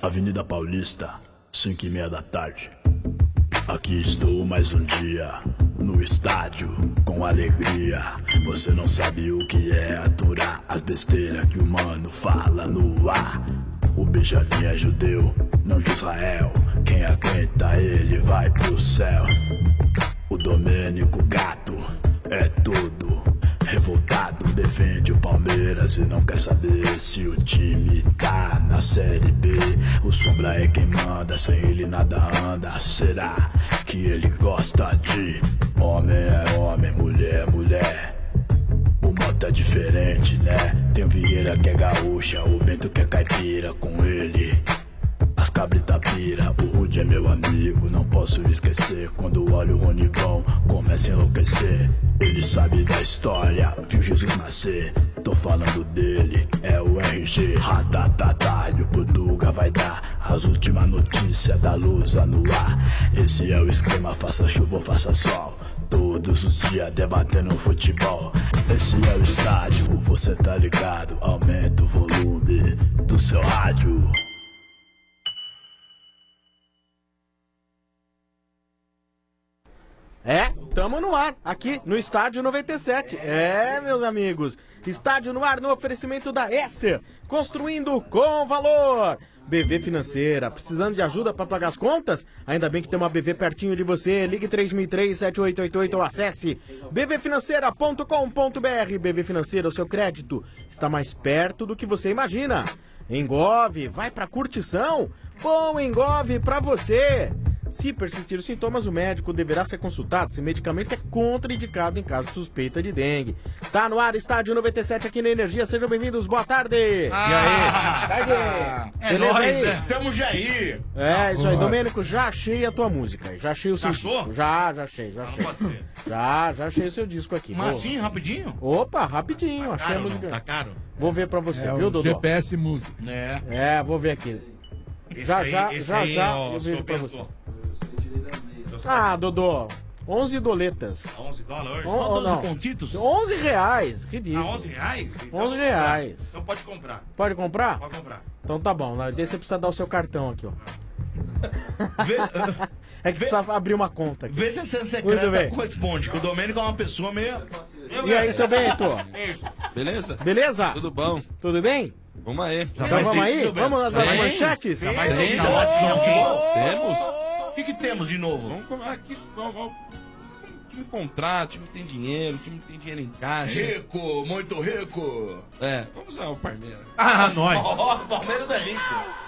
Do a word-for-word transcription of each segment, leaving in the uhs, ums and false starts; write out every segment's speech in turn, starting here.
Avenida Paulista, cinco e meia da tarde. Aqui estou mais um dia, no estádio, com alegria. Você não sabe o que é aturar as besteiras que o mano fala no ar. O Benjamin é judeu, não de Israel. Quem aguenta ele vai pro céu. O Domênico Gato é todo revoltado, defende o Palmeiras e não quer saber se o time tá na Série B. O Sombra é quem manda, sem ele nada anda. Será que ele gosta de homem é homem, mulher é mulher? O moto é diferente, né? Tem o Vieira que é gaúcha, o Bento que é caipira. Com ele as cabritas pira. O Rude é meu amigo, não posso esquecer. Quando olho o Ronivão, começa a enlouquecer. Ele sabe da história, viu Jesus nascer. Tô falando dele, é o R G. Ratatata, e o Portuga vai dar as últimas notícias da Lusa no ar. Esse é o esquema, faça chuva ou faça sol. Todos os dias debatendo futebol. Esse é o estádio, você tá ligado. Aumenta o volume do seu rádio. É, tamo no ar, aqui no Estádio noventa e sete. É, meus amigos, Estádio no ar no oferecimento da Esser, construindo com valor. B V Financeira, precisando de ajuda para pagar as contas? Ainda bem que tem uma B V pertinho de você. Ligue três mil e três, sete oito oito oito ou acesse b v financeira ponto com ponto b r. B V Financeira, o seu crédito está mais perto do que você imagina. Engove, vai pra curtição? Bom Engove pra você. Se persistir os sintomas, o médico deverá ser consultado. Esse medicamento é contraindicado em caso de suspeita de dengue. Tá no ar, Estádio noventa e sete aqui na Energia. Sejam bem-vindos, boa tarde. Ah, e aí? Ah, é nóis, né? Estamos já aí. É, isso aí. Domênico, já achei a tua música. Já achei o seu Achou? disco. Já, já achei, já achei. Não pode ser. Já, já achei o seu disco aqui. Mas Vou... assim, rapidinho? Opa, rapidinho. Tá achei caro a música. não? Tá caro? Vou ver pra você, É viu, o Dodô? G P S Música. É. É, vou ver aqui. Esse já, aí, já, esse já, aí, já, ó, eu vejo seu pra Bento. você. Ah, Dodô, onze doletas. onze dólares? On- Só on- doze não. pontitos? onze reais, ridículo. Ah, onze reais? Então onze vou reais. comprar. Então pode comprar. Pode comprar? Pode comprar. Então tá bom, né? Daí você precisa dar o seu cartão aqui, ó. Vê, É que Vê- precisa abrir uma conta aqui. vê se essa Muito secreta bem. corresponde, que o Domênico é uma pessoa meio... E aí, seu Bento? Isso. Beleza? Beleza? Tudo bom? Tudo bem? Vamos aí. Então mais vamos tem, aí? seu Bento? Vamos às Tem. manchetes? Tem, mais Tem, tem, tem. da latinha aqui. Temos? O que que temos de novo? Vamos comer aqui. Vamos, vamos. Time contrato, time tem dinheiro, time tem dinheiro em caixa. Rico, muito rico. É, vamos usar o Palmeiras. Ah, nós. Ó, o Palmeiras é rico.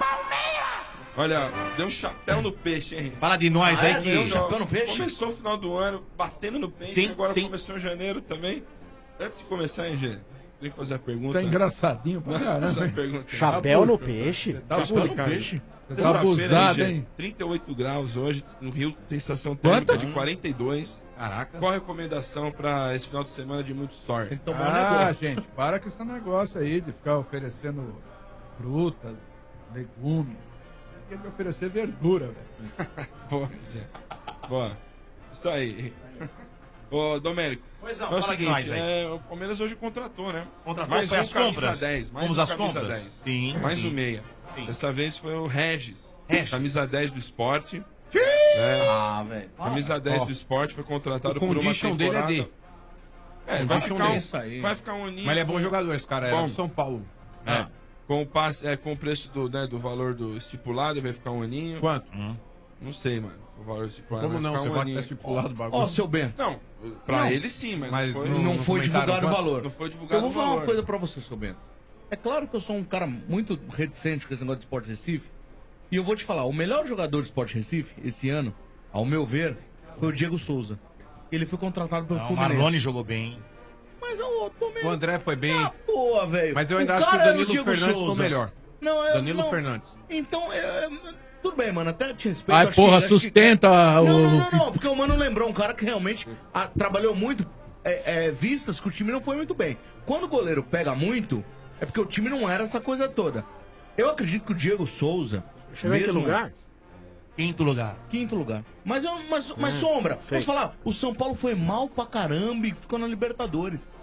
Olha, deu um chapéu no peixe, hein? Fala de nós Ah, aí é, que... deu um Chapéu no peixe? Começou o final do ano batendo no peixe, Sim, agora sim. começou em janeiro também. Antes de começar, hein, Gê? Tem que fazer a pergunta. Tá engraçadinho pra Essa caramba, hein? pergunta. Chapéu no peixe? Tá Chapéu no abusado. peixe. Você tá abusado, Gê, hein? trinta e oito graus hoje, no Rio, sensação térmica Quanto? de quarenta e dois. Caraca. Qual a recomendação pra esse final de semana de muito sol? Tem que tomar um Ah, negócio. gente, para com esse negócio aí de ficar oferecendo frutas, legumes. Tem que oferecer verdura, velho. Boa, Zé. Boa. Isso aí. Ô, Domênico. Pois não, é o fala de seguinte, nós aí. é, o Palmeiras hoje contratou, né? Contratou, mais foi um as camisa compras. dez. Mais Fomos um às camisa compras. dez. Sim, Mais sim. um meia. Sim. Dessa vez foi o Regis. Regis. Camisa dez do esporte. É, Ah, velho. camisa dez Ó. do esporte foi contratado O por uma condition dele é temporada. D. É, O vai condition ficar, um, desse aí. vai ficar um aninho. Mas ele é bom jogador, esse cara. É Bom. do São Paulo. É. Com o passe, é, com o preço do, né, do valor do estipulado, vai ficar um aninho. Quanto? Não sei, mano. O valor estipulado. Como vai não? ficar Você um vai aninho. ter estipulado o bagulho. Ó, seu Bento. Não, pra Não. ele sim, mas, Mas não foi, não- Não, não foi comentaram divulgado o quanto? valor. não foi Eu divulgado vou o falar valor. uma coisa pra você, seu Bento. É claro que eu sou um cara muito reticente com esse negócio de Sport Recife. E eu vou te falar, o melhor jogador de Sport Recife, esse ano, ao meu ver, foi o Diego Souza. Ele foi contratado pelo Não, o Fluminense. Marlone jogou bem. Mas eu também... O André foi bem. Ah, boa, velho. Mas eu ainda acho que o cara era Danilo Diego Fernandes Souza. ficou melhor. Não, eu, Danilo não. Fernandes. Então, é, tudo bem, mano, até te respeito. Ai, acho porra, que- acho que- sustenta Não, o... não, não, não, porque o Mano lembrou um cara que realmente ah, trabalhou muito, é, é, vistas que o time não foi muito bem. Quando o goleiro pega muito, é porque o time não era essa coisa toda. Eu acredito que o Diego Souza... Chegou em que mesmo- lugar? Quinto lugar. Quinto lugar. Mas, eu, mas, mas Hum, Sombra, sei. posso falar? O São Paulo foi mal pra caramba e ficou na Libertadores.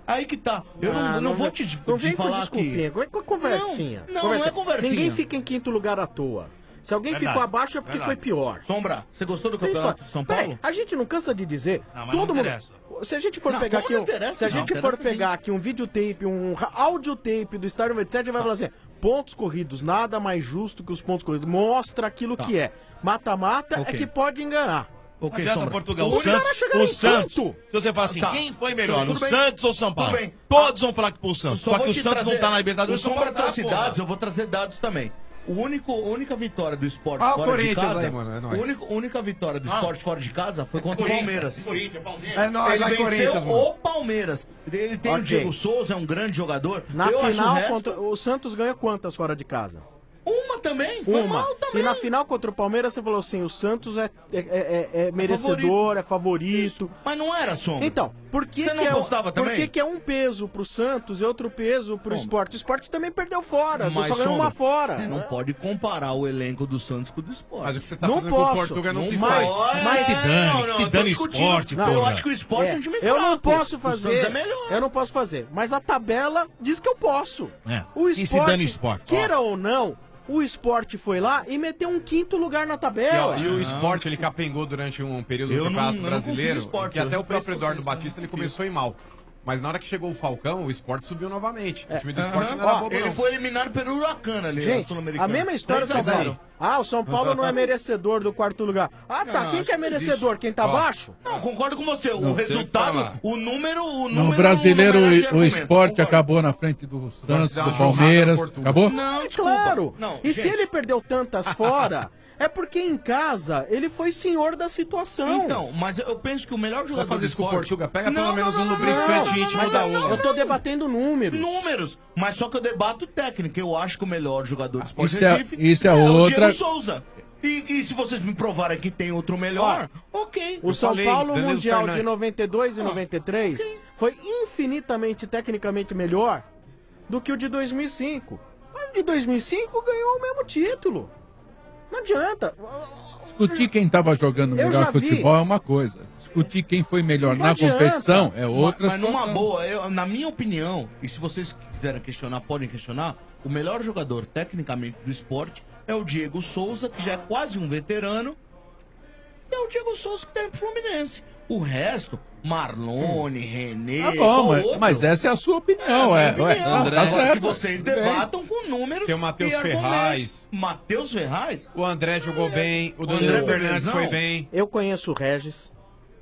Aí que tá. Eu não, Ah, não, não vou vem- te, Não te vem com falar desculpinha, que... com com conversinha. Não, não, não é conversinha. Ninguém fica em quinto lugar à toa. Se alguém Verdade, ficou abaixo é porque verdade. foi pior. Sombra, você gostou do Tem campeonato história. de São Peraí, Paulo? a gente não cansa de dizer. Não, mas todo não mundo. interessa. Se a gente for Não, pegar como aqui, não um, interessa? se a Não, gente interessa for pegar sim. aqui um videotape, um ra- audiotape do Estádio noventa e sete, vai falar assim: pontos corridos, nada mais justo que os pontos corridos. Mostra aquilo Tá. que é. Mata-mata é Ok. que pode enganar. Não Ok, adianta, Sombra. Portugal. O O cara Santos, chega o em Santos. quinto. Se você falar assim, Tá. quem foi melhor, Tudo o bem. Santos ou São Paulo? Tudo bem. Todos vão falar que foi o Santos. Só Só vou que o te Santos não trazer- tá na Libertadores, o o São Paulo Sombra tá, trouxe porra. dados, eu vou trazer dados também. O único, a única vitória do esporte Ah, o fora de Corinthians casa... aí, mano, é nóis. a única, a única vitória do Ah. esporte fora de casa foi contra o Palmeiras. Corinthians, Palmeiras. É nóis, Ele vai venceu Corinthians, mano. o Palmeiras. Ele tem Ok. o Diego Souza, é um grande jogador. Na eu acho o final, resto... contra, o Santos ganhou quantas fora de casa? Uma também, foi Uma. mal também. E na final contra o Palmeiras você falou assim: o Santos é, é, é- é merecedor, é favorito. Mas não era, Sombra. Então, por que, Você não que, é, gostava por também? que, que é um peso pro Santos e outro peso pro Sombra. esporte? O esporte também perdeu fora, Mas, só ganhou Sombra, uma fora. Você não pode comparar o elenco do Santos com o do esporte. Mas o que você tá Não fazendo com posso. o Portugal não, Não se mas- faz. mas- se dane, não, não, se eu tô dane discutindo. esporte, Não, porra. eu acho que o esporte é, É, um time eu não fraco. posso O Santos fazer. é melhor. Eu não posso fazer. Mas a tabela diz que eu posso. É. O E se esporte, dane esporte. queira ou não, o esporte foi lá e meteu um quinto lugar na E, tabela. ó, e o esporte, ele capengou durante um período Eu do Campeonato não- eu não Brasileiro, confio no esporte, que eu até o respeito próprio Eduardo vocês, Batista, ele começou em mal. Mas na hora que chegou o Falcão, o esporte subiu novamente. O time do Aham. esporte não era Ó, bobo, ele não. foi eliminado pelo Huracan ali, Gente, sul-americano. a mesma história do três São a Paulo. zero. Ah, o São Paulo não é merecedor do quarto lugar. Ah, tá. Não, Quem acho que é que não merecedor? existe. Quem tá Ó. abaixo? Não, concordo com você. O Não, tem que resultado, falar. o número, o número... No brasileiro, não merece o argumento, esporte concordo. acabou na frente do Santos, se dá uma do jorrada Palmeiras. no Portugal. Acabou? Não, É desculpa. claro. Não, e gente, se ele perdeu tantas fora, é porque em casa ele foi senhor da situação. Então, mas eu penso que o melhor Vai jogador fazer do isso com o esporte... Portugal. Pega Não, pelo menos não, um não, lubricante não, não, íntimo não, da não, Ula. Eu tô debatendo números. Números, mas só que eu debato técnico. Eu acho que o melhor jogador do Esporte Isso é- Recife isso é o outra- Diego Souza. E, e se vocês me provarem que tem outro melhor, ok. O São falei, Paulo Danilo Mundial de Fernandes. noventa e dois e noventa e três foi infinitamente, tecnicamente melhor do que o de dois mil e cinco. Mas o de dois mil e cinco ganhou o mesmo título. Não adianta. Discutir quem estava jogando Eu melhor já vi. futebol é uma coisa. Discutir quem foi melhor Não na adianta. competição é outra Mas numa situação. boa, eu- na minha opinião, e se vocês quiserem questionar, podem questionar, o melhor jogador tecnicamente do esporte é o Diego Souza, que já é quase um veterano, e é o Diego Souza que tem pro Fluminense. O resto, Marlone, René, Tá bom, qual mas, outro? mas essa é a sua opinião, é. É a minha Ué, opinião. não, tá Agora certo. que vocês Tudo bem. debatam com números Tem o Matheus e argumentos. Ferraz. Matheus Ferraz? O André jogou bem, o André Danilo Fernandes Belezão. foi bem. Eu conheço o Regis.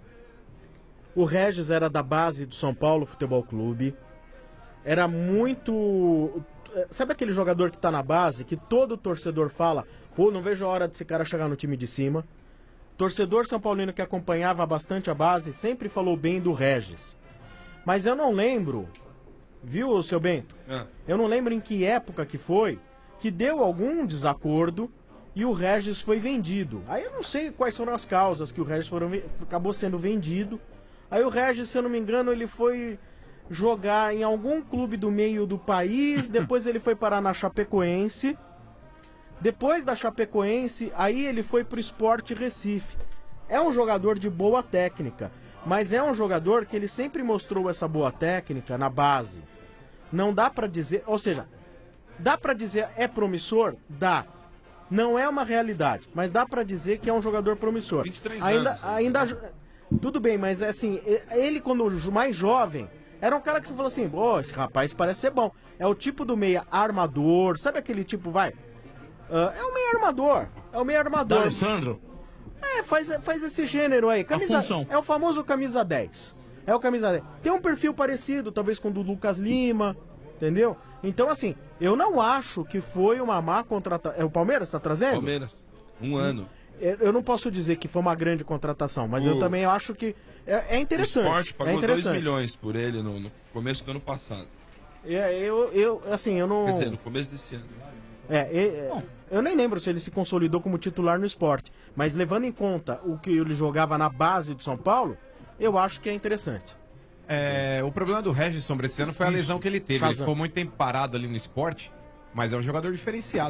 O Regis era da base do São Paulo Futebol Clube. Era muito... Sabe aquele jogador que tá na base, que todo torcedor fala, pô, não vejo a hora desse cara chegar no time de cima. Torcedor São Paulino que acompanhava bastante a base sempre falou bem do Regis. Mas eu não lembro, viu, seu Bento? Ah. Eu não lembro em que época que foi, que deu algum desacordo e o Regis foi vendido. Aí eu não sei quais foram as causas que o Regis foram, acabou sendo vendido. Aí o Regis, se eu não me engano, ele foi jogar em algum clube do meio do país, depois ele foi parar na Chapecoense. Depois da Chapecoense, aí ele foi pro Sport Recife. É um jogador de boa técnica, mas é um jogador que ele sempre mostrou essa boa técnica na base. Não dá pra dizer, ou seja, dá pra dizer é promissor? Dá. Não é uma realidade, mas dá pra dizer que é um jogador promissor. vinte e três ainda, anos, ainda jo- tudo bem, mas assim, e- ele quando jo- mais jovem, era um cara que você falou assim, pô, esse rapaz parece ser bom. É o tipo do meia armador, sabe aquele tipo, vai? Ah, é o meia armador, é o meia armador. D'Alessandro? É, faz, faz esse gênero aí. Camisa, função. é o famoso camisa dez. É o camisa dez. Tem um perfil parecido, talvez com o do Lucas Lima, entendeu? Então, assim, eu não acho que foi uma má contratação. É o Palmeiras tá trazendo? Palmeiras. Um ano. Eu eu não posso dizer que foi uma grande contratação, mas eu O- também acho que é, é O interessante. Sport é pagou dois interessante. milhões por ele no, no começo do ano passado. É, eu, eu, assim, eu não. Quer dizer, no começo desse ano. É, é, é, eu nem lembro se ele se consolidou como titular no esporte, mas levando em conta o que ele jogava na base do São Paulo, eu acho que é interessante. É, o problema do Regis Sombra esse ano foi a lesão que ele teve. Ele Shazam. ficou muito tempo parado ali no esporte, mas é um jogador diferenciado.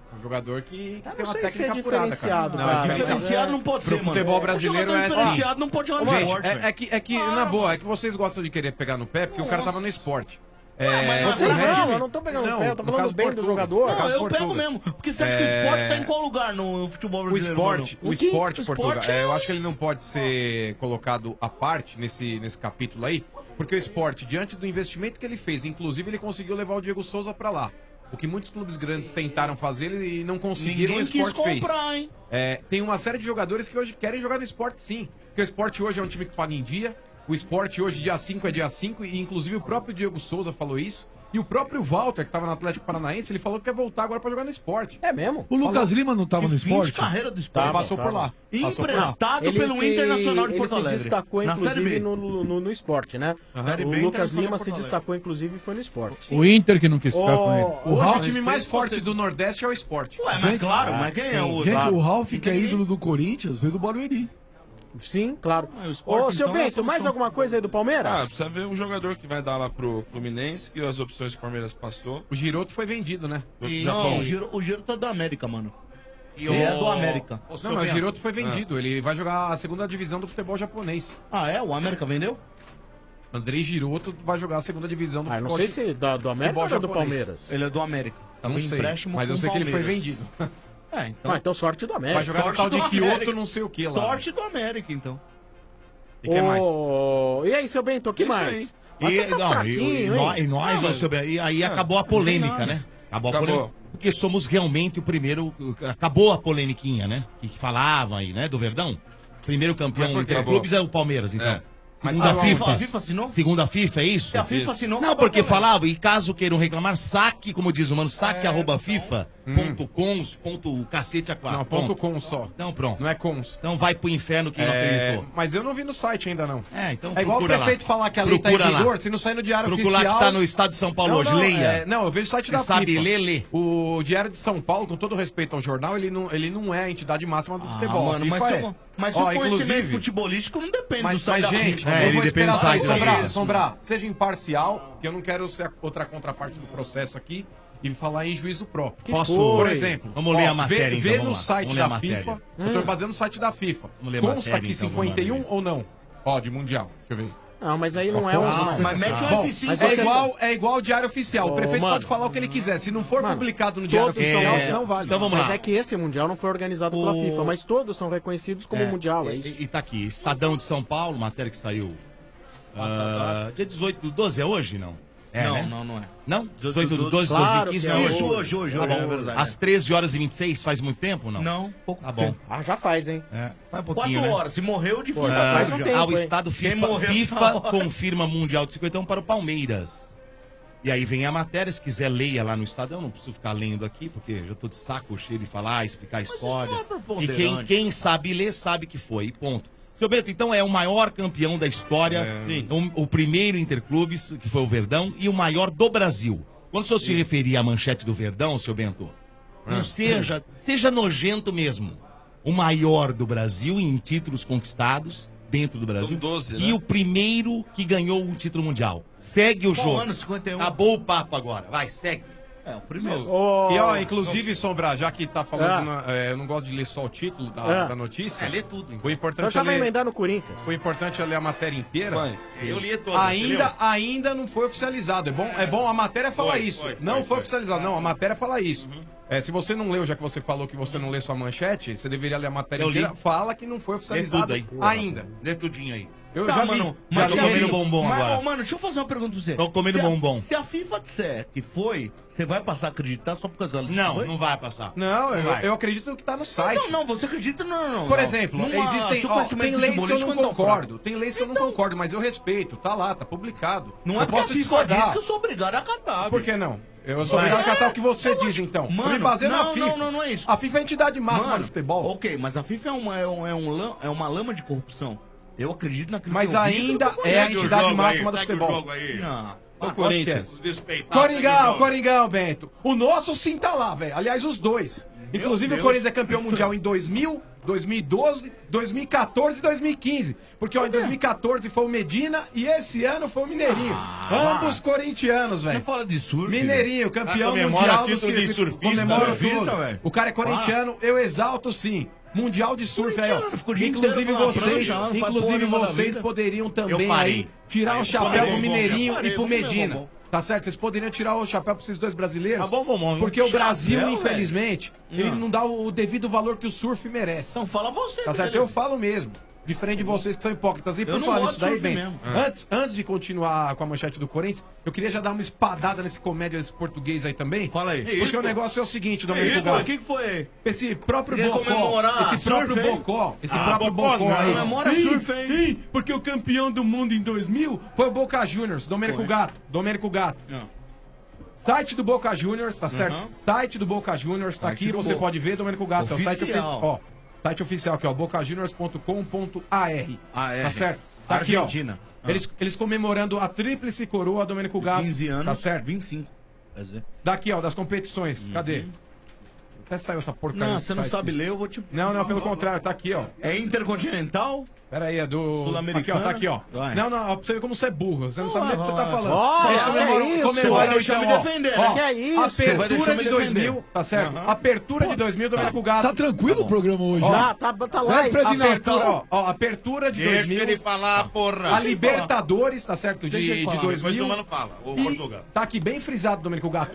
Um jogador que, que Eu tem não uma sei se é técnica apurada, cara. diferenciado, Não, cara, é mas diferenciado. Diferenciado não pode Pro ser, mano. futebol brasileiro Jogador é assim. diferenciado não pode jogar no Gente, esporte, é, velho. é que, é que na boa, é que vocês gostam de querer pegar no pé porque o cara tava no esporte. É, mas Você o não, Regis- eu não tô pegando no pé, eu tô no falando caso bem do Portuga. jogador. No Não, caso eu Portuga. pego mesmo. Porque você acha que o É, esporte tá em qual lugar no futebol O brasileiro? esporte, mano? o esporte, O Portugal, esporte é, é- eu acho que ele não pode ser colocado à parte nesse, nesse capítulo aí, porque o esporte, diante do investimento que ele fez, inclusive ele conseguiu levar o Diego Souza pra lá. O que muitos clubes grandes tentaram fazer e não conseguiram, Ninguém o esporte quis fez. comprar, hein? É, tem uma série de jogadores que hoje querem jogar no esporte, sim. Porque o esporte hoje é um time que paga em dia. O esporte hoje, dia cinco, é dia cinco. E inclusive o próprio Diego Souza falou isso. E o próprio Walter, que estava no Atlético Paranaense, ele falou que quer voltar agora pra jogar no esporte. É mesmo? O Lucas Falou. Lima não tava E no fim de esporte? carreira do esporte. Ele passou por lá. Passou por lá. Emprestado Ele pelo se- Internacional de Porto Ele Alegre. se destacou, Na Série inclusive, B. no, no, no esporte, né? Série O B, Lucas Internacional Lima de se Porto Alegre. destacou, inclusive, e foi no esporte. O Inter que não quis ficar Ô, com ele. O, Hoje, Ralf, time mais respeito forte você- do Nordeste é o esporte. Ué, mas Gente, claro, mas quem é o Gente, Claro. o Ralf, que é Ninguém- ídolo do Corinthians, veio do Barueri. Sim, claro. Ah, o esporte, Ô, seu então, é a Bento, mais solução. alguma coisa aí do Palmeiras? Ah, precisa ver o jogador que vai dar lá pro Fluminense, que as opções que o Palmeiras passou. O Giroto foi vendido, né? Do E, Japão. não, o Giro, o Giro tá do América, mano. E Ele é do América. Não, mas o Giroto foi vendido. Ele vai jogar a segunda divisão do futebol japonês. Ah, é? O América vendeu? Andrei Giroto vai jogar a segunda divisão do Ah, eu não futebol sei se da, do América ou futebol do japonês. Palmeiras. Ele é do América. Tá Não no sei, empréstimo mas eu com sei o que ele foi Palmeiras. vendido. É, então. Ah, então sorte do América. Vai jogar no Sorte tal de do Kyoto, América. não sei o que lá. Sorte do América, então. E que mais? Ô, E aí, seu Bento, o que Isso mais? aí. Mas E, você tá não, e, fraquinho, e, hein? nós, e nós, Não, ô, mas- seu Ben, e aí Ah, acabou a não tem polêmica, nada. né? Acabou a Acabou. polêmica. Porque somos realmente o primeiro. Acabou a polemiquinha, né? Que falavam aí, né? Do Verdão. Primeiro campeão Mas por quê? interclubes é o Palmeiras, então. É. Mas Segunda a FIFA. A FIFA assinou? Segunda FIFA, é isso? Se a FIFA assinou, Não, acabou porque também. falava, e caso queiram reclamar, saque, como diz o mano, saque É, arroba então. FIFA, ponto cons, ponto cacete a quatro. Não, ponto com só. Não, pronto. Não é cons. Então vai pro inferno quem não É, acreditou. mas eu não vi no site ainda, não. É, então É igual o procura prefeito lá. falar que a lei tá Procura em lá. vigor, se não sair no diário Procura lá oficial... que tá no estado de São Paulo Não, hoje, não, leia. é, não, eu vejo o site da Você sabe FIFA. ler, lê. O Diário de São Paulo, com todo respeito ao jornal, ele não, ele não é a entidade máxima do Ah, futebol. mano, A mas, FIFA seu, é. mas Ó, o conhecimento inclusive- futebolístico não depende Mas, do site mas da gente, FIFA. É, eu ele vou depende do esperar site sair. da Sombrar, FIFA. Sombrar, seja imparcial, que eu não quero ser a outra contraparte do processo aqui e falar em juízo pró. Posso, Por exemplo, vamos ler ó, a matéria, vê, então, vê vamos no lá. site Vamos ler a da matéria. FIFA, Hum. eu tô baseando no site da FIFA. Vamos ler a Consta matéria, aqui então, vamos lá, cinquenta e um beleza. ou não? Ó, de Mundial, deixa eu ver. Não, mas aí não é um... Ah, mas mete o Bom, F cinco mas é você- igual, é igual o Diário Oficial. Ô, o prefeito mano. pode falar o que ele quiser. Se não for Mano, publicado no Diário todos Oficial, são- não vale. Então vamos Mas lá. é que esse Mundial não foi organizado pela O- FIFA, mas todos são reconhecidos como Mundial, é isso. E, e tá aqui, Estadão de São Paulo, matéria que saiu. ah, dia dezoito do doze é hoje, não? É, não, né? não, não é. Não? dezoito do doze de Claro dois mil e quinze que é não é Isso, hoje. hoje, hoje, Tá hoje, bom. é verdade. Às treze horas e vinte e seis, faz muito tempo, não? Não, pouco Tá bom. Ah, já faz, hein? É, faz um Quatro pouquinho, né? horas. Se morreu de Pô, fome, já Ah, faz um tempo, ao hein? estado Quem FIFA, morreu FIFA essa hora? confirma Mundial de cinquenta e um para o Palmeiras. E aí vem a matéria, se quiser leia lá no Estadão, não preciso ficar lendo aqui, porque já tô de saco cheio de falar, explicar a história. isso não é E quem, preponderante. quem sabe ler, sabe que foi, e ponto. Seu Bento, então é o maior campeão da história, É. o, o primeiro Interclubes, que foi o Verdão, e o maior do Brasil. Quando o senhor se referia à manchete do Verdão, seu Bento, não seja, seja nojento mesmo. O maior do Brasil em títulos conquistados dentro do Brasil. São doze, E né? o primeiro que ganhou um título mundial. Segue o Qual jogo. ano? cinquenta e um? Acabou o papo agora. Vai, segue. É, o primeiro. Ô, E ó, inclusive, Sombra, já que tá falando, Ah. na- é, eu não gosto de ler só o título da, Ah. da notícia. É, lê tudo. O Então. importante, então é já vai ler, emendar no Corinthians. o importante é ler a matéria inteira. Vai. Eu li todo. Ainda, ainda não foi oficializado. É bom, é bom a matéria falar Foi, isso. foi, não foi, foi, foi. oficializado, não. A matéria fala isso. É, se você não leu, já que você falou que você não lê sua manchete, você deveria ler a matéria Eu li. inteira. Fala que não foi Lê oficializado tudo aí. ainda. Lê tudinho aí. Eu Tá, já mano, vi. mas Já tô se a comendo FIFA- bombom mas, agora. ô, mano, deixa eu fazer uma pergunta pra você. Tô comendo Se a- bombom. Se a FIFA disser que foi, você vai passar a acreditar só por causa dela? Não, Foi? não vai passar. Não, eu, Vai. eu acredito no que tá no site. Não, não, você acredita? Não, não, não. Por não. exemplo, Não há- existem, seu ó, conhecimento tem leis que eu futebolístico não é tão concordo. fraco. Tem leis que eu não Então- concordo, mas eu respeito. Tá lá, tá publicado. Não eu é porque a posso FIFA discordar. diz que eu sou obrigado a acatar. Por bicho. que não? Eu sou Vai. obrigado a acatar o que você Eu diz, acho- então. Mano, Me baseio na não, FIFA. não, não, não é isso. A FIFA é a entidade máxima Mano, do futebol. Ok, mas a FIFA é uma, é um, é um lam- é uma lama de corrupção. Eu acredito naquilo Mas que eu vi, ainda eu não é a conheço. entidade máxima do segue o futebol. jogo aí. Não. Ah, O Corinthians. acho que é. Os despeitados, segue o Coringão, jogo. Coringão, Bento. O nosso sim tá lá, velho. Aliás, os dois. Inclusive Deus. o Corinthians é campeão mundial em dois mil, dois mil e doze, dois mil e quatorze e dois mil e quinze. Porque ó, em dois mil e quatorze foi o Medina e esse ano foi o Mineirinho. Ah, Ambos corintianos, velho. Não fala de surf. Mineirinho, campeão Ah, comemora mundial do título de circuito. surfista, Comemora surfista, tudo. velho. O cara é corintiano, eu exalto sim. Mundial de surf aí, ó. Corintiano, ficou o dia Inclusive inteiro na vocês, prancha, não faz porra inclusive nenhuma da vocês vida. poderiam também Eu parei. aí tirar Aí o eu chapéu parei, pro bom, Mineirinho eu parei, e pro vamos ver, Medina. vamos, vamos. Tá certo? Vocês poderiam tirar o chapéu pra esses dois brasileiros. Tá bom, bom, bom. Porque o Chapéu, Brasil, velho. infelizmente, ele não dá o devido valor que o surf merece. Então fala você. Tá certo? velho. Eu falo mesmo. Diferente de vocês que são hipócritas. E por Eu não falar gosto nisso daí, de surf bem, mesmo. antes, antes de continuar com a manchete do Corinthians, eu queria já dar uma espadada nesse comédia, nesse português aí também. Fala aí. Porque o negócio é o seguinte, E Domenico aí, pô, Gato. o que que foi? Esse próprio Quer Bocó, comemorar esse próprio surf, hein? Bocó, esse Ah, próprio Bocó Bocó não. aí. Comemora Ih, surf, hein? ih, porque o campeão do mundo em dois mil foi o Boca Juniors, Domênico Foi. Gato, Domênico Gato. Site do Boca Juniors, tá certo? Uhum. Site do Boca Juniors, tá Site aqui, do você Boca. pode ver, Domênico Gato, é o site Oficial. oficial, ó. Site oficial aqui, ó, boca juniors ponto com ponto a r. A R. Tá certo? Tá aqui, ó. Argentina. Ah. Eles, eles comemorando a tríplice coroa, Domênico Gato. quinze anos. Tá certo? vinte e cinco. Quer dizer. Daqui, ó, das competições. Cadê? Até saiu essa porcaria. Não, desse você não site sabe aqui. ler, eu vou te. Não, não, pelo contrário, tá aqui, ó. É intercontinental? Pera aí, é do. Sul-americano? Aqui, ó, tá aqui, ó. Vai. Não, não, ó, pra você ver como você é burro. Você não, Não, sabe nem o que vai, você tá vai, falando. vai. Eles Olha, comemoram- que isso? comemoram, Vai deixar então, me ó, defender, ó, né? Que é isso? Apertura Vai deixar me de dois mil, defender. tá certo? Aham. Apertura de dois mil, Domênico Gato. Tá tranquilo o programa hoje, Ó, né? Tá, tá, tá lá. Véspera de Apertura, ó, Natal. ó, apertura de Deixa dois mil. ele falar, porra. A Libertadores, tá certo? Deixa ele De, de falar, dois Depois o mil. mano fala, o E Portugal. tá aqui bem frisado, Domênico Gato.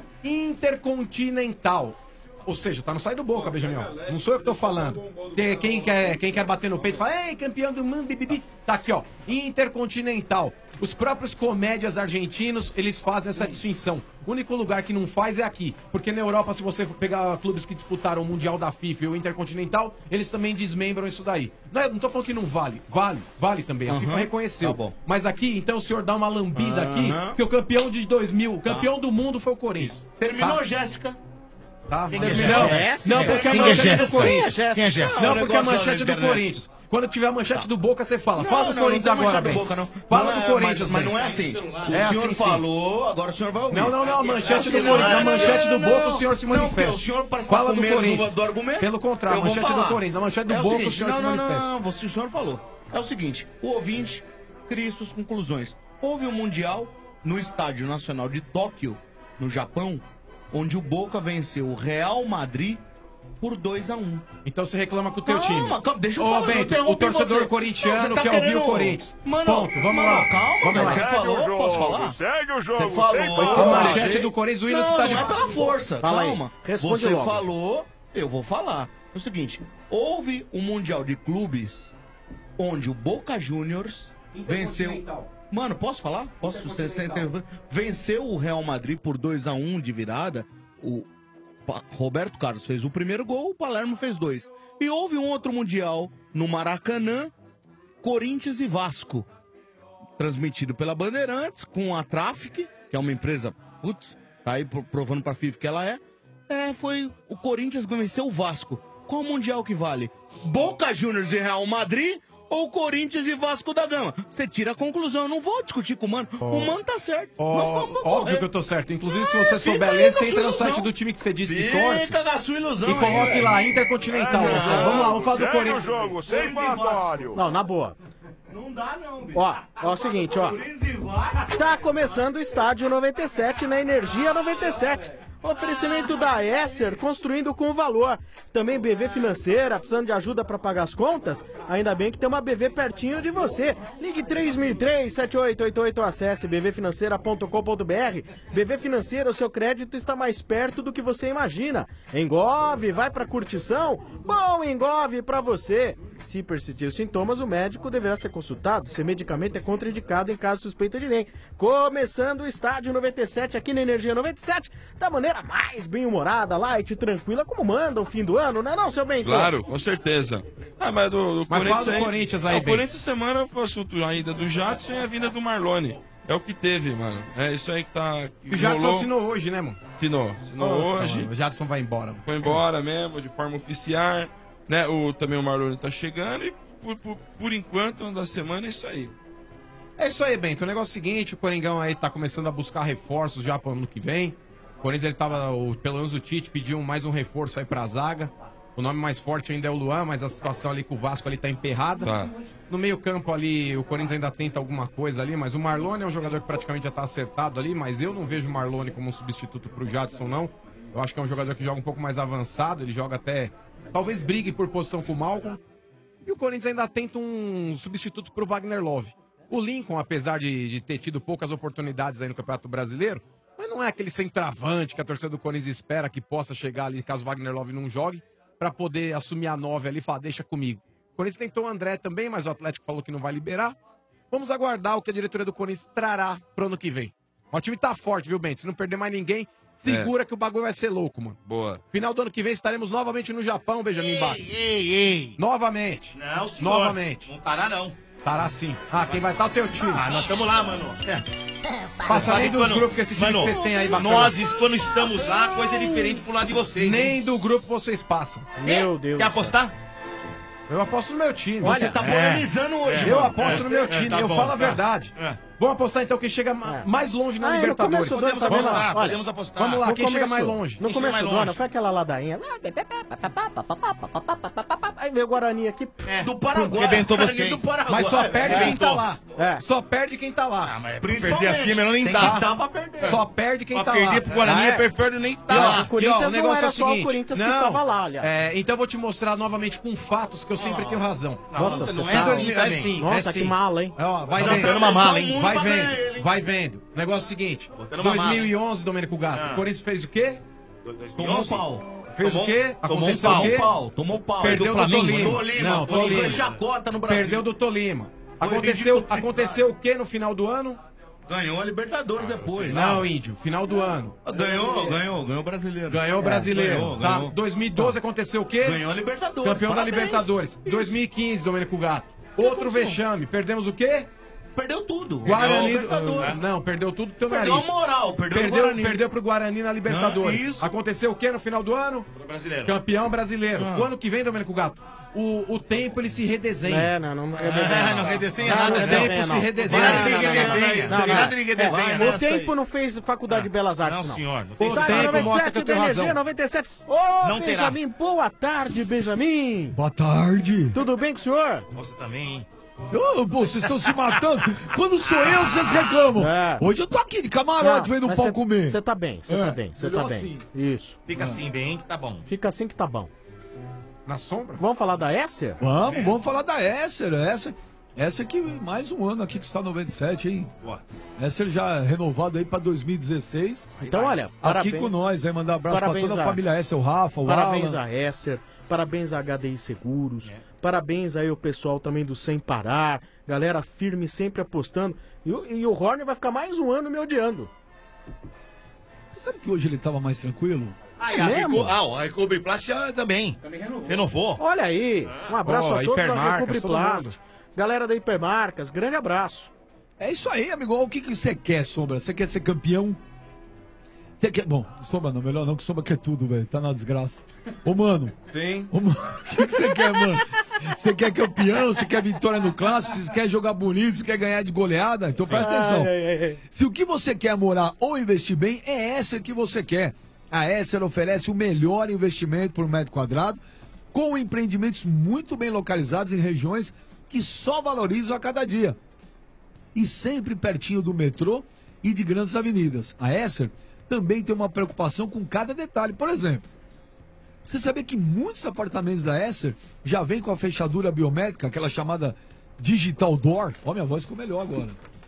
Intercontinental. Ou seja, tá no sai do boca, Benjamin. Não sou eu que tô falando. Tem- Quem quer, quem quer bater no peito fala, ei, campeão do mundo, bibibi. Tá aqui, ó. Intercontinental. Os próprios comédias argentinos, eles fazem essa distinção. O único lugar que não faz é aqui. Porque na Europa, se você for pegar clubes que disputaram o Mundial da FIFA e o Intercontinental, eles também desmembram isso daí. Não, é- não tô falando que não vale. Vale, vale também. A FIFA Aham. reconheceu. Tá bom. Mas aqui, então o senhor dá uma lambida aqui, Aham. que o campeão de dois mil, o campeão do mundo foi o Corinthians. Terminou, Tá? Jéssica. Tá? Quem que é Não, Jéssica? não, porque a Quem é manchete é do Jéssica? Corinthians. Quem é Jéssica? Não, Não, porque a o negócio manchete da do internet. Corinthians. Quando tiver a manchete do Boca, você fala. Não, Fala do não, Corinthians não tem agora, manchete bem. do Boca, não. Fala Não do é, Corinthians, mas, mas bem. não é assim. O É senhor assim, sim. falou, agora o senhor vai ouvir. Não, não, não, a manchete do Não, Corinthians. não, A manchete do não, Boca, não. o senhor se Não, manifesta. porque o senhor parece que Fala tá do com medo Corinthians. do, do argumento. Pelo contrário, a Eu vou manchete falar. do Corinthians. A manchete do É o Boca, o seguinte, senhor não, se não, não, manifesta. não, você, o senhor falou. É o seguinte, o ouvinte cria suas conclusões. Houve um Mundial no Estádio Nacional de Tóquio, no Japão, onde o Boca venceu o Real Madrid por dois a um. Então você reclama com o teu Calma, time. calma, deixa eu Ô, falar, não Bento, interrompi o torcedor você. corintiano Não, você tá quer ouvir querendo- o Corinthians. Mano, Ponto, vamos mano, lá. calma, vamos velho, lá. você falou, posso falar? Segue o jogo, Você falou. sem Vai ser parar. manchete do Corinthians, o Willian Não, tá de... não é pela força, Fala aí, calma. responde Você logo. falou, eu vou falar. É o seguinte, houve um Mundial de Clubes onde o Boca Juniors venceu... Mano, posso falar? Posso? Você, você, venceu o Real Madrid por dois a um de virada. O Pa- Roberto Carlos fez o primeiro gol, o Palermo fez dois. E houve um outro Mundial no Maracanã, Corinthians e Vasco. Transmitido pela Bandeirantes, com a Traffic, que é uma empresa, putz, tá aí pro- provando pra FIFA que ela é. É, foi o Corinthians que venceu o Vasco. Qual Mundial que vale? Boca Juniors e Real Madrid ou Corinthians e Vasco da Gama? Você tira a conclusão, eu não vou discutir com o Mano. Ó. O Mano tá certo. Ó, Não vamos óbvio correr. que eu tô certo. Inclusive, se Ah, você fica souber aí ler, com você a entra no sua site ilusão. do time que você disse que torce Fica da sua ilusão. e coloque aí. lá, Intercontinental. Segue o Você. jogo, Vamos lá, vamos falar do segue o Corinthians. jogo, sem falatório. Não, na boa. Não dá não, bicho. Ó, ó, é o seguinte, ó. Tá começando o Estádio noventa e sete na Energia noventa e sete. Oferecimento da Esser, construindo com valor. Também B V Financeira, precisando de ajuda para pagar as contas? Ainda bem que tem uma B V pertinho de você. Ligue três mil e três, sete oito oito oito, acesse b v financeira ponto com ponto b r. B V Financeira, o seu crédito está mais perto do que você imagina. Engove, vai para curtição? Bom engove para você. Se persistir os sintomas, o médico deverá ser consultado. Se medicamento é contraindicado em caso suspeita de dengue. Começando o Estádio noventa e sete aqui na Energia noventa e sete, da maneira mais bem-humorada, light e tranquila, como manda o fim do ano, né não, seu Bento? Claro, com certeza. Ah, mas do, do Mas fala do aí- Corinthians aí, Ah, o Bento. Corinthians semana foi o assunto a ida do Jadson e a vinda do Marlone. É o que teve, mano. É isso aí que tá. Que O Jadson rolou. assinou hoje, né, mano? Assinou. Assinou Puta, hoje. mano, O Jadson vai embora. Mano. Foi embora mesmo, de forma oficial. Né? O, também o Marlone tá chegando e por, por, por enquanto, da semana é isso aí. É isso aí, Bento. O negócio é o seguinte, o Coringão aí tá começando a buscar reforços já pro ano que vem. Corinthians, ele tava, o, pelo menos o Tite pediu mais um reforço aí pra zaga. O nome mais forte ainda é o Luan, mas a situação ali com o Vasco ali tá emperrada. Tá. No meio campo ali, o Corinthians ainda tenta alguma coisa ali, mas o Marlone é um jogador que praticamente já tá acertado ali, mas eu não vejo o Marlone como um substituto pro Jadson, não. Eu acho que é um jogador que joga um pouco mais avançado, ele joga até... Talvez brigue por posição com o Malcom. E o Corinthians ainda tenta um substituto pro Wagner Love. O Lincoln, apesar de, de ter tido poucas oportunidades aí no Campeonato Brasileiro, mas não é aquele centroavante que a torcida do Corinthians espera que possa chegar ali, caso o Wagner Love não jogue, para poder assumir a nove ali e falar, deixa comigo. O Corinthians tentou o André também, mas o Atlético falou que não vai liberar. Vamos aguardar o que a diretoria do Corinthians trará pro ano que vem. O time tá forte, viu, Bento? Se não perder mais ninguém, segura é. que o bagulho vai ser louco, mano. Boa. Final do ano que vem estaremos novamente no Japão, Benjamin Bach. Ei, ei, ei. Novamente. Não, senhor. Novamente. Não estará, não. Estará sim. Ah, quem vai estar é o teu time. Ah, nós estamos lá, mano. Passa nem dos quando, grupos que esse time mano, que você tem aí bacana. Nós, quando estamos lá, coisa é diferente pro lado de vocês. Nem hein? do grupo vocês passam. Meu Deus. Quer apostar? Eu aposto no meu time. Olha, você tá polemizando é, hoje, Eu mano. aposto é, no meu time, é, tá eu bom, falo a tá. verdade. É. Vamos apostar então quem chega É. mais longe na Ah, Libertadores. no começo do ano Podemos também, apostar, olha, podemos apostar. Vamos lá, No quem chega começo- mais longe? No Quem chega começo mais do ano, longe? foi aquela ladainha. Aí veio o Guarani aqui. É. Do Paraguai. Arrebentou Guarani vocês. do Paraguai. Mas só perde quem tá lá. É. Só perde quem tá lá. Ah, mas Perder assim é melhor nem Tem dar. que Dá pra perder. Só perde quem Pra tá lá. perder pro Guarani, Ah, é prefiro nem E, tá ó, lá. o Corinthians e, ó, não negócio era é o só o seguinte, Corinthians que não, estava lá, olha. É, então eu vou te mostrar novamente com fatos que eu sempre tenho razão. Nossa, não, você não tá- é assim dois mil- é também. sim, Nossa, é que sim. mala, hein? Ó, vai Tá vendo. botando uma mala, hein? Vai Bota vendo, ele, hein? vai vendo. O negócio é o seguinte, Botando uma mala, dois mil e onze, Domênico Gato, Ah. o Corinthians fez o quê? Tomou um pau. Fez Tomou- o quê? Tomou um Aconteceu pau. o quê? pau. Tomou pau. Perdeu É do Flamengo, Tolima. Tolima. Não, Tolima Tolima. foi chacota no Brasil. Perdeu do Tolima. Foi Aconteceu, ridículo. aconteceu o quê no final do ano? Ganhou a Libertadores depois. Não, Índio, final do ano. Ganhou, ganhou, ganhou o brasileiro. Ganhou o brasileiro. ganhou, Tá? ganhou. dois mil e doze aconteceu o quê? Ganhou a Libertadores. Campeão da Parabéns. Libertadores. dois mil e quinze, Domênico Gato. Outro vexame. Perdemos o quê? Perdeu tudo. Guarani. Ganhou a Libertadores. Ah, Não, perdeu tudo do teu Perdeu nariz. a moral, perdeu, o Perdeu, Guarani. perdeu pro Guarani na Libertadores. Não, isso. Aconteceu o quê no final do ano? Brasileiro. Campeão brasileiro. Ah. O ano que vem, Domênico Gato, o, o tempo ele se redesenha. É, não, não, não Ah, redesenha. não redesenha Não, nada, não não. redesenha, O tempo não. se redesenha. Não, Nada não, de não, não, redesenha. não, não, Não, não. nada de redesenha. É, o tempo não fez faculdade de Belas Artes, Não, não. senhor. Não O tem tempo Estádio mostra que eu tenho D N G razão. noventa e sete. Ô, Não terá. Benjamin, boa tarde, Benjamin. Boa tarde. Tudo bem com o senhor? Você também, hein? Ô, pô, vocês estão se matando. Quando sou eu, vocês reclamam. É. Hoje eu tô aqui de camarote vendo o mas pau cê- comer. Você tá bem, você É, tá bem, você tá melhor bem. assim. Isso. Fica assim bem, que tá bom. Fica assim que tá bom. Na sombra? Vamos falar da Esser? Vamos, vamos falar da Esser. Essa, essa que mais um ano aqui que está noventa e sete, hein? Boa. Esser já renovado aí pra dois mil e dezesseis. Então, olha, Aqui parabéns, com nós, aí mandar um abraço pra Parabéns toda a a- família Esser, o Rafa, o parabéns Alan. a Esser, parabéns a H D I Seguros, É. parabéns aí o pessoal também do Sem Parar, galera firme sempre apostando. E, o- e o Horner vai ficar mais um ano me odiando. Sabe que hoje ele tava mais tranquilo? Ah, e É a mesmo? Rico, ah, a Recobriplást também. Renovou. Olha aí, um abraço Ó, a todos da Hipermarcas, Recobre todo Plast. Galera da Hipermarcas, grande abraço. É isso aí, amigo. O que que você quer, Sombra? Você quer ser campeão? Você quer... Bom, Sombra não, melhor não, que Sombra quer tudo, velho. Tá na desgraça. Ô, mano. Sim. Ô, mano, o que que você quer, mano? Você quer campeão? Você quer vitória no clássico? Você quer jogar bonito? Você quer ganhar de goleada? Então presta atenção. Ai, ai, ai. Se o que você quer é morar ou investir bem, é essa que você quer. A Esser oferece o melhor investimento por metro quadrado, com empreendimentos muito bem localizados em regiões que só valorizam a cada dia. E sempre pertinho do metrô e de grandes avenidas. A Esser também tem uma preocupação com cada detalhe. Por exemplo, você sabia que muitos apartamentos da Esser já vêm com a fechadura biométrica, aquela chamada Digital Door? Ó, minha voz ficou melhor agora.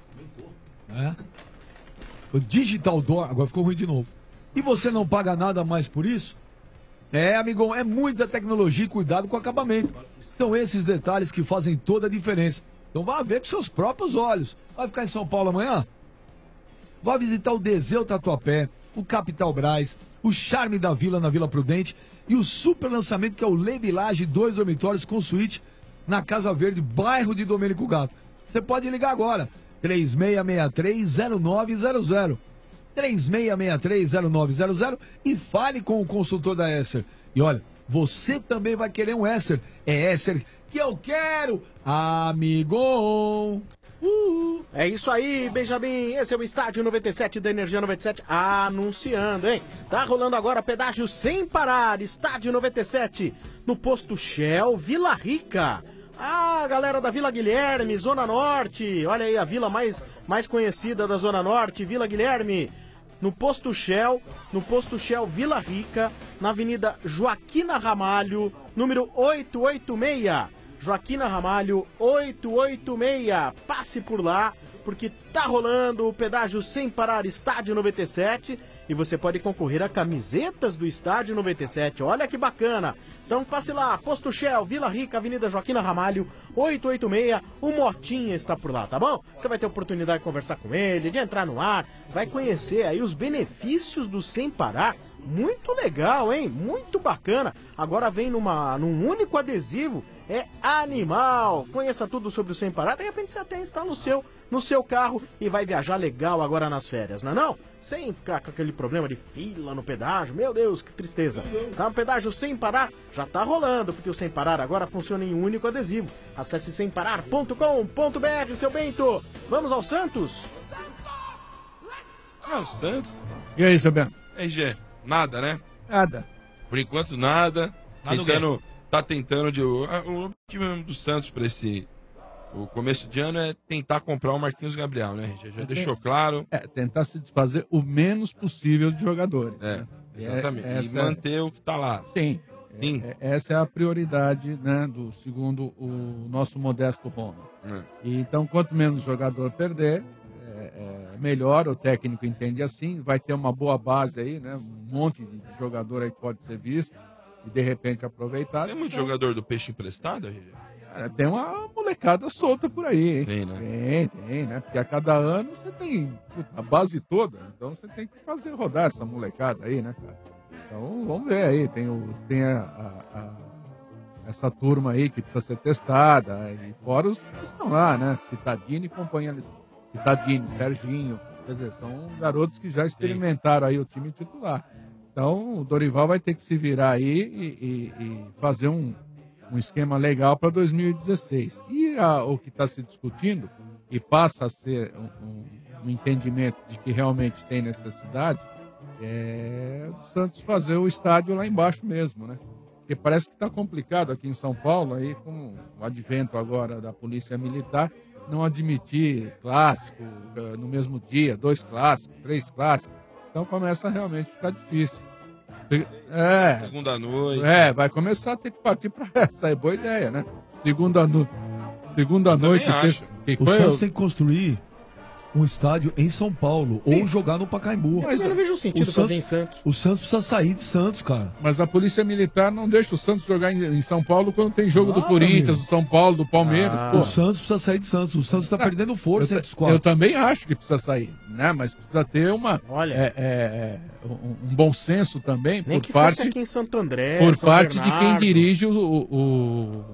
É. O Digital Door, agora ficou ruim de novo. E você não paga nada mais por isso? É, amigão, é muita tecnologia e cuidado com o acabamento. São esses detalhes que fazem toda a diferença. Então vá ver com seus próprios olhos. Vai ficar em São Paulo amanhã? Vá visitar o Deseu Tatuapé, o Capital Braz, o Charme da Vila na Vila Prudente e o super lançamento que é o Le Village, dois dormitórios com suíte na Casa Verde, bairro de Domênico Gato. Você pode ligar agora, três seis seis três, zero nove zero zero. três seis seis três, zero nove zero zero e fale com o consultor da Esser. E olha, você também vai querer um Esser. É Esser que eu quero, amigo. Uh, é isso aí, Benjamin. Esse é o Estádio noventa e sete da Energia noventa e sete anunciando, hein? Tá rolando agora pedágio sem parar. Estádio noventa e sete no posto Shell, Vila Rica. Ah, galera da Vila Guilherme, Zona Norte. Olha aí a vila mais, mais conhecida da Zona Norte, Vila Guilherme. No posto Shell, no posto Shell Vila Rica, na Avenida Joaquina Ramalho, número oitocentos e oitenta e seis. Joaquina Ramalho, oitocentos e oitenta e seis. Passe por lá, porque tá rolando o pedágio sem parar Estádio noventa e sete e você pode concorrer a camisetas do Estádio noventa e sete. Olha que bacana. Então passe lá, Posto Shell, Vila Rica, Avenida Joaquina Ramalho, oitocentos e oitenta e seis. O Motinha está por lá, tá bom? Você vai ter a oportunidade de conversar com ele, de entrar no ar, vai conhecer aí os benefícios do Sem Parar. Muito legal, hein? Muito bacana. Agora vem numa, num único adesivo. É animal. Conheça tudo sobre o Sem Parar. De repente você até está no seu, no seu carro e vai viajar legal agora nas férias, não é não? Sem ficar com aquele problema de fila no pedágio. Meu Deus, que tristeza. Tá um pedágio Sem Parar? Já tá rolando, porque o Sem Parar agora funciona em um único adesivo. Acesse sem parar ponto com ponto br, seu Bento. Vamos ao Santos? Ah, o Santos? E aí, seu Bento? R G, nada, né? Nada. Por enquanto, nada. Nada tentando, tá tentando de... O o objetivo do Santos para esse... O começo de ano é tentar comprar o Marquinhos Gabriel, né, R G? Já deixou claro. É, tentar se desfazer o menos possível de jogadores. É, né? exatamente. É, e manter o que tá lá. Sim. Sim. É, essa é a prioridade, né, do segundo o nosso modesto Roma. É. E, então, quanto menos jogador perder, é, é melhor. O técnico entende assim. Vai ter uma boa base aí, né? Um monte de jogador aí que pode ser visto e de repente aproveitado. Tem muito então, jogador do Peixe emprestado, R G? Cara, tem uma molecada solta por aí, hein? Tem, né? Tem, tem, né? Porque a cada ano você tem puta, a base toda. Então você tem que fazer rodar essa molecada aí, né, cara? Então vamos ver aí. Tem, o, tem a, a, a, essa turma aí que precisa ser testada. E fora os que estão lá, né? Citadini e companhia. Citadini, Serginho. Quer dizer, são garotos que já experimentaram aí o time titular. Então o Dorival vai ter que se virar aí e, e, e fazer um, um esquema legal para dois mil e dezesseis. E a, o que está se discutindo, e passa a ser um, um, um entendimento de que realmente tem necessidade, é o Santos fazer o estádio lá embaixo mesmo, né? Porque parece que está complicado aqui em São Paulo, aí com o advento agora da Polícia Militar, não admitir clássico uh, no mesmo dia, dois clássicos, três clássicos. Então começa a realmente ficar difícil. É, Segunda noite. é, vai começar a ter que partir para essa. É boa ideia, né? Segunda, no... Segunda noite. acho. Que, que O foi, Santos tem que construir um estádio em São Paulo Sim. ou jogar no Pacaembu. Mas eu não vejo sentido o fazer Santos, em Santos. O Santos precisa sair de Santos, cara. Mas a Polícia Militar não deixa o Santos jogar em, em São Paulo quando tem jogo do Nada, Corinthians, amigo. do São Paulo, do Palmeiras. Ah. pô. O Santos precisa sair de Santos. O Santos está Ah, perdendo força eu, entre os eu quatro. também acho que precisa sair, né? Mas precisa ter uma, Olha. é, é, é, um, um bom senso também Nem por que parte, fosse aqui em Santo André, por São parte de quem Bernardo. dirige o, o, o,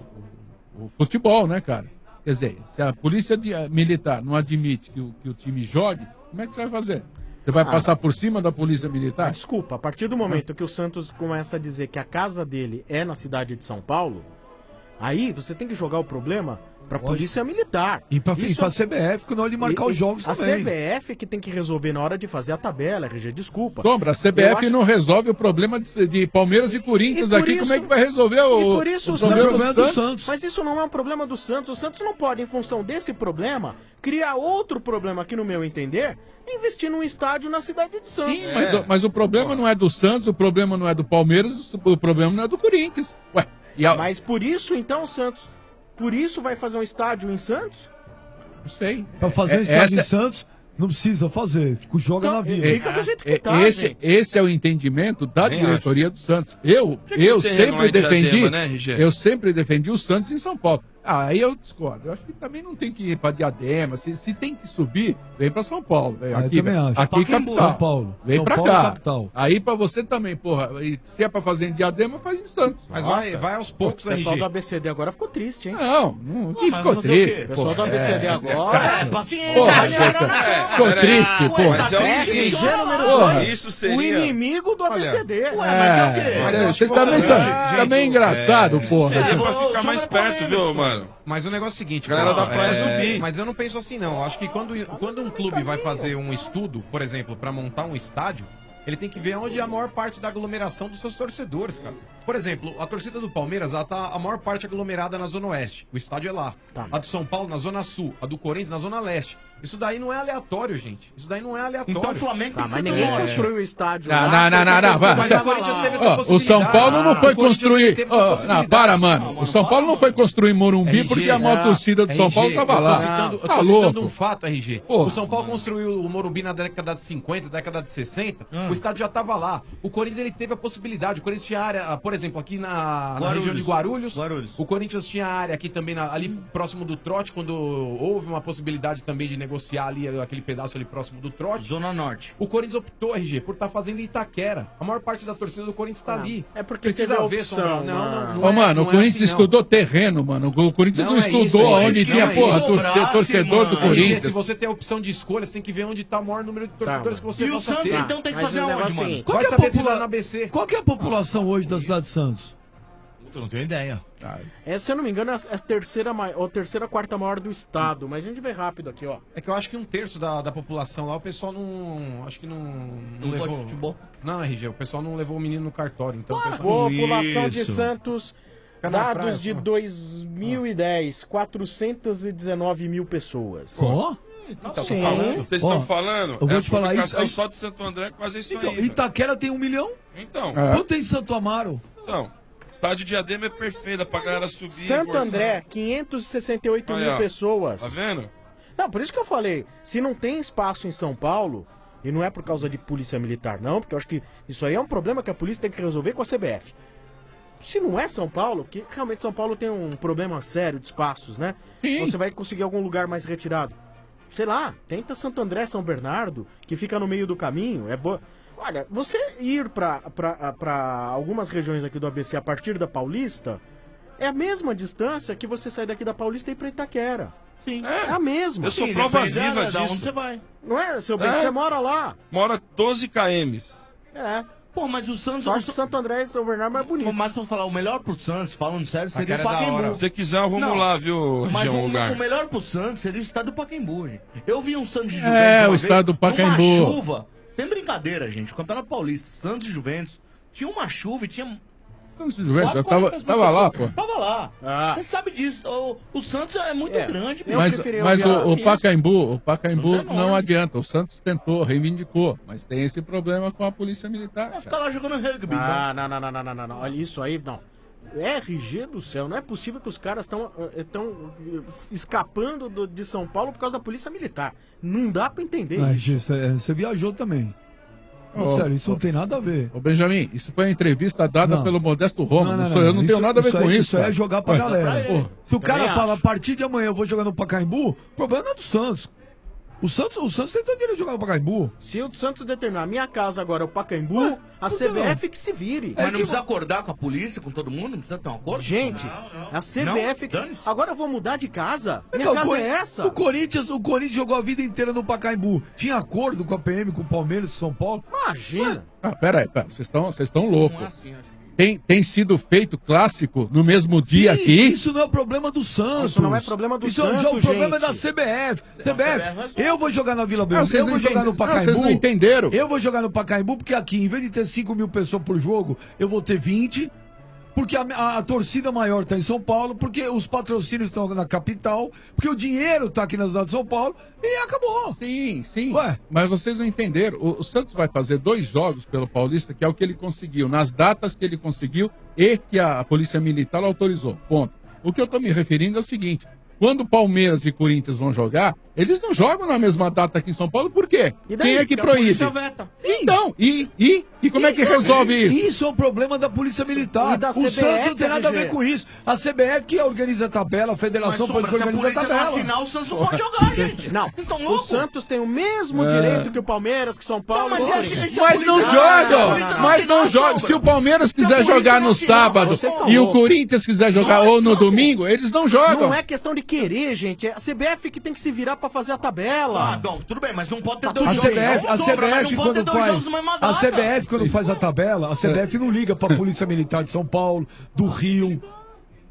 o futebol, né, cara? Quer dizer, se a Polícia de- Militar não admite que o, que o time jogue, como é que você vai fazer? Você vai Ah. passar por cima da Polícia Ah, Militar? desculpa, a partir do momento que o Santos começa a dizer que a casa dele é na cidade de São Paulo, aí você tem que jogar o problema pra Lógico. Polícia Militar. E pra, e Isso- pra C B F, que na hora de marcar E- os jogos a também. C B F que tem que resolver na hora de fazer a tabela, R G, desculpa. Sombra, a C B Eu F acho- não resolve o problema de, de Palmeiras e Corinthians E por aqui. isso- Como é que vai resolver o, E por isso o o problema Santos- do do Santos? Santos. Mas isso não é um problema do Santos. O Santos não pode, em função desse problema, criar outro problema que, no meu entender, é investir num estádio na cidade de Santos. Sim, mas, o- mas o problema não é do Santos, o problema não é do Palmeiras, o problema não é do Corinthians. Ué, e a... Mas por isso, então, o Santos, por isso vai fazer um estádio em Santos? Não sei. Pra fazer É- um estádio essa- em Santos, não precisa fazer. Fica- Joga Então, na vida. é- Fica do jeito que É, tá, esse, gente. esse é o entendimento da Nem diretoria do Santos. Eu, Por que que eu não tem sempre regulamento de defendi, Diadema, né, R G? eu sempre defendi o Santos em São Paulo. Ah, aí eu discordo. Eu acho que também não tem que ir para Diadema. Se, se tem que subir, vem para São Paulo. Vem Ah, eu aqui, também acho. aqui Pacaembu, capital. São Paulo. Vem São para Paulo, cá. capital. Aí para você também, porra. E se é para fazer em Diadema, faz em Santos. Mas Nossa. vai, vai aos poucos, O pessoal R G. do A B C D agora ficou triste, hein? Não, não, que mas ficou fazer o triste. quê? O pessoal do porra. A B C D É, agora... paciência. Porra, não, Checa, não, não. ficou Pera aí. triste, Ué, porra. mas é o R seguinte, G número porra. dois. Isso O seria... inimigo do A B C D. Ué, mas é o quê? É, Mas eu acho você que também você- tá, tá meio engraçado, porra. Seria pra Ô, ficar ô, mais sobre perto, polêmico. viu, mano? mano. Mas o negócio é o seguinte, Galera cara, da praia é, subir. Mas eu não penso assim, não. Eu acho que quando, quando um clube vai fazer um estudo, por exemplo, pra montar um estádio, ele tem que ver onde é a maior parte da aglomeração dos seus torcedores, cara. Por exemplo, a torcida do Palmeiras, ela tá a maior parte aglomerada na Zona Oeste. O estádio é lá. Tá. A do São Paulo na Zona Sul. A do Corinthians na Zona Leste. Isso daí não é aleatório, gente. Isso daí não é aleatório. Então o Flamengo Tá, tem que mas ser ninguém do norte. construiu o estádio Não, lá. não, não, não, não, vai. Mas o Corinthians teve essa Ó, o possibilidade. São Paulo não Ah, foi o Corinthians construir. teve essa Ó, não, possibilidade. para, mano. O São Paulo não foi construir Morumbi R G, porque a maior ah, torcida do São R G, Paulo tava eu tô lá. citando- eu tô Tá citando louco. um fato, R G. Porra. O São Paulo construiu o Morumbi na década de cinquenta, década de sessenta. Hum. O estádio já tava lá. O Corinthians ele teve a possibilidade. O Corinthians tinha área, ah, por exemplo, aqui na, na Guarulhos. região de Guarulhos. Guarulhos. O Corinthians tinha área aqui também, na- ali próximo do Trote, quando houve uma possibilidade também de negociar ali aquele pedaço ali próximo do Trote. Zona Norte. O Corinthians optou, R G, por estar fazendo em Itaquera. A maior parte da torcida do Corinthians tá Não, ali. é porque Precisa teve a ver, opção, Sombra. Não, mano. não, não Ô, é- mano, não o é Corinthians assim, não. estudou terreno, mano. O Corinthians não, Não é estudou isso, é onde isso, tinha, não é porra, isso. torce- Sobrasse, torcedor do mano. R G, se Corinthians. você tem a opção de escolha, você tem que ver onde tá o maior número de torcedores Tá, que você E o possa Santos, ter. então, tem que Mas fazer o negócio aonde, é o mano? seguinte, Vai Qual que é a saber se popula- lá na B C. Qual que é a população hoje da cidade de Santos? Eu não tenho ideia. É, se eu não me engano, é a terceira, mai- ou terceira, quarta maior do estado. Mas a gente vê rápido aqui, ó. É que eu acho que um terço da, da população lá, o pessoal não. Acho que não. Não, Não gosta levou. de futebol? Não, R G, o pessoal não levou o menino no cartório. Então o pessoal. População de Isso. Santos, Fica na dados praia, de pô. dois mil e dez, quatrocentos e dezenove mil pessoas. Ó, Então, tô Sim. falando. Vocês Ó, estão falando? eu vou é te falar, a publicação isso- só de Santo André, quase isso então, aí. velho. Itaquera tem um milhão? Então, É. Quanto tem Santo Amaro? então, estádio Diadema é perfeito, dá pra galera subir. Santo voltar. André, quinhentos e sessenta e oito Aí, mil ó. pessoas. Tá vendo? Não, por isso que eu falei, se não tem espaço em São Paulo, e não é por causa de polícia militar, não, porque eu acho que isso aí é um problema que a polícia tem que resolver com a C B F. Se não é São Paulo, que realmente São Paulo tem um problema sério de espaços, né? Sim. Você vai conseguir algum lugar mais retirado. Sei lá, tenta Santo André, São Bernardo, que fica no meio do caminho, é boa. Olha, você ir pra, pra, pra algumas regiões aqui do A B C a partir da Paulista, é a mesma distância que você sair daqui da Paulista e ir pra Itaquera. Sim. É a mesma. Eu sou Sim, prova depende viva da- da disso. onde você vai. Não é, seu bem? É. Você mora lá. Mora doze quilômetros. É. Pô, mas o Santos... Só o acho que Santo André e São Bernardo é mais bonito. Mas pra falar, o melhor pro Santos, falando sério, seria Aquela o é da hora. Pacaembu. Se você quiser, eu vou Não, lá, viu, Mas Região o, Lugar. o melhor pro Santos seria o estádio do Pacaembu, gente. Eu vi um Santos de É, Juventus o uma estádio do vez, Pacaembu. numa chuva, sem brincadeira, gente, o Campeonato Paulista, Santos e Juventus, tinha uma chuva e tinha... Santos de Juventus, quase eu tava, quarenta tava lá, pô. Tava lá. Ah. Você sabe disso. O, o Santos é muito É. grande. Eu Mas, preferia mas ouvir a- o, o Pacaembu, o Pacaembu Santos é não enorme. adianta. O Santos tentou, reivindicou, mas tem esse problema com a polícia militar. Vai ficar cara. lá jogando rugby. Ah, não, não, não, não, não, não, não. Olha isso aí, não. R G do céu, não é possível que os caras estão estão escapando do- de São Paulo por causa da polícia militar. Não dá pra entender Ah, isso. Você você viajou também. Ô, Sério, isso ô, não tem nada a ver. Ô Benjamin, isso foi uma entrevista dada Não. pelo Modesto Roma. Não, sou eu, não tenho Isso- nada a ver isso com aí- isso. Isso aí é cara. jogar pra Ué, galera. pô, Se o Também cara fala, a acho. partir de amanhã eu vou jogar no Pacaembu, o problema não é do Santos. O Santos, o Santos tem todo direito de jogar no Pacaembu. Se o Santos determinar, minha casa agora é o Pacaembu, Ué, a por que C B F não? que se vire. Mas É não que- precisa acordar com a polícia, com todo mundo? Não precisa ter um acordo? Gente, Não, não. a C B F Não, que... dane-se. Agora eu vou mudar de casa. Minha Então, o casa Cor- é essa. O Corinthians, o Corinthians jogou a vida inteira no Pacaembu. Tinha acordo com a P M, com o Palmeiras, com São Paulo. Imagina. Ah, pera aí, pera, vocês estão vocês estão Não é loucos. assim, acho que... Tem, tem sido feito clássico no mesmo dia Sim, aqui? Isso não é problema do Santos. Isso não é problema do Isso é- Santos, O problema gente. é da C B F. Não, C B F, C B F eu vou jogar na Vila Não, Belmiro, vocês eu não vou jogar no entendem- não, Pacaembu. vocês não entenderam. Eu vou jogar no Pacaembu porque aqui, em vez de ter cinco mil pessoas por jogo, eu vou ter vinte. Porque a, a- a torcida maior está em São Paulo, porque os patrocínios estão na capital, porque o dinheiro está aqui na cidade de São Paulo e acabou. Sim, sim. Ué. Mas vocês não entenderam. O, o Santos vai fazer dois jogos pelo Paulista, que é o que ele conseguiu, nas datas que ele conseguiu e que a, a Polícia Militar autorizou. Ponto. O que eu estou me referindo é o seguinte: quando Palmeiras e Corinthians vão jogar, eles não jogam na mesma data aqui em São Paulo, por quê? E daí? Quem é que Porque a proíbe? polícia veta. Então, e, e, e como é que resolve isso? Isso é um problema da Polícia Militar. E da o C B F, Santos não tem nada a R G. ver com isso. A C B F que organiza a tabela, a Mas, Federação Sombra, pode se a organizar a polícia não tabela. assinar, o Santos não pode jogar, gente. Não, Vocês estão o loucos? Santos tem o mesmo É. direito que o Palmeiras, que São Paulo. Não, mas e o e a- Corinthians. e a Mas polícia- não Ah, jogam! a polícia Mas não assinar, jogam! Sombra. Se o Palmeiras Se a quiser polícia jogar não no assinar, sábado vocês estão e o loucos. Corinthians quiser jogar Nós ou no não. domingo, eles não jogam. Não é questão de querer, gente. É a C B F que tem que se virar pra fazer a Ah, tabela. não, tudo bem, mas não pode ter Tá dois A tudo jogos. bem. C B F, não, a Sombra, mas C B F não pode ter quando dois faz, jogos na mesma a data. C B F quando faz a tabela, a C B F não liga pra Polícia Militar de São Paulo, do Rio,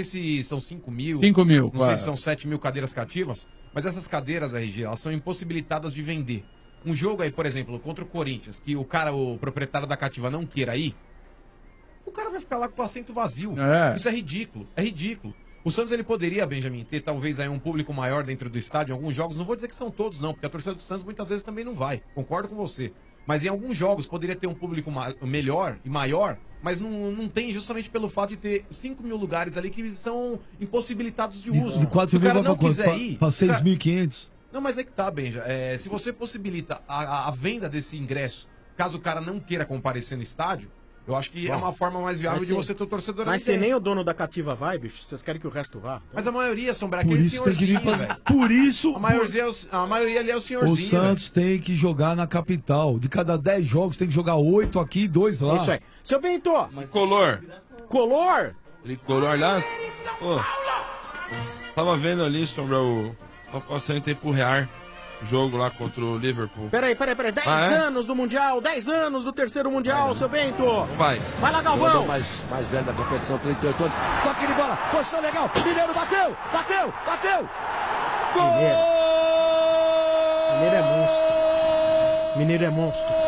sei se são cinco mil. cinco mil, Não claro. sei se são sete mil cadeiras cativas. Mas essas cadeiras, R G, elas são impossibilitadas de vender. Um jogo aí, por exemplo, contra o Corinthians, que o cara, o proprietário da cativa não queira ir, o cara vai ficar lá com o assento vazio. É. Isso é ridículo, é ridículo. O Santos ele poderia, Benjamin, ter talvez aí um público maior dentro do estádio em alguns jogos. Não vou dizer que são todos, não, porque a torcida do Santos muitas vezes também não vai. Concordo com você. Mas em alguns jogos poderia ter um público ma- melhor e maior, mas não, não tem justamente pelo fato de ter cinco mil lugares ali que são impossibilitados de uso. De quatro Se o mil cara vai não pra quanto? quiser Pra- ir... pra o seis cara- mil e quinhentos. Não, mas é que tá, Benja. É, se você possibilita a, a- a venda desse ingresso, caso o cara não queira comparecer no estádio, eu acho que Bom, é uma forma mais viável mas de se- você ter o torcedor Mas ali se dentro. nem o dono da Cativa vai, bicho, vocês querem que o resto vá? Mas a maioria, Sombra, é Por aquele isso tem que vir senhorzinho, fazer. velho. Por isso, A maioria, é o- a maioria ali é o o senhorzinho, Santos tem que jogar na capital. De cada dez jogos tem que jogar oito aqui e dois lá. É isso aí. Seu Bento, Color. color? Tricolor, aliás. Pô, tava vendo ali sobre o. Tava passando em tempo real. Jogo lá contra o Liverpool. Peraí, peraí, peraí. dez Ah, é? anos do Mundial, dez anos do terceiro Mundial, seu Bento. Vai. Vai lá, Jogador Galvão. mais, mais velho da competição, trinta e oito anos. Toque de bola, posição legal. Mineiro bateu, bateu, bateu. Mineiro. Mineiro é monstro. Mineiro é monstro.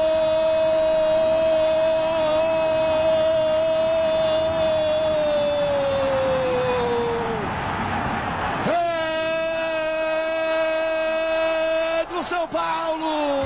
É do São Paulo.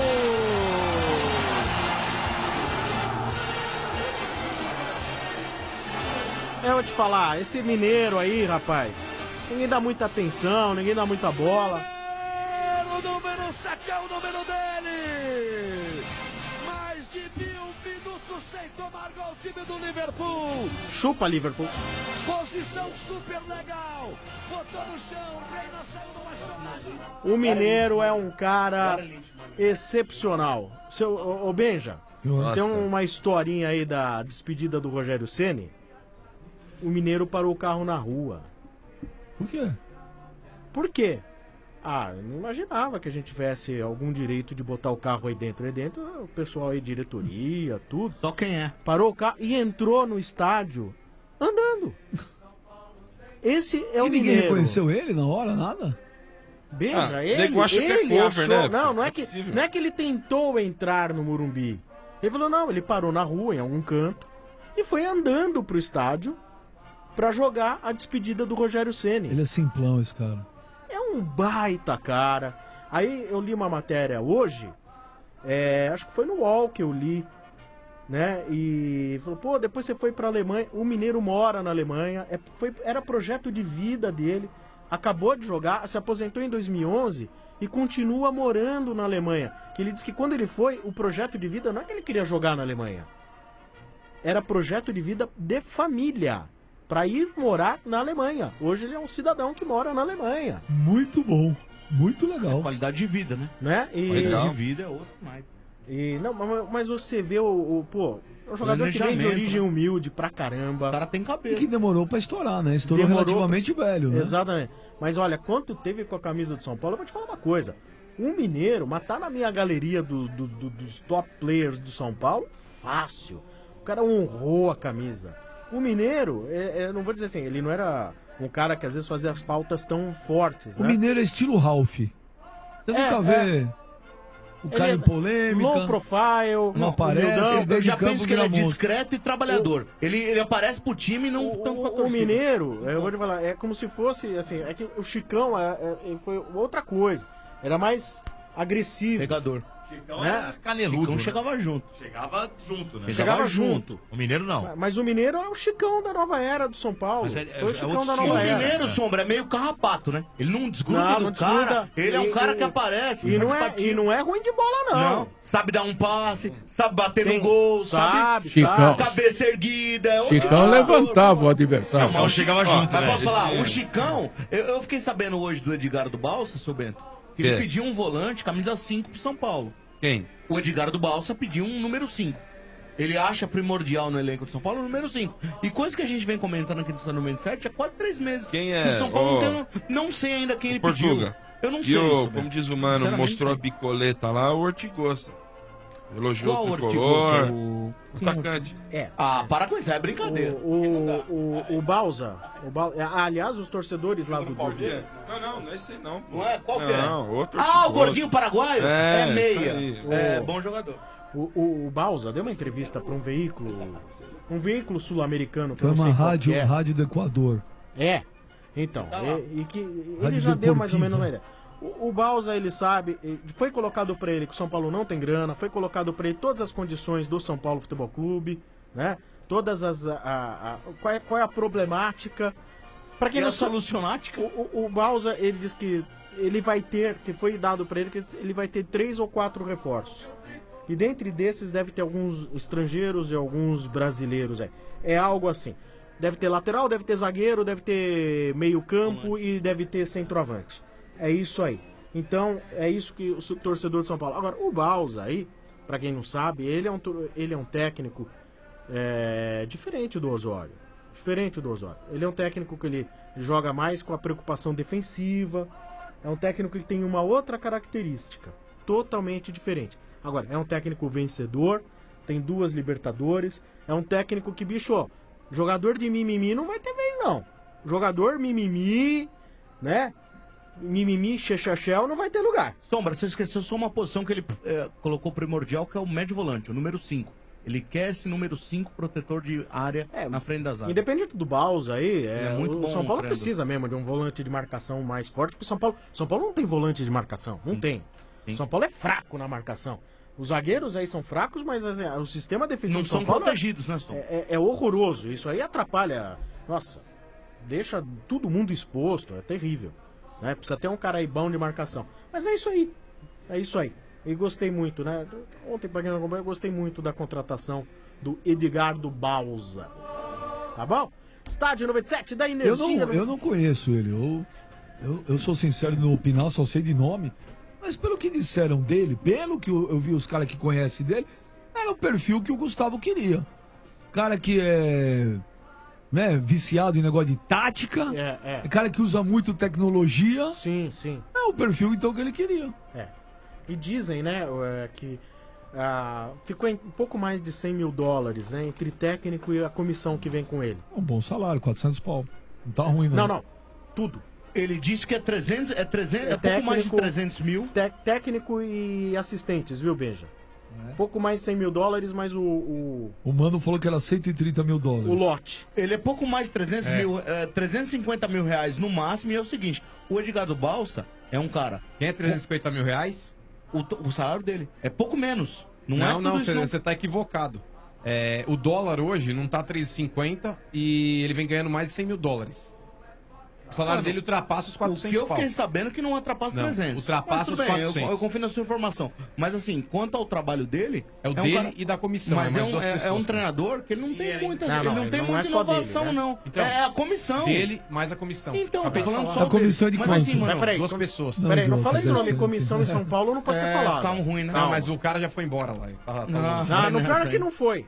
Eu vou te falar, esse mineiro aí, rapaz, ninguém dá muita atenção, ninguém dá muita bola. O número sete é o número dele. Mais de mil minutos sem tomar gol, time do Liverpool. Chupa, Liverpool. Posição super legal. Botou no chão, Reina saiu do personagem. O mineiro é um cara excepcional. Seu, ô, ô Benja, Nossa. tem uma historinha aí da despedida do Rogério Ceni. O mineiro parou o carro na rua. Por quê? Por quê? Ah, eu não imaginava que a gente tivesse algum direito de botar o carro aí dentro. Aí dentro, o pessoal aí, diretoria, tudo. Só quem é. Parou o carro e entrou no estádio andando. Esse é o E ninguém mineiro. reconheceu ele na hora, nada? Beija, Ah, ele, nego acha que é ele cover, achou... né? Não, não é, É que, possível. não é que ele tentou entrar no Morumbi. Ele falou, não, ele parou na rua, em algum canto, e foi andando pro estádio pra jogar a despedida do Rogério Ceni. Ele é simplão, esse cara. É um baita cara. Aí eu li uma matéria hoje, é, acho que foi no U O L que eu li, né? E falou, pô, depois você foi pra Alemanha. O mineiro mora na Alemanha, é, foi, era projeto de vida dele. Acabou de jogar, se aposentou em dois mil e onze e continua morando na Alemanha. Que ele disse que quando ele foi, o projeto de vida não é que ele queria jogar na Alemanha. Era projeto de vida de família, para ir morar na Alemanha. Hoje ele é um cidadão que mora na Alemanha, Muito bom. Muito legal. Qualidade de vida, né? né? E, Qualidade de vida é outro mais. e não, mas, mas você vê o, o pô, é um jogador que vem de Planejamento, origem né? humilde pra caramba. O cara tem E cabelo. que demorou pra estourar, né? Estourou Demorou relativamente velho, né? Exatamente. Mas olha, quanto teve com a camisa do São Paulo, eu vou te falar uma coisa. Um mineiro, matar na minha galeria do, do- do- dos top players do São Paulo, fácil. O cara honrou a camisa. O mineiro, é, é, não vou dizer assim, ele não era um cara que às vezes fazia as faltas tão fortes, O né? mineiro é estilo Ralph. Você É, nunca vê o cara Ele em é polêmica. Low profile, Não aparece, humildão. dentro Eu já de campo penso que ele é vira monstro. discreto e trabalhador. Ele, ele aparece pro time e não O, tanto pra o, o torcida. mineiro, eu vou te falar, é como se fosse, assim, é que o Chicão é, é- é- foi outra coisa. Era mais agressivo. Pegador. Chicão Né? era caneludo. Chicão né? chegava junto. Chegava junto, né? Chegava junto. O Mineiro não. Mas o mineiro é o Chicão da nova era do São Paulo. Mas é- Foi o é Chicão outro da E nova o estilo, era. mineiro, Sombra, é meio carrapato, né? Ele não desgruda Não, do não cara. desgruda. Ele é um E- cara e- que aparece. E não, é, participativa. e não é ruim de bola, não. Não. Sabe dar um passe, sabe bater Tem- no gol, sabe, sabe. Chicão. sabe. Cabeça erguida. é outro Chicão jogador. levantava o adversário. Não, chegava Ó, junto, Mas né? posso falar, Esse- o Chicão, eu, eu fiquei sabendo hoje do Edgar do Balsa, seu Bento, que ele Que? pediu um volante, camisa cinco pro São Paulo. Quem? O Edgar do Balsa pediu um número cinco. Ele acha primordial no elenco do São Paulo o número cinco. E coisa que a gente vem comentando aqui do número sete há quase três meses. Quem é? O São Paulo Ô, não, tem, não sei ainda quem ele Portuga. pediu. Eu não E sei. o, seu como Bento. diz o mano, Sinceramente, mostrou a não. bicoleta lá, o Ortigosa. Elogiou Qual o Ortigosa? tricolor. O... O atacante. É. Ah, para com isso, é brincadeira. O, o, o, o Balsa. O Bal... ah, aliás, os torcedores lá do. do... Não, não, não é esse aí não. pô. Não é? Qual que é? Não, outro Ah, o Ortigosa. gordinho paraguaio? É, É, meia. isso aí. É, O- bom jogador. O, o, o Balsa deu uma entrevista para um veículo um veículo sul-americano que eu não Chama sei qual rádio, que é. rádio do Equador. É, então, e, e que ele Rádio já deu mais ou Deportiva. menos uma ideia. O, o Bausa, ele sabe, e foi colocado pra ele que o São Paulo não tem grana, foi colocado pra ele todas as condições do São Paulo Futebol Clube, né? Todas as... A, a, a, qual, é, qual é a problemática? Pra quem E não a sabe, solucionática? O, o, o Bausa, ele diz que ele vai ter, que foi dado pra ele, que ele vai ter três ou quatro reforços. E dentre desses deve ter alguns estrangeiros e alguns brasileiros. É, é algo assim. Deve ter lateral, deve ter zagueiro, deve ter meio campo e deve ter centroavante. É isso aí. Então, é isso que o torcedor de São Paulo... Agora, o Bausa aí, pra quem não sabe, ele é um, ele é um técnico é, diferente do Osório. Diferente do Osório. Ele é um técnico que ele joga mais com a preocupação defensiva. É um técnico que tem uma outra característica. Totalmente diferente. Agora, é um técnico vencedor, tem duas Libertadores, é um técnico que, bicho, ó, jogador de mimimi não vai ter vez, não. Jogador mimimi, né? Mimimi, xexexel, não vai ter lugar. Sombra, você esqueceu só uma posição que ele é, colocou primordial, que é o médio volante, o número cinco. Ele quer esse número cinco protetor de área É, na frente das áreas. Independente do Bausa aí, é, é muito o bom, São Paulo Brando. precisa mesmo de um volante de marcação mais forte, porque o São Paulo, São Paulo não tem volante de marcação, não Sim. tem. Sim. São Paulo é fraco na marcação. Os zagueiros aí são fracos, mas assim, o sistema defensivo Não do São são Paulo protegidos, né, Sombra? é, é, é horroroso. Isso aí atrapalha. Nossa, deixa todo mundo exposto, é terrível. Né? Precisa ter um cara aí bom de marcação. Mas é isso aí. É isso aí. E gostei muito, né? Ontem, pra quem não acompanhou, eu gostei muito da contratação do Edgardo Bausa. Tá bom? Estádio noventa e sete da Energia. Eu não, eu não conheço ele. Eu, eu, eu sou sincero no opinar, só sei de nome. Mas pelo que disseram dele, pelo que eu, eu vi os caras que conhecem dele, era o perfil que o Gustavo queria. Cara que é, né, viciado em negócio de tática. É, é. É cara que usa muito tecnologia. Sim, sim. É o perfil então que ele queria. É. E dizem, né, é, que ah, ficou em um pouco mais de cem mil dólares, né, entre técnico e a comissão que vem com ele. Um bom salário, quatrocentos pau. Não tá ruim, não. Não, não. Tudo. Ele disse que é trezentos, é trezentos, é, É pouco mais de técnico- trezentos mil. Té- técnico e assistentes, viu, Benja? É. Pouco mais de cem mil dólares, mais o, o, O Mano falou que era cento e trinta mil dólares. o lote. Ele é pouco mais de trezentos É. mil, é, trezentos e cinquenta mil reais no máximo. E é o seguinte, o Edgardo Balsa é um cara, Quem é trezentos e cinquenta mil reais? o, to- o salário dele é pouco menos. Não, é Não, tudo não, isso, você não. você tá equivocado. É, o dólar hoje não tá três e cinquenta e ele vem ganhando mais de cem mil dólares. O salário Ah, dele ultrapassa os O que quatrocentos eu pau. fiquei sabendo que não ultrapassa Não, trezentos. ultrapassa Mas tudo os bem, eu, quatrocentos. eu confio na sua informação. Mas assim, quanto ao trabalho dele... É o um dele cara- e da comissão. Mas é, é mais um, duas é- é pessoas, um né? treinador que ele não tem muita, Não, ele não, não ele tem não é muita só dele, inovação, né? não. Então, é a comissão. Dele mais a comissão. Então, Acabei tô de falando falar. só A comissão dele. de Mas quanto? assim, mano... Mas peraí, Duas com- pessoas. Não, Peraí, não Diogo, fala esse deixa nome eu- comissão em São Paulo, não pode ser É, falado. tá ruim, né? Não, mas o cara já foi embora lá. Tá, tá Não. longe. Ah, no Vai pior nessa que aí. não foi.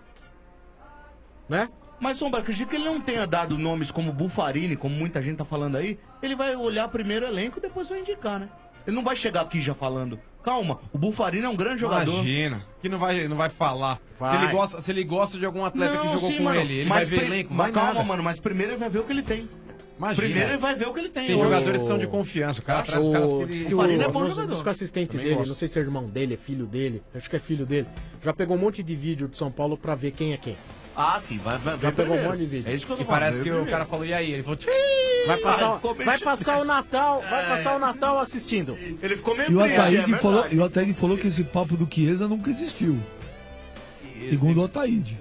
Né? Mas, Sombra, acredito que ele não tenha dado nomes como Buffarini, como muita gente tá falando aí. Ele vai olhar primeiro o elenco e depois vai indicar, né? Ele não vai chegar aqui já falando. Calma, o Buffarini é um grande jogador. Imagina, que não vai, não vai falar. Vai. Se, ele gosta, se ele gosta de algum atleta que Não, jogou sim, com mano, ele, ele mas vai ver pri- elenco, mas vai calma, nada. mano, mas primeiro ele vai ver o que ele tem. Imagina. Primeiro ele vai ver o que ele tem. Tem Ô, jogadores que são de confiança. O cara traz os caras que diz ele... que o, Farinha é bom diz- jogador. diz que o assistente Também dele, gosto. não sei se é irmão dele, é filho dele, acho que é filho dele, já pegou um monte de vídeo de São Paulo pra ver quem é quem. Ah, sim, vai, vai Já ver pegou um primeiro. monte de vídeo. É isso que eu tô E falando. parece ver que o primeiro. cara falou, e aí? Ele falou, "Tchim!" Vai passar, Ah, o- ficou bem vai ch- passar o Natal, vai É. passar o Natal assistindo. Ele ficou meio E o triste, é Ataíde verdade. falou, e o Ataíde falou que esse papo do Chiesa nunca existiu. Segundo o Ataíde.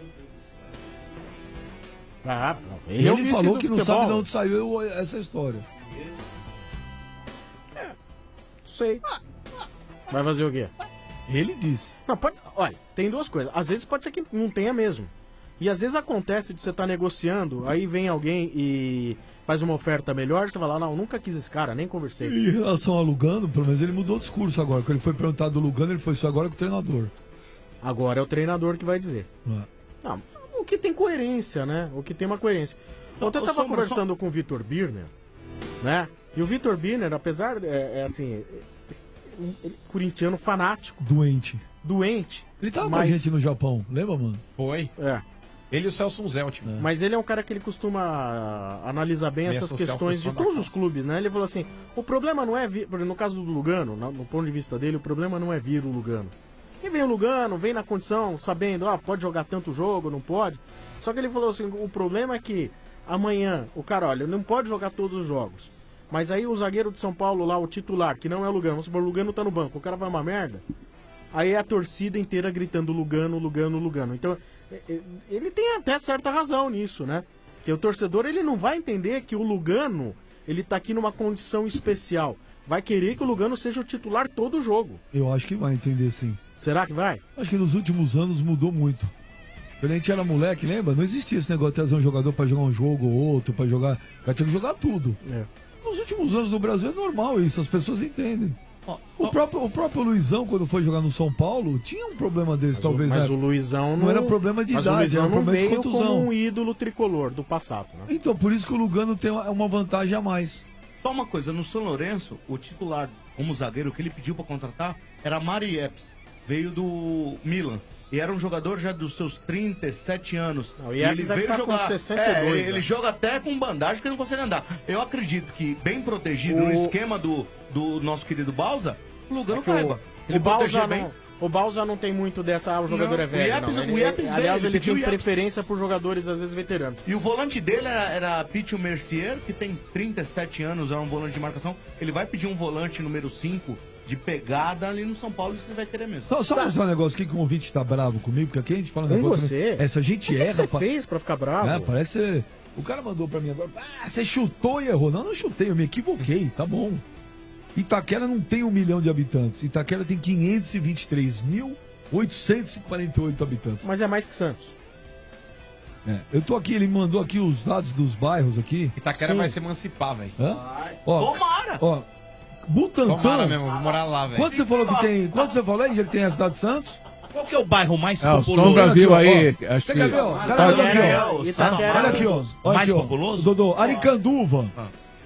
Ah, Ele, é o vice falou do que não futebol. sabe de onde saiu essa história. Sei. Vai fazer o quê? Ele disse. Não, pode. Olha, tem duas coisas. Às vezes pode ser que não tenha mesmo. E às vezes acontece de você estar negociando, aí vem alguém e faz uma oferta melhor, você vai lá, não, nunca quis esse cara, nem conversei. Em relação ao Lugano, pelo menos ele mudou o discurso agora. Quando ele foi perguntado do Lugano, ele foi só agora com o treinador. Agora é o treinador que vai dizer. É. Não, o que tem coerência, né? O que tem uma coerência. Ontem eu Ô, tava Sombra, conversando com o Vitor Birner, né? E o Vitor Birner, apesar, é, é assim, é, é, corintiano fanático, Doente. doente. Ele tava com mas, a gente no Japão, lembra, mano? Foi. É, Ele e o Celso Zelt. É. mas ele é um cara que ele costuma ah, analisar bem Me essas associar ao questões de pessoal da todos os classe. clubes, né? Ele falou assim, o problema não é vir, por exemplo, no caso do Lugano, na- no ponto de vista dele, o problema não é vir o Lugano. Quem vem o Lugano, vem na condição, sabendo, ah, pode jogar tanto jogo, não pode. Só Só que ele falou assim, o problema é que amanhã, o cara, olha, não pode jogar todos os jogos. Mas aí o zagueiro de São Paulo lá, o titular, que não é o Lugano, vamos supor, o Lugano tá no banco, o cara vai uma merda. Aí é a torcida inteira gritando Lugano, Lugano, Lugano. Então, ele tem até certa razão nisso, né? Porque o torcedor, ele não vai entender que o Lugano, ele tá aqui numa condição especial. Vai querer que o Lugano seja o titular todo o jogo. Eu acho que vai entender, sim. Será que vai? Acho que nos últimos anos mudou muito. Quando a gente era moleque, lembra? Não existia esse negócio de trazer um jogador pra jogar um jogo ou outro, pra jogar... O cara tinha que jogar tudo. É. Nos últimos anos no Brasil é normal isso, as pessoas entendem. O próprio, o próprio Luizão, quando foi jogar no São Paulo, tinha um problema desse, Mas talvez, o, mas né? o Luizão não... Não era problema de mas idade, o Luizão era não problema de veio contusão. como um ídolo tricolor do passado, né? Então, por isso que o Lugano tem uma, uma vantagem a mais. Só uma coisa, no São Lourenço, o titular como zagueiro que ele pediu pra contratar era Mari Epps, veio do Milan. E era um jogador já dos seus trinta e sete anos. Não, e e ele deve veio tá jogar. com sessenta e dois, é, ele né? joga até com bandagem que ele não consegue andar. Eu acredito que, bem protegido O- no esquema do, do nosso querido Balsa, o Lugano É que caiba. o, Ele o Balsa proteger bem. não, o Balsa não tem muito dessa, ah, o jogador Não, é velho, o Yepes- não. Ele- o Yepes ele- veio, aliás, ele ele pediu tem o Yepes. preferência por jogadores, às vezes, veteranos. E o volante dele era, era Pitio Mercier, que tem trinta e sete anos, era um volante de marcação. Ele vai pedir um volante número cinco de pegada ali no São Paulo, isso ele vai querer mesmo. Só, só mostrar um negócio aqui que o ouvinte tá bravo comigo, porque aqui a gente fala um Com negócio... você? Essa gente O que que erra... você pa- fez pra ficar bravo? É, parece... O cara mandou pra mim agora, ah, você chutou e errou. Não, não chutei, eu me equivoquei, tá bom. Itaquera não tem um milhão de habitantes. Itaquera tem quinhentos e vinte e três mil oitocentos e quarenta e oito habitantes. Mas é mais que Santos. É, eu tô aqui, ele mandou aqui os dados dos bairros aqui. Itaquera Sim. vai se emancipar, velho. Hã? Ó, Tomara! ó, Butantã... Tomara mesmo, vou morar lá, velho. Quanto você falou que tem... Quanto você falou aí, já que tem a cidade de Santos? Qual que é o bairro mais É, o populoso? Sombra viu aí, Ó, acho você que... quer ver, ó? O cara Tá- mandou aqui, ó. Itaquera, Itaquera, Olha aqui, ó. Olha Mais aqui, ó. populoso? Dodô, Aricanduva, Ah,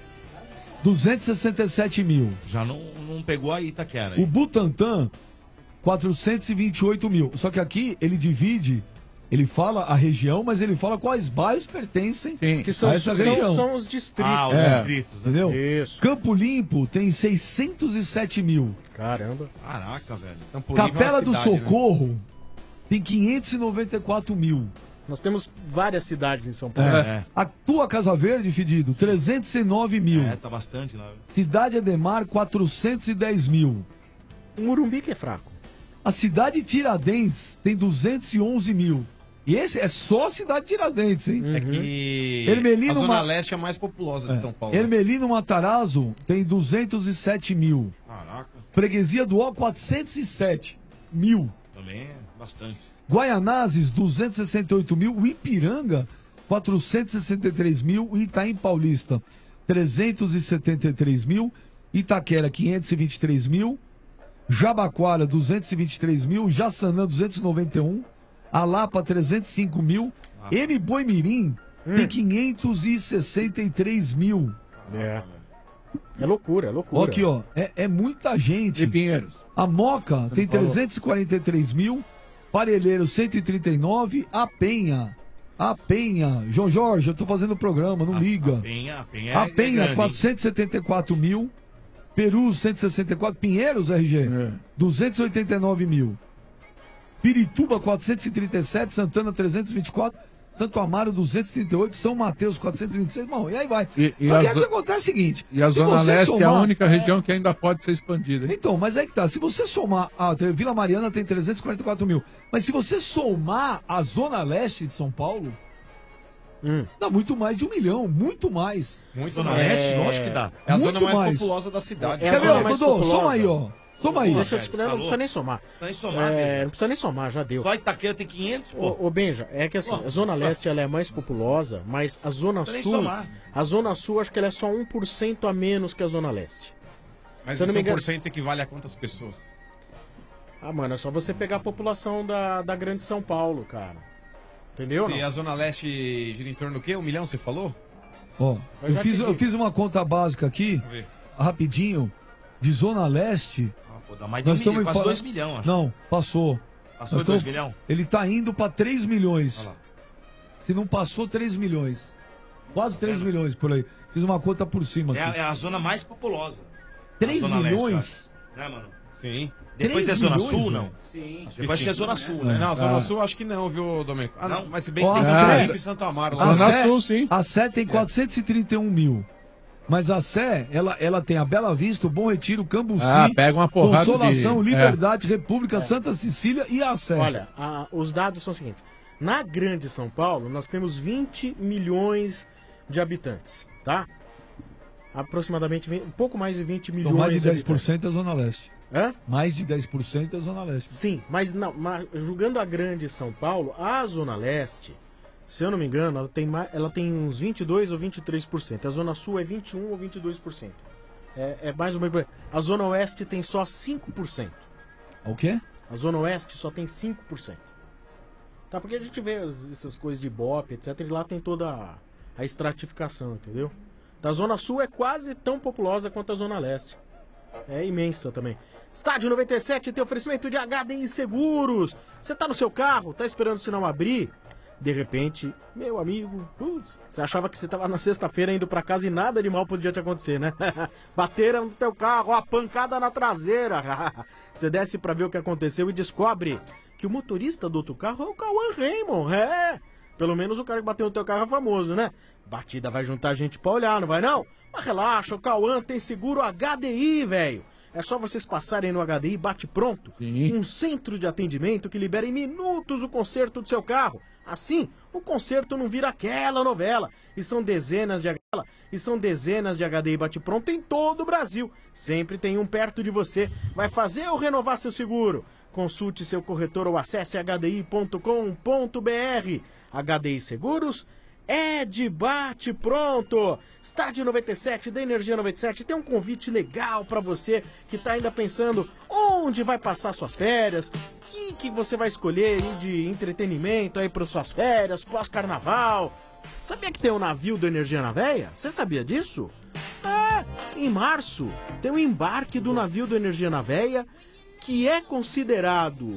duzentos e sessenta e sete mil. já não, não pegou a Itaquera. O Aí. Butantã, quatrocentos e vinte e oito mil. Só que aqui ele divide, ele fala a região, mas ele fala quais bairros pertencem Sim. Que são, a essa são, região. são os distritos. Ah, os É. distritos, né? Entendeu? Isso. Campo Limpo tem seiscentos e sete mil. Caramba. Caraca, velho. Campo Limpo é uma Capela do cidade, né? Socorro tem quinhentos e noventa e quatro mil. Nós temos várias cidades em São Paulo. É. A tua Casa Verde, Fedido, trezentos e nove mil. É, tá bastante lá. Cidade Ademar, quatrocentos e dez mil. O Morumbi que é fraco. A cidade Tiradentes tem duzentos e onze mil. E esse é só a cidade Tiradentes, hein? É que Ermelino, a Zona Ma- Leste é a mais populosa de É. São Paulo. né? Ermelino Matarazzo tem duzentos e sete mil. Caraca, Freguesia do Ó, quatrocentos e sete mil. também é bastante. Guaianazes, duzentos e sessenta e oito mil. O Ipiranga, quatrocentos e sessenta e três mil. O Itaim Paulista, trezentos e setenta e três mil. Itaquera, quinhentos e vinte e três mil. Jabaquara, duzentos e vinte e três mil. Jaçanã, duzentos e noventa e um. Alapa, trezentos e cinco mil. Ah. M. Boimirim tem quinhentos e sessenta e três mil. É. É loucura, é Ó, loucura. aqui, ó. É, é muita gente. De Pinheiros. A Moca tem falou. trezentos e quarenta e três mil. Parelheiro, cento e trinta e nove. A Penha. A Penha. João Jorge, eu tô fazendo o programa, não A- liga. A Penha, a Penha, A é- é Penha, grande, hein? quatrocentos e setenta e quatro mil. Peru, cento e sessenta e quatro. Pinheiros, R G, É. duzentos e oitenta e nove mil. Pirituba, quatrocentos e trinta e sete. Santana, trezentos e vinte e quatro. Santo Amaro, duzentos e trinta e oito. São Mateus, quatrocentos e vinte e seis. Bom, e aí vai. E, e Só que a, aí o que zo- acontece é o seguinte. e a se Zona você Leste é a somar- única região que ainda pode ser expandida. hein? Então, mas é que tá. Se você somar. A Vila Mariana tem trezentos e quarenta e quatro mil. Mas se você somar a Zona Leste de São Paulo, Hum. dá muito mais de um milhão. Muito mais. Muito Zona mais. Leste, É. lógico que dá. É a Muito zona mais, mais. populosa da cidade. É a Quer ver, zona ó, mais Dodô? populosa. Soma aí, ó. Soma aí. Deixa eu te velho, explicar, tá não precisa louco? nem somar. Tá em somar, É, Benja. não precisa nem somar, já deu. Só Itaquera tem quinhentos, pô. Ô, ô Benja, é que assim, a Zona Leste ela é mais populosa, mas a Zona Precisa nem Sul, somar. a Zona Sul acho que ela é só um por cento a menos que a Zona Leste. Mas Se eu não me esse um engano- por cento equivale a quantas pessoas? Ah, mano, é só você pegar a população da, da grande São Paulo, cara. Entendeu? E Não? a Zona Leste gira em torno do quê? Um milhão, você falou? Ó, Eu eu já fiz, te eu digo. fiz uma conta básica aqui, Vamos ver. rapidinho, de Zona Leste. Ah, pô, dá mais de um Nós milhão, estamos quase falando- dois milhões, acho. Não, passou. Passou nós de dois estamos- milhões? Ele tá indo pra três milhões. Olha lá. Se não passou, três milhões. Quase três vendo? milhões por aí. Fiz uma conta por cima. É, a- Assim. é a zona mais populosa. três a Zona Leste, milhões? eu acho. Né, mano? Sim. Depois é três Zona milhões, Sul, né? não? Sim. Depois acho que é Zona Sul, né? Não, Zona Ah. Sul acho que não, viu, Domênico? Ah, não, mas se bem Ó, que tem a São Sé- em Santo Amaro. A lá. Zona Sé- Sul, sim. A Sé tem quatrocentos e trinta e um mil. Mas a Sé, ela, ela tem a Bela Vista, o Bom Retiro, Cambuci, Ah, pega uma porrada Consolação, de- Liberdade, República, Santa Cecília e a Sé. Olha, a- os dados são os seguintes. Na Grande São Paulo, nós temos vinte milhões de habitantes, tá? Aproximadamente, vi- um pouco mais de vinte milhões Então, mais de de dez por habitantes. cento é Zona Leste. Hã? Mais de dez por cento é Zona Leste. Sim, mas não, mas julgando a Grande São Paulo, a Zona Leste, se eu não me engano, ela tem, ma- ela tem uns vinte e dois ou vinte e três por cento. A Zona Sul é vinte e um ou vinte e dois por cento. É, é mais ou menos. A Zona Oeste tem só cinco por cento. O quê? A Zona Oeste só tem cinco por cento. Tá, porque a gente vê as- essas coisas de Ibope, etcétera. E lá tem toda a, a estratificação, entendeu? Da Zona Sul é quase tão populosa quanto a Zona Leste. É imensa também. Estádio noventa e sete tem oferecimento de H D I Seguros. Você tá no seu carro, tá esperando o sinal abrir. De repente, meu amigo, putz, você achava que você tava na sexta-feira indo pra casa e nada de mal podia te acontecer, né? Bateram no teu carro, ó, pancada na traseira. Você desce pra ver o que aconteceu e descobre que o motorista do outro carro é o Cauã Raymond. É, pelo menos o cara que bateu no teu carro é famoso, né? Batida vai juntar gente pra olhar, não vai não? Mas relaxa, o Cauã tem seguro H D I, velho. É só vocês passarem no H D I Bate Pronto, Sim. um centro de atendimento que libera em minutos o conserto do seu carro. Assim, o conserto não vira aquela novela. E são dezenas de e são dezenas de H D I Bate Pronto em todo o Brasil. Sempre tem um perto de você. Vai fazer ou renovar seu seguro? Consulte seu corretor ou acesse h d i ponto com ponto b r. H D I Seguros é de Bate Pronto. Estádio noventa e sete da Energia noventa e sete tem um convite legal pra você que tá ainda pensando onde vai passar suas férias, o que, que você vai escolher aí de entretenimento aí para suas férias, pós-carnaval. Sabia que tem o navio do Energia na Veia? Você sabia disso? É, em março tem o embarque do navio do Energia na Veia, que é considerado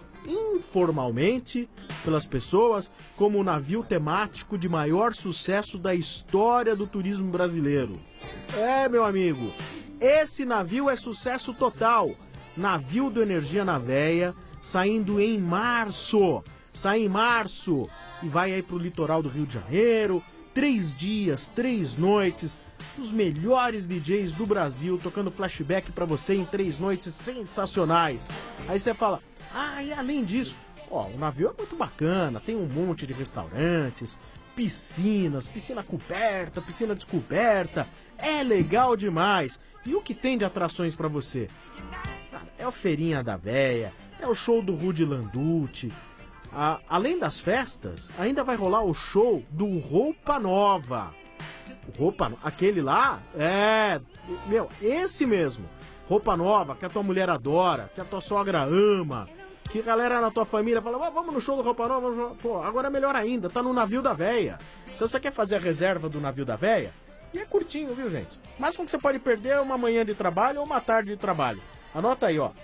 informalmente pelas pessoas como o navio temático de maior sucesso da história do turismo brasileiro. É, meu amigo, esse navio é sucesso total. Navio do Energia na Veia, saindo em março. Sai em março e vai aí pro litoral do Rio de Janeiro. Três dias, três noites. Os melhores D Js do Brasil tocando flashback pra você em três noites sensacionais. Aí você fala, ah, e além disso, ó, o navio é muito bacana, tem um monte de restaurantes, piscinas, piscina coberta, piscina descoberta, é legal demais. E o que tem de atrações pra você? Cara, é o Feirinha da Véia, é o show do Rudy Landucci. A, além das festas, ainda vai rolar o show do Roupa Nova. Roupa, aquele lá, é, meu, esse mesmo. Roupa Nova, que a tua mulher adora, que a tua sogra ama, que a galera na tua família fala, "Ah, vamos no show do Roupa Nova, vamos no... Pô, agora é melhor ainda, tá no navio da véia. Então você quer fazer a reserva do navio da véia? E é curtinho, viu, gente? O máximo que você pode perder é uma manhã de trabalho ou uma tarde de trabalho. Anota aí, ó.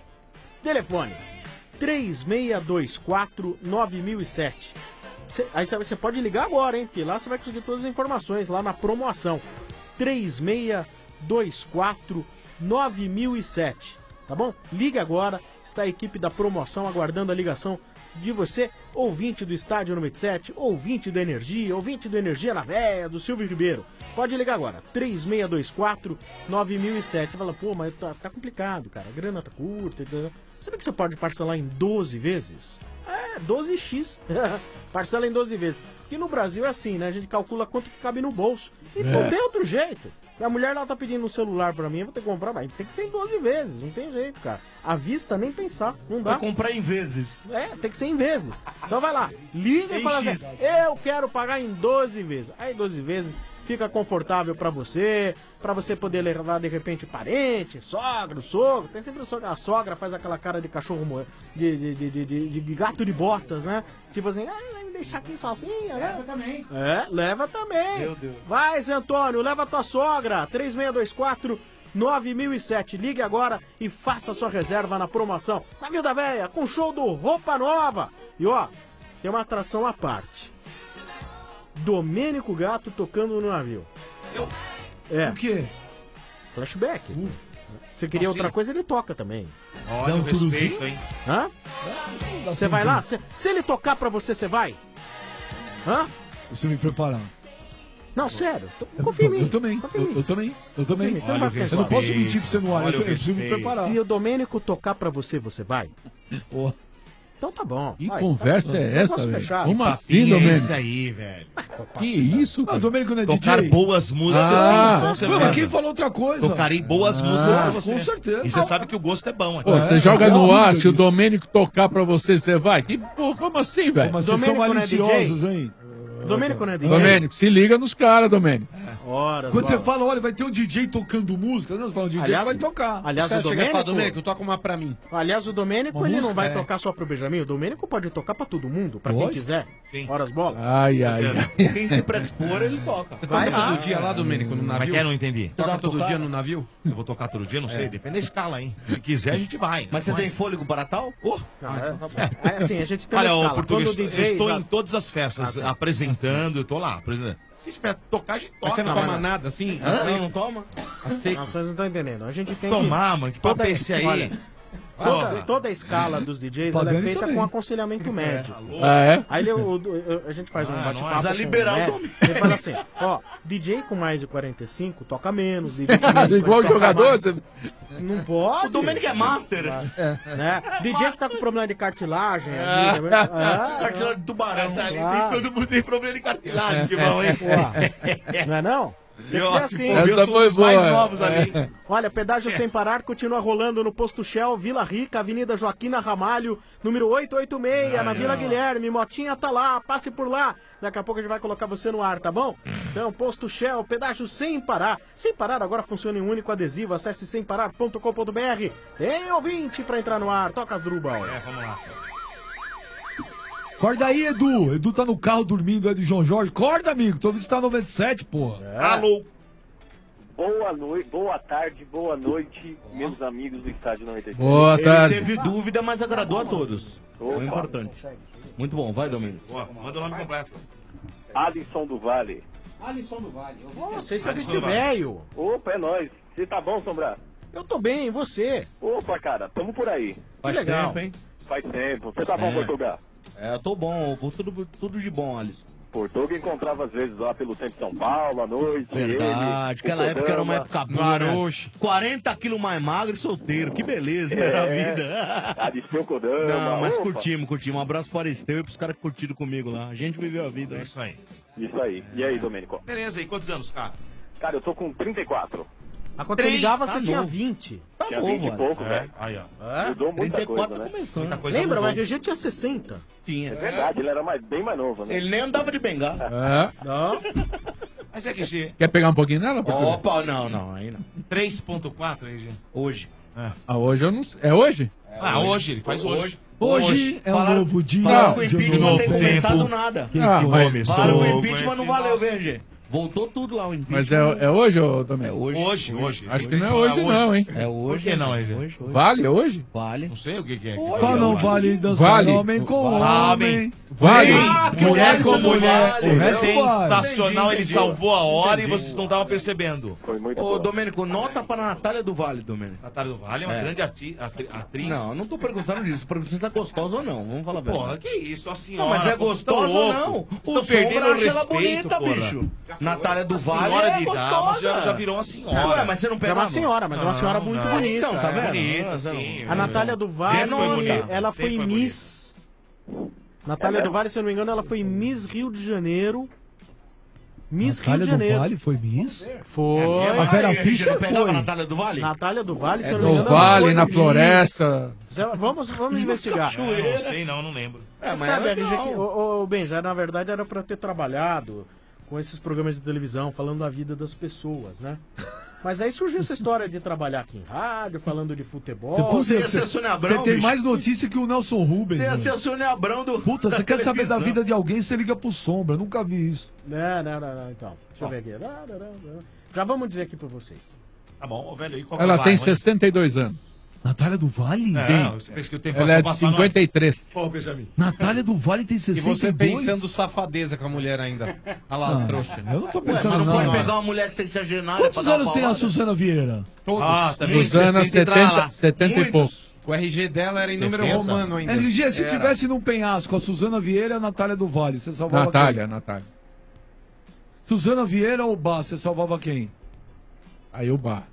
Telefone três seis dois quatro nove mil e sete. Cê, aí você pode ligar agora, hein? Porque lá você vai conseguir todas as informações, lá na promoção. três seis dois quatro nove mil e sete. Tá bom? Liga agora, está a equipe da promoção aguardando a ligação de você, ouvinte do Estádio noventa e sete, ouvinte da Energia, ouvinte do Energia na Véia, do Silvio Ribeiro. Pode ligar agora, três seis dois quatro nove mil e sete. Você fala, pô, mas tá, tá complicado, cara, a grana tá curta, etcétera. Sabe que você pode parcelar em doze vezes? É, doze x. Parcela em doze vezes. Porque no Brasil é assim, né? A gente calcula quanto que cabe no bolso. E é. Não tem outro jeito. A mulher lá tá pedindo um celular pra mim, eu vou ter que comprar, mas tem que ser em doze vezes, não tem jeito, cara. À vista, nem pensar, não dá. Vou comprar em vezes. É, tem que ser em vezes. Então vai lá, liga e fala assim, eu quero pagar em doze vezes. Aí doze vezes fica confortável pra você, pra você poder levar de repente parente, sogra, sogro. Tem sempre o sogro, a sogra faz aquela cara de cachorro, de, de, de, de, de, de gato de botas, né? Tipo assim, ah, vai me deixar aqui sozinha, né? Leva também. É, leva também. Meu Deus. Vai, Zé Antônio, leva a tua sogra, três seis dois quatro nove mil e sete. Ligue agora e faça sua reserva na promoção Navio da Véia, com show do Roupa Nova. E ó, tem uma atração à parte. Domênico Gato tocando no navio. Eu... É. O quê? Flashback. Uh. Se queria Assim? outra coisa, ele toca também. Olha Dá um o respeito, turuzinho? hein? Hã? Você vai lá? Se, se ele tocar pra você, você vai? Hã? Você me preparar. Não, sério. tô- Eu, Confia em mim. eu também, Confia em eu, mim. eu também, eu também. Confia em mim, você não Olha vai o ficar Eu não só. posso mentir pra você no ar, Olha eu, o eu preciso me respeito. preparar. Se o Domênico tocar pra você, você vai? Porra. Então tá bom. Que Vai, conversa tá- é eu essa, posso velho? fechar. Como assim, Papinho é Domênico? isso aí, velho. Que isso, Ah, cara? o Domênico não é Tocar D J? boas músicas, Ah. sim, com Não, certeza. mas quem falou outra coisa? Tocarei boas Ah, músicas pra você. com certeza. E você sabe que o gosto é bom aqui. Pô, É, você joga é no horrível ar, se o isso. Domênico tocar pra você, você vai? Que, pô, como assim, velho? Mas vocês são Domênico não é D J? maliciosos, hein? Domênico não é D J? Domênico, se liga nos caras, Domênico. Horas, Quando você bola. fala, olha, vai ter um D J tocando música, não, você fala, um D J Aliás, vai tocar. Aliás, o Chega e fala, Domênico... Domênico, toca uma pra mim. Aliás, o Domênico, Uma ele música? não vai É. tocar só pro Benjamin. O Domênico pode tocar pra todo mundo, pra quem Pode? quiser. Sim. Horas bolas. Ai, ai, ai. Quem se predispor, ele toca. Você Vai toca lá. todo dia lá, Domênico, no Mas navio? quer, não entendi. Toca todo dia no navio? Eu vou tocar todo dia, não sei. Depende da escala, hein? Se quiser, a gente vai. Mas você Vai. tem fôlego para tal? Oh. Não, é, é assim, a gente tem Olha, uma ô, escala. português, Quando o D J... eu estou já- em todas as festas Ah, tá. apresentando, eu tô lá apresentando. Se tiver tocar, a gente Mas toca. você não Não, toma mas- nada assim? Hã? Assim? Não toma? A seco? Não, vocês não estão entendendo. A gente tem Tomar, mano, que que... papo é esse aí? Olha, Ó, toda, toda a escala dos D Js ela é Pagani feita também. com aconselhamento médico. Ah, é? Aí ele, o- o- a gente faz um Ah, bate-papo. nós, a com liberar o médico. Domênico. Ele fala assim: ó, D J com mais de quarenta e cinco toca menos. D J com menos de Igual o quarenta toca jogador? mais. Você... Não pode. O Domênico é master. Né? D J que tá com problema de cartilagem. Ah. ali, né? Ah, Cartilagem de tubarão. Essa ali Claro. tem, todo mundo tem problema de cartilagem, que bom, hein? Ué, não é não? Tem Eu, que ser assim, assim. pô, eu Essa sou foi um dos mais boa. novos ali. É. Olha, pedágio sem parar continua rolando no posto Shell, Vila Rica, Avenida Joaquina Ramalho, número oitocentos e oitenta e seis, na Vila Guilherme. Motinha tá lá, passe por lá. Daqui a pouco a gente vai colocar você no ar, tá bom? Então, posto Shell, pedágio sem parar. Sem parar agora funciona em um único adesivo. Acesse sem parar ponto com ponto br. Tem ouvinte pra entrar no ar. Toca as drubal. É, vamos lá. Acorda aí, Edu. Edu tá no carro dormindo, é do João Jorge. Acorda, amigo. Tô ouvindo que tá noventa e sete, porra. Alô. Boa noite, boa tarde, boa noite, meus amigos do Estádio noventa e sete. Boa Ele tarde. teve dúvida, mas agradou a todos. Opa. É importante. Muito bom, vai, Domênico. Ó, manda o nome completo. Alisson do Vale. Vocês são Vai, bicho vai. velho. Opa, é nóis. Você tá bom, Sombra? Eu tô bem, e você? Opa, cara, tamo por aí. Faz legal. tempo, hein? Faz tempo. Você tá bom, É. Portugal? É, eu tô bom, tudo, tudo de bom, Alisson. Portugal encontrava às vezes lá pelo centro de São Paulo, à noite. Verdade, ele, aquela o época era uma Kodama. época boa, né? Garoche. quarenta quilos mais magro e solteiro, que beleza, né, era a É. vida. Aristeu Kodama. Não, mas Opa. curtimos, curtimos. Um abraço para Aristeu e pros caras que curtiram comigo lá. A gente viveu a vida, É né? isso aí. Isso aí. E aí, Domênico? Beleza, e quantos anos, cara? Cara, eu tô com trinta e quatro. Ah, quando você Três, ligava, tá você tinha novo. vinte. Tá Tinha novo, vinte e olha. pouco, É, velho. aí, ó. Mudou muita trinta e quatro coisa, tá né? começando. Muita coisa Lembra? mudou. Mas o G G tinha sessenta. Tinha. É verdade, ele era mais, bem mais novo, né? Ele nem andava de bengala. É. Não. Mas é que G. Quer pegar um pouquinho nela? Portugal? Opa, não, não, aí não. três ponto quatro aí, G. Hoje. Ah, hoje eu não sei. É hoje? Ah, hoje, ele faz hoje. Hoje é um Falaram- novo dia. Falaram que o de um impeachment novo tem tempo. começado nada. Ah, mas, Começou. Falaram que o Sou impeachment não conhecido. valeu, V G. Voltou tudo lá, o impeachment. mas é, é hoje, ô É Domênico? hoje. Hoje, hoje. Acho que não é hoje, não, hein? É hoje. Por que não, G? Hoje, hoje. Vale, é hoje? Vale. Não sei o que, que é. Oi, Só não hoje. vale dançar Vale. homem com Vale. homem. Vale! Ah, que mulher o com resto mulher. vale. O resto Sensacional, vale. ele Entendi, salvou a hora entendi. e vocês não estavam percebendo. Foi muito Ô, bom. Domênico, nota para a Natália do Vale, Domênico. Natália do Vale é uma É. grande arti- atri- atriz. Não, não tô perguntando disso. Tô perguntando se tá gostosa ou não. Vamos falar bem. Porra, que isso, a Não, senhora. mas é vocês tão gostosa ou louco. não? Vocês O tão perdendo Sombra o acha ela respeito, bonita, porra. bicho. Natália do A Vale senhora é de gostosa. damas já, já virou uma senhora. Ué, mas você não É pega uma senhora, mas é uma Não, senhora muito não. bonita. Então, tá é. vendo? Bonita, Não, sim. A Natália do Vale, Sempre foi bonita. ela foi Sempre foi Miss... Natália É do mesmo? Vale, se eu não me engano, ela foi Miss Rio de Janeiro. Miss Natália Rio de do Janeiro. Vale foi Miss? Foi. A Vera Aí, Fischer não pegava foi. a Natália do Vale? Natália do Vale, se eu não me No engano, ela vale, foi na Miss. floresta. Vamos, vamos investigar. Não, não sei, não, não lembro. É, mas Sabe, é R G, que, legal. o, o Ben, já na verdade era pra ter trabalhado com esses programas de televisão, falando da vida das pessoas, né? Mas aí surgiu essa história de trabalhar aqui em rádio, falando de futebol. Você ia Você, ser Sônia Abrão, você tem bicho. mais notícia que o Nelson Rubens. Você ia mano. ser a Sônia Abrão do. Puta, da você quer saber da televisão. vida de alguém, você liga pro Sombra. Nunca vi isso. Não, não, não, não, então. Deixa eu ver aqui. Não, não, não, não. Já vamos dizer aqui pra vocês. Tá bom, ô, velho, aí qual que é Ela o tem bairro, hein? sessenta e dois anos. Natália do Vale? É, você pensa que o tempo Ela é passou de cinquenta e três. Ô, Benjamin. Natália do Vale tem E sessenta e dois. você pensando safadeza com a mulher ainda. Olha lá, Não, trouxa. eu não tô Ué, pensando mas não pode não. pegar uma mulher sexagenária pra Quantos dar uma anos tem a paulada? Suzana Vieira? Ah, também. Suzana, sessenta e tá lá. setenta, setenta e pouco. O R G dela era em número setenta. romano ainda. R G, se Era. tivesse num penhasco a Suzana Vieira e a Natália do Vale, você salvava Natália, Natália. quem? Suzana Vieira ou Bá, você salvava quem? Aí o Bar.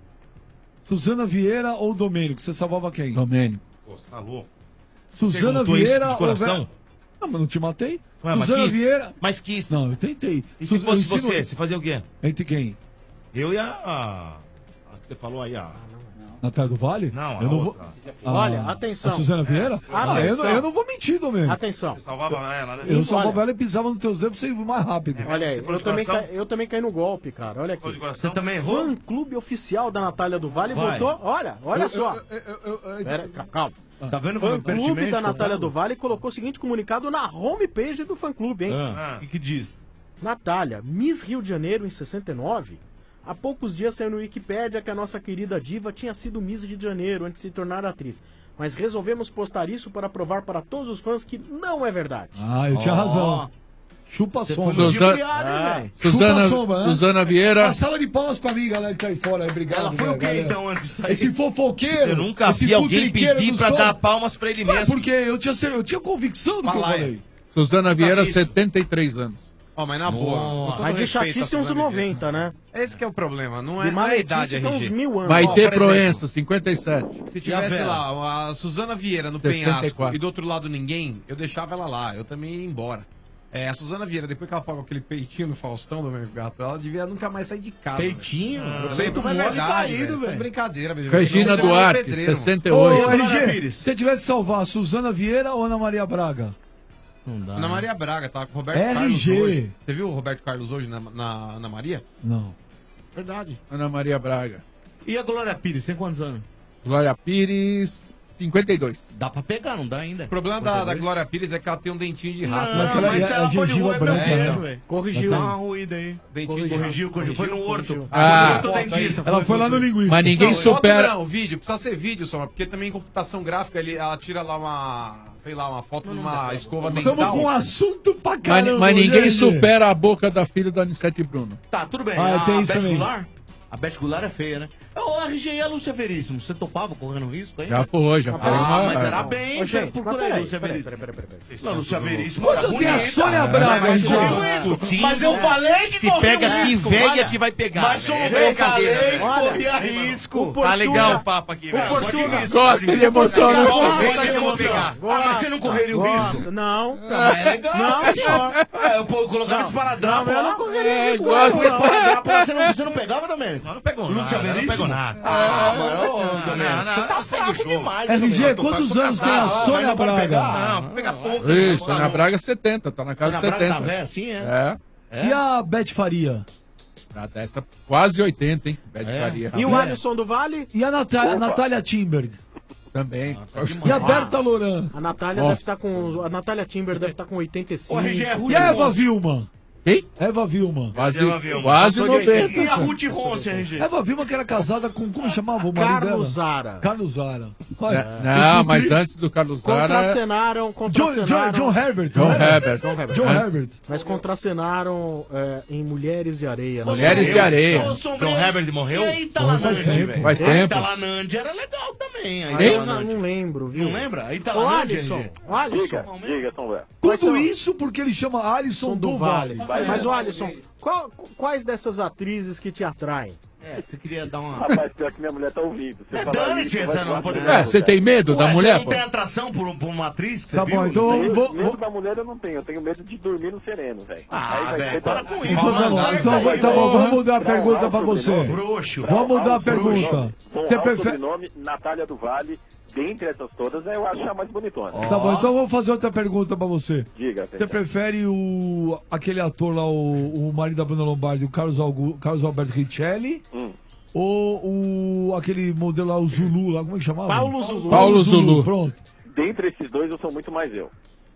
Suzana Vieira ou Domênico, você salvava quem? Domênico. Pô, você tá louco? Suzana Perguntou isso Vieira de coração? ou... Ve- Não, mas não te matei. Ué, mas Suzana quis? Vieira... Mas quis. Não, eu tentei. E se Su- fosse eu ensino- você, você fazia o quê? Entre quem? Eu e a... a a que você falou aí, a... Natália do Vale? Não, a eu não vou... outra. Ah, Olha, atenção. A Suzana Vieira? Ah, eu, não, eu não vou mentir, Domênico. Atenção. Você salvava ela, né? Eu Olha. salvava ela e pisava nos teus dedos pra você ir mais rápido. Olha aí, Você foi eu de também, coração? ca- eu também caí no golpe, cara. Olha Foi de aqui. coração? Você também Fã errou? clube oficial da Natália do Vale Vai. votou. Olha, olha Eu- só. eu- eu- eu- eu- Pera, calma. Tá vendo como Fã é clube pertinente, da Natália Ronaldo? do Vale colocou o seguinte comunicado na homepage do fã clube, hein? Ah, o que, que diz? Natália, Miss Rio de Janeiro em sessenta e nove. Há poucos dias saiu no Wikipédia que a nossa querida diva tinha sido Miss Rio de Janeiro antes de se tornar atriz. Mas resolvemos postar isso para provar para todos os fãs que não é verdade. Ah, eu tinha Ó. razão. Chupa Você sombra. foi Suzana- ludibriado, hein, Ah. velho? Suzana, Chupa sombra, né? Suzana Vieira. Uma salva de palmas pra mim, galera, que tá aí fora. Obrigado. Ela foi o quê, galera. então, antes de sair? Esse fofoqueiro. Eu nunca esse vi alguém futriqueiro pedir do pra som. dar palmas pra ele Ué, mesmo. porque eu tinha, cer- eu tinha convicção do que eu Fala aí. falei. Suzana Vieira, isso. setenta e três anos. Ó, mas na boa. com todo Mas de respeito chatice à uns Suzane noventa, né? Vieira. Esse que é o problema. Não De é, não é a idade, maluquice tem uns R G. mil anos. Vai Ó, ter por exemplo, Proença, cinquenta e sete. Se E a tivesse Vera? lá a Suzana Vieira no sessenta e penhasco quatro. e do outro lado ninguém, eu deixava ela lá. Eu também ia embora. É, a Suzana Vieira, depois que ela pagou aquele peitinho no Faustão do meu gato, ela devia nunca mais sair de casa. Peitinho? velho. Peito Não é mole verdade, caído, velho. Tá de velho. brincadeira, velho. Regina Não, não é Duarte, pedreiro, mano. sessenta e Ô, oito. R Dona G, Pires. se você tivesse que salvar a Suzana Vieira ou Ana Maria Braga? Não dá. Ana Maria Braga, tá com o Roberto R G. Carlos hoje. Você viu o Roberto Carlos hoje na, na Ana Maria? Não. Verdade. Ana Maria Braga. E a Glória Pires, tem quantos anos? Glória Pires, cinquenta e dois. Dá pra pegar, não dá ainda. O problema da, da Glória Pires é que ela tem um dentinho de rato. Não, Mas ela- mas a- se ela a for de gengiva rua é meu branca, queijo, né? velho. Corrigiu. Dá uma ruída aí. Dentinho de Corrigiu, corrigiu. Foi no horto. Ah. Foi no horto dentista. Ela foi lá no linguiça. Mas ninguém Não, foto supera. Não, vídeo, precisa ser vídeo só, porque também em computação gráfica ele, ela tira lá uma, sei lá, uma foto de uma escova dental. Estamos com um assunto pra Mas, caramba. mas ninguém né, gente? supera a boca da filha da Anissete Bruno. Tá, tudo bem. Ah, a tem isso Beth também. Goulart? A Beth Goulart é feia, né? Ô, R G e a Lúcia Veríssimo, você topava correndo risco aí? Já foi, já foi. Ah, uma- mas era bem, Ô, gente, procura mas aí, peraí, Lúcia peraí, Veríssimo. peraí, peraí, peraí. Não, Lúcia Veríssimo Quantos era tem a bonita. Sônia Braga, Mas R G? correu risco. Mas eu falei que Se corria pega um que risco, velha olha. que vai pegar. Mas velho. eu É brincadeira, falei velho. que Olha, corria risco. o Tá legal Portuga- o papo aqui, o velho. Portuga- Gosta, ele emociona. Gosta, Velha gosta que eu vou de pegar. Ah, mas você não correria o Gosta. risco? Não. É legal. Não, senhor. É, eu vou colocar esse paradrapo Não, eu lá. não correria risco, Gosta não. de esparadrapo lá, você não, você não pegava, Domênico? Não, não pegou Lúcia nada, não Veríssimo? pegou nada. Ah, mas ô, Não, Domênico, não, não, você tá segue o fraco jogo. demais, R G, Domênico. quantos anos tem a Ah, Sônia mas não pode Braga? pegar. Não, pega pouco. Isso, né? Ana Braga setenta, tá na casa Sônia de Braga tá setenta. velha assim, é? É. É? E a Beth Faria? Tá dessa quase oitenta, hein? Beth É. Faria. E o vendo? Alisson do Vale? E a Natália, Opa. Natália Timberg? Também. E a Berta Loran? A Natália Nossa. deve estar com. A Natália Timber deve estar com oitenta e cinco. O R G é Ruth E a Eva Ronce. Vilma? Quem? Eva Vilma. Quase, Ela viu, quase passou de noventa. E a Ruth Ronce, R G? Eva Vilma que era casada com, como chamava o marido Carlos dela? Zara. Carlos Zara. É, Olha, não, eu mas cumpri- antes do Carlos Zara. Contracenaram, John, contracenaram. John, John Herbert. John né? Herbert. John Herbert. John Antes. Herbert. Mas contracenaram é, em Mulheres de Areia. né? Mulheres de Areia. Ô, Sombrinha, John Herbert morreu? E a Italanande, Faz tempo. velho? Faz A tempo. Italanande era legal também. A Aí eu não, Italanande. não lembro, viu? Não lembra? A Ô, Italanande, Alisson, R G? ô, Alisson. Diga, diga, Tom Velho. Quais Tudo são- isso porque ele chama Alisson São do do Vale. Vale. Mas, ô, Alisson, qual- quais dessas atrizes que te atraem? É, você queria dar uma... Rapaz, pior que minha mulher tá ouvindo. Você É, falar dane-se, isso, vai essa não falar pode- tudo, É, você tem medo da Ué, mulher, você pô? não tem atração por, por uma atriz que você Tá viu? bom, então Medo, vou, medo vou, da mulher eu não tenho, eu tenho medo de dormir no sereno, velho. Ah, Aí vai velho, ser para da- com isso. então, tá bom, Mano, então, vai, então vai, vamos mudar a Pra pergunta honrar pra o você. sobrenome, Bruxo. pra Vamos mudar a honrar o sobrenome, pergunta. pra Você honrar o prefere... sobrenome, Natália do Vale, dentre essas todas, eu acho a mais bonitona. Tá bom, então vamos fazer outra pergunta pra você. Diga, Você velho. prefere o aquele ator lá, o, o marido da Bruna Lombardi, o Carlos, Algu, Carlos Alberto Richelli, Hum. ou o aquele modelo lá, o Zulu lá, como é que chamava? Paulo Zulu. Paulo Zulu. Pronto. Dentre esses dois, eu sou muito mais eu.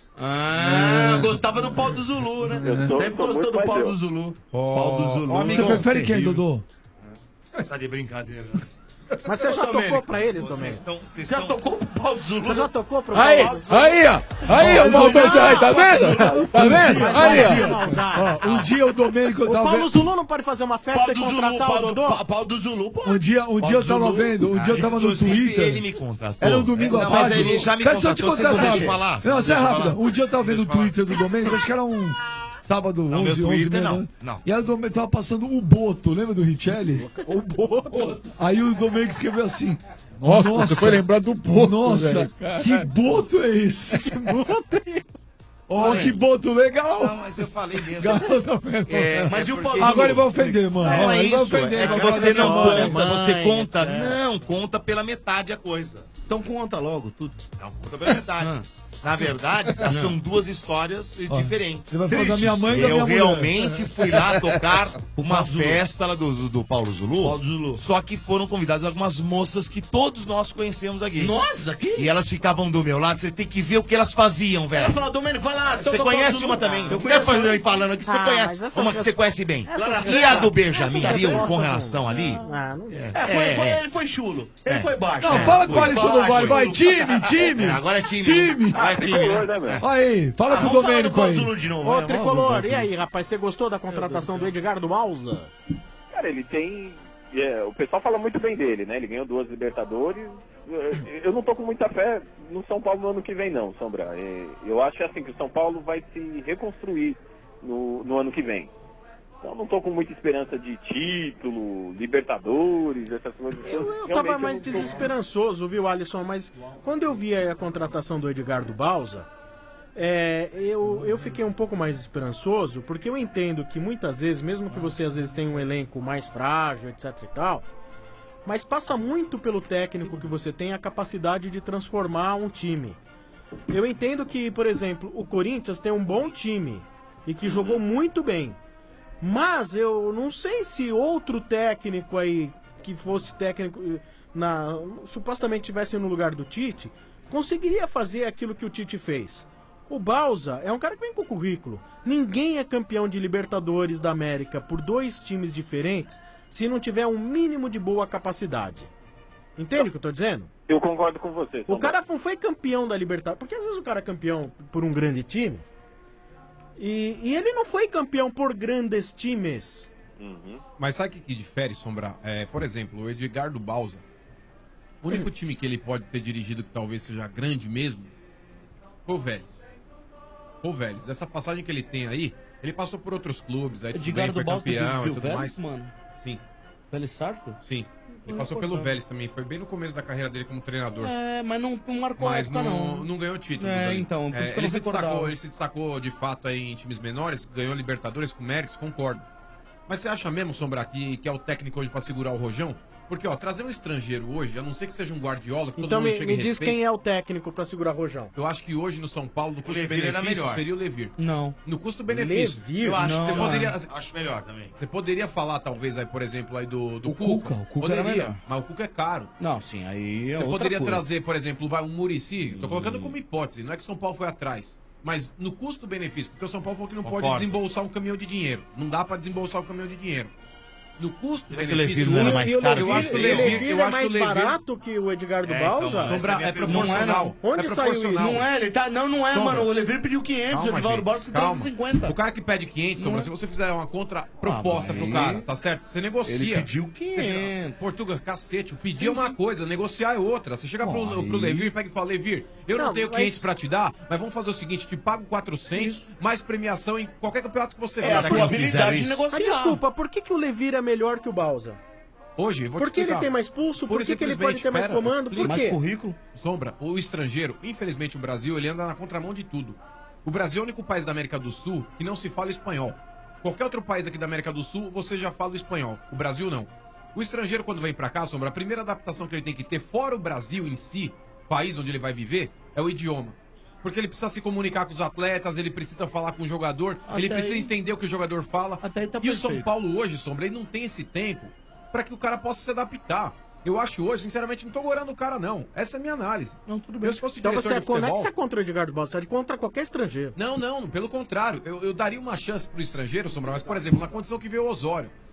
Ah, gostava do pau do Zulu, né? Eu sou- Sempre sou gostou muito do mais pau eu. do Zulu. Ó, Pau do Zulu. ó, Você amigão, prefere quem, terrível. Dodô? Tá de brincadeira. Mas você já Ô, tocou Domênico, pra eles, vocês Domênico? estão- vocês Já estão- tocou pro pau do Zulu? Você já tocou pro Aí, Paulo Zulu? aí, ó. Aí, ó, maldoso aí, tá vendo? Tá vendo? Mas Aí, imagina a ó. maldade. Ó, um dia o Domênico O tava Paulo vendo. Zulu não pode fazer uma festa Pau e do Zulu, contratar o pau do, Dodô? pa- pau do Zulu, pô. Um dia, um dia eu tava Zulu. vendo, um dia eu tava no Inclusive, Twitter. ele me contratou. Era um domingo Não, à mas tarde. ele já me Deixa eu te contratou, contar você essa deixa eu rápida. falar? Não, Você isso é deixa eu rápido. falar? Um dia eu tava vendo o Deixa eu falar. Twitter do Domênico, acho que era um sábado, Não, meu onze, Twitter, onze, não. né? Não. E aí o Domênico tava passando o Boto, lembra do Richelli? O Boto. Aí o Domênico escreveu assim... Nossa, você foi lembrar do Boto, Nossa, velho. que Boto é esse? Que Boto é esse? Ó, Olha. que Boto legal. Não, mas eu falei mesmo. Garota, É, Mas é e o porque- Paulo Agora ele vai ofender, mano. Não Ó, é ele vai isso, ofender, é vai que você falar não da minha conta, mãe, você conta, etcétera. não, conta pela metade a coisa. Então conta logo tudo. Não, conta pela metade. Na verdade, são duas histórias diferentes. Ele vai falar da minha mãe e da minha Eu mulher. realmente fui lá tocar uma Paulo Zulu. festa lá do, do, do Paulo Zulu, Paulo Zulu. só que foram convidadas algumas moças que todos nós conhecemos aqui. Nossa, aqui? E elas ficavam do meu lado, você tem que ver o que elas faziam, Ela velho. falou, Domênico, vai lá. Você toca conhece Paulo uma Zulu. também? Eu Eu conheço. conheço falando aqui, você Ah, mas conhece. essas Uma que você conhece bem. Essas E a do essas Benjamin ali, respostas com não- relação ali? Ah, não É, foi, É, foi- é. ele foi chulo. Ele É. foi baixo. Não, É, fala foi com o Alisson do baixo. Vale, vai, time, time. É, agora é time. Time. Vai time, Tricolor, né? né, velho? Aí, fala Ah, com o vamos falar do Domênico Paulo aí. Zulu de novo. Ô, vai, vamos Tricolor, voltar e aqui. aí, rapaz, você gostou da contratação do Edgardo Balsa? Cara, ele tem. é, o pessoal fala muito bem dele, né? Ele ganhou duas Libertadores. É, Eu não tô com muita fé no São Paulo no ano que vem, não, Sombra. É, Eu acho assim que o São Paulo vai se reconstruir no, no ano que vem. Então não tô com muita esperança de título, Libertadores, essas coisas. Eu, eu Realmente, tava eu mais não tô- desesperançoso, viu, Alisson? Mas quando eu vi aí a contratação do Edgardo Balsa, é, eu, eu fiquei um pouco mais esperançoso, porque eu entendo que muitas vezes, mesmo que você às vezes tenha um elenco mais frágil, etc e tal, mas passa muito pelo técnico que você tem a capacidade de transformar um time. Eu entendo que, por exemplo, o Corinthians tem um bom time e que jogou muito bem. Mas eu não sei se outro técnico aí, que fosse técnico, eh, na, supostamente estivesse no lugar do Tite, conseguiria fazer aquilo que o Tite fez. O Balsa é um cara que vem com currículo. Ninguém é campeão de Libertadores da América por dois times diferentes se não tiver um mínimo de boa capacidade. Entende o que eu tô dizendo? Eu concordo com você. O Sombra. cara não foi campeão da Libertadores, porque às vezes o cara é campeão por um grande time, e, e ele não foi campeão por grandes times. Uhum. Mas sabe o que, que difere, Sombra? É, por exemplo, o Edgardo Balsa, o único time que ele pode ter dirigido que talvez seja grande mesmo, foi o Vélez. Foi o Vélez. Dessa passagem que ele tem aí, ele passou por outros clubes, aí tudo bem, Edgardo foi Balsa campeão e viu o tudo Vélez, mais. mano? Sim, Vélez Sarsfield? sim. Ele Não passou é pelo importante. Vélez também, foi bem no começo da carreira dele como treinador. É, mas não, não marcou a Mas época, não, não. não ganhou títulos. É, ali. então, por isso É, que eu ele, não se recordava. destacou, ele se destacou de fato aí em times menores, ganhou Libertadores com méritos, concordo. Mas você acha mesmo, Sombra, que, que é o técnico hoje pra segurar o rojão? Porque, ó, trazer um estrangeiro hoje, a não ser que seja um Guardiola, que todo Então mundo me, chega me em diz respeito, quem é o técnico pra segurar rojão. eu acho que hoje no São Paulo, no Levir era custo-benefício, melhor. seria o Levir. Não. No custo-benefício. Levir? Eu acho Não, que você não. poderia... Acho melhor também. Você poderia falar, talvez, aí, por exemplo, aí do, do O Cuca, o Cuca era Poderia, melhor. mas o Cuca é caro. Não, sim, aí é Você outra poderia coisa. trazer, por exemplo, vai um Muricy, tô colocando como hipótese, não é que o São Paulo foi atrás, mas no custo-benefício, porque o São Paulo falou que não pode Concordo. desembolsar um caminhão de dinheiro. Não dá pra desembolsar um caminhão de dinheiro. No Será que o custo-benefício, Levir não era mais E o caro eu que acho isso que o aí? Levir- Levir eu é acho que mais o Levir- barato que o Edgardo É, então, Balsa? mas Sombra, essa é a é minha proporcional. Onde é saiu proporcional. Não é, ele tá. Não, não é, Sombra. mano. O Levir pediu quinhentos, o Calma, Edivaldo gente, Borges calma. trezentos e cinquenta. O cara que pede quinhentos, Sombra, Não é- se você fizer uma contraproposta Ah, pro mas cara, aí- tá certo? Você negocia. Ele pediu Você quinhentos. chega- Portugal, cacete, o pedir é uma coisa, negociar é outra. Você chega pro, Pô, pro aí- Levir e pega e fala, Levir, eu não, Não, tenho mas- quinhentos pra te dar, mas vamos fazer o seguinte, te pago quatrocentos, mais premiação em qualquer campeonato que você É a fizer. sua não habilidade fizeram de isso? negociar. Mas desculpa, por que, que o Levir é melhor que o Balsa? Hoje, eu vou Por te que ele explicar. tem mais pulso? Por Pura e que, que ele simplesmente, pode ter mais pera, eu comando? te Por explico. Mais quê? currículo? Sombra, o estrangeiro, infelizmente o Brasil, ele anda na contramão de tudo. O Brasil é o único país da América do Sul que não se fala espanhol. Qualquer outro país aqui da América do Sul, você já fala o espanhol. O Brasil não. O estrangeiro, quando vem pra cá, Sombra, a primeira adaptação que ele tem que ter, fora o Brasil em si, país onde ele vai viver, é o idioma. Porque ele precisa se comunicar com os atletas, ele precisa falar com o jogador, Até ele precisa aí- entender o que o jogador fala. Até aí tá E o São perfeito. Paulo hoje, Sombra, ele não tem esse tempo pra que o cara possa se adaptar. Eu acho hoje, sinceramente, não tô gorando o cara, não. Essa é a minha análise. Não, tudo bem. Eu, se fosse Então diretor você é, de não é que futebol... você é contra o Edgardo Balsa, você é contra qualquer estrangeiro. Não, não, pelo contrário. Eu, eu daria uma chance pro estrangeiro, Sombra, mas, por exemplo, na condição que veio o Osório.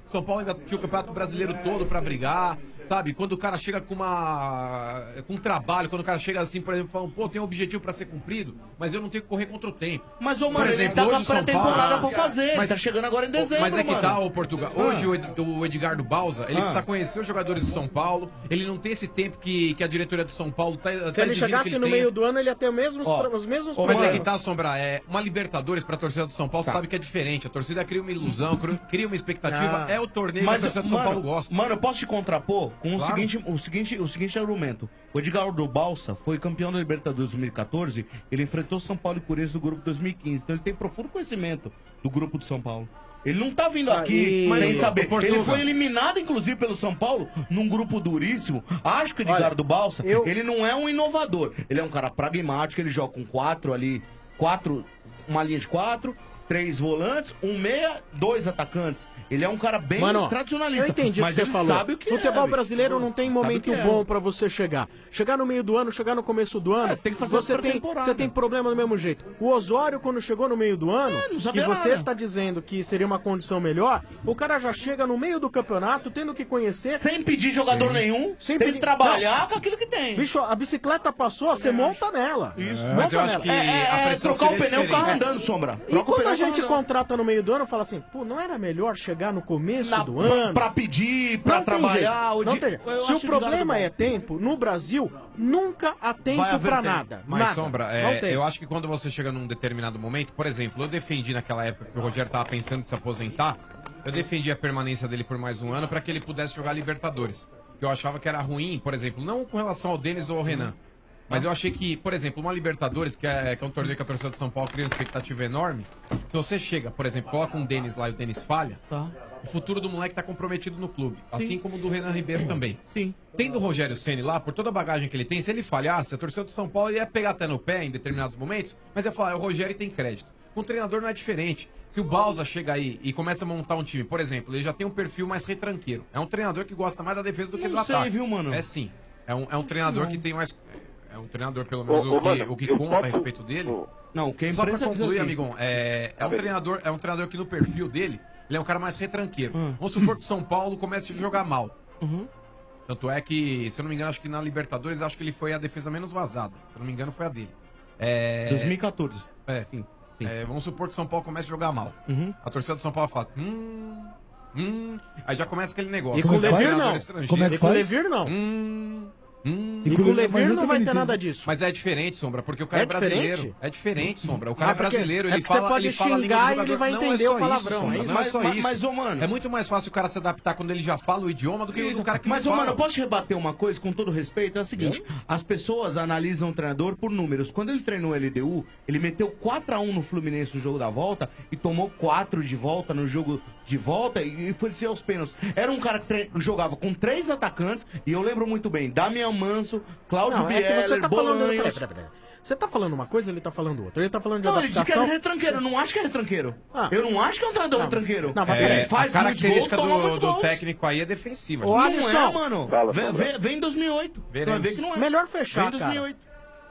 São Paulo ainda tinha o Campeonato Brasileiro todo pra brigar, sabe? Quando o cara chega com uma... com um trabalho, quando o cara chega assim, por exemplo, falando, pô, tem um objetivo pra ser cumprido, mas eu não tenho que correr contra o tempo. Mas, ô, Por mano, ele exemplo, tá com hoje a o São pré-temporada Paulo- pra fazer. Mas tá chegando agora em dezembro, Mas é que mano. tá, o Portugal. Hoje Ah. o, Ed- o Edgardo Balsa, ele Ah. precisa conhecer os jogadores do São Paulo, ele não tem esse tempo que, que a diretoria do São Paulo tá, Se tá ele exigindo que chegasse ele no tenha. meio do ano, ele ia ter os mesmos, Ó, os mesmos Mas é problemas. que tá, Sombra, é, uma Libertadores pra torcida do São Paulo, Tá. sabe que é diferente. A torcida cria uma ilusão, cria- cria uma expectativa. Ah. É o torneio Mas, que a torcida do São mano, Paulo gosta. Mano, eu posso te contrapor com Claro. o, seguinte, o, seguinte, o seguinte argumento. O Edgardo Balsa foi campeão da Libertadores dois mil e quatorze, ele enfrentou São Paulo e Corinthians do grupo dois mil e quinze, então ele tem profundo conhecimento do grupo do São Paulo. Ele não tá vindo Ah, aqui e- sem saber. o Portugal. Ele foi eliminado, inclusive, pelo São Paulo, num grupo duríssimo. Acho que o Edgardo Balsa, eu- ele não é um inovador. Ele é um cara pragmático, ele joga com quatro ali, quatro, uma linha de quatro, três volantes, um meia, dois atacantes. Ele é um cara bem Mano, tradicionalista. eu entendi o mas que você ele falou. sabe o que Futebol é, brasileiro não tem Sabe o momento que é. bom pra você chegar. Chegar no meio do ano, chegar no começo do ano, É, tem que fazer você a tem, pré-temporada. você tem problema do mesmo jeito. O Osório, quando chegou no meio do ano, É, não que sabia você nada. tá dizendo que seria uma condição melhor, o cara já chega no meio do campeonato, tendo que conhecer... Sem pedir jogador nenhum, Sem tem pedir- que trabalhar com aquilo que tem. Bicho, a bicicleta passou, você monta nela. Isso. Monta Mas eu acho nela. que É, é, a é pressão trocar o seria pneu e o carro diferente. andando, Sombra. E Troca o quando pneu a e o carro gente andando. contrata no meio do ano, fala assim, pô, não era melhor chegar no começo Na- do pra, ano? pra pedir, pra Não tem trabalhar. jeito, o não di- tem jeito. eu Se o acho problema ligado é tempo, no Brasil, nunca há tempo Vai haver pra tempo. nada. Mas, nada. Sombra, é, Não tem. eu acho que quando você chega num determinado momento, por exemplo, eu defendi naquela época que o Rogério tava pensando em se aposentar, eu defendi a permanência dele por mais um ano para que ele pudesse jogar Libertadores. Que eu achava que era ruim, por exemplo, não com relação ao Denis ou ao Renan. Mas eu achei que, por exemplo, uma Libertadores, que é, que é um torneio que a torcida do São Paulo cria uma expectativa enorme, se você chega, por exemplo, coloca um Denis lá e o Denis falha, Tá. o futuro do moleque tá comprometido no clube. Assim como o do Renan Ribeiro também. Sim. Tendo o Rogério Ceni lá, por toda a bagagem que ele tem, se ele falhasse, a torcida do São Paulo ia pegar até no pé em determinados momentos, mas ia falar, "É, o Rogério tem crédito. Com o treinador não é diferente. Se o Balsa chega aí e começa a montar um time, por exemplo, ele já tem um perfil mais retranqueiro. É um treinador que gosta mais da defesa do que Não do sei, ataque. viu, mano? É sim. É um, é um treinador Não. que tem mais... É um treinador, pelo menos, Ô, ô, o que, mano, o que eu conta a posso- respeito dele. ô, Não, quem Só pra imprensa avisa concluir, aqui. amigão, é, é, um treinador, é um treinador que no perfil dele, ele é um cara mais retranqueiro. Hum. Vamos supor que o São Paulo comece a jogar mal. Uhum. Tanto é que, se eu não me engano, acho que na Libertadores, acho que ele foi a defesa menos vazada. Se eu não me engano, foi a dele. É... dois mil e quatorze. É, Sim. Sim. é, vamos supor que o São Paulo comece a jogar mal. Uhum. A torcida do São Paulo fala, hum, hum, aí já começa aquele negócio. E com o Treinador Levir não. estrangeiro. Como é que E com o faz? Levir não. Hum, hum. E com o Levir Mas eu não também vai ter entendo. nada disso. Mas é diferente, Sombra, porque o cara é, É diferente? brasileiro. É diferente, Sombra. O cara Ah, é porque- brasileiro, é ele porque você fala, pode ele fala a língua do xingar e jogador. ele vai Não é entender só o palavrão, isso, é Sombra, isso? não é Mas, só mas, isso. mas, ô, mano... É muito mais fácil o cara se adaptar quando ele já fala o idioma do que o cara que Mas, não ô, fala. mano, eu posso te rebater uma coisa com todo respeito? É o seguinte, as pessoas analisam o treinador por números. Quando ele treinou o L D U, ele meteu quatro a um no Fluminense no jogo da volta e tomou quatro de volta no jogo de volta e foi ser aos pênaltis. Era um cara que tre- jogava com três atacantes e eu lembro muito bem, Damian Manso, Cláudio Não, é que você Bieler, tá falando... Peraí, Bolanhos... peraí, peraí. Você tá falando uma coisa, ele tá falando outra. Ele tá falando de Não, ele disse que adaptação... era retranqueiro, eu não acho que é retranqueiro. Ah. Eu não acho que é um treinador Não, retranqueiro. não, mas É, ele faz a muitos gols, característica toma do, muitos do gols. técnico aí é defensiva. Ô, Não Alisson. é, mano. Fala, vem, Sombra. vem, vem em dois mil e oito. Você vai Veremos. ver que não é. Melhor Vem fechar, em dois cara. mil e oito.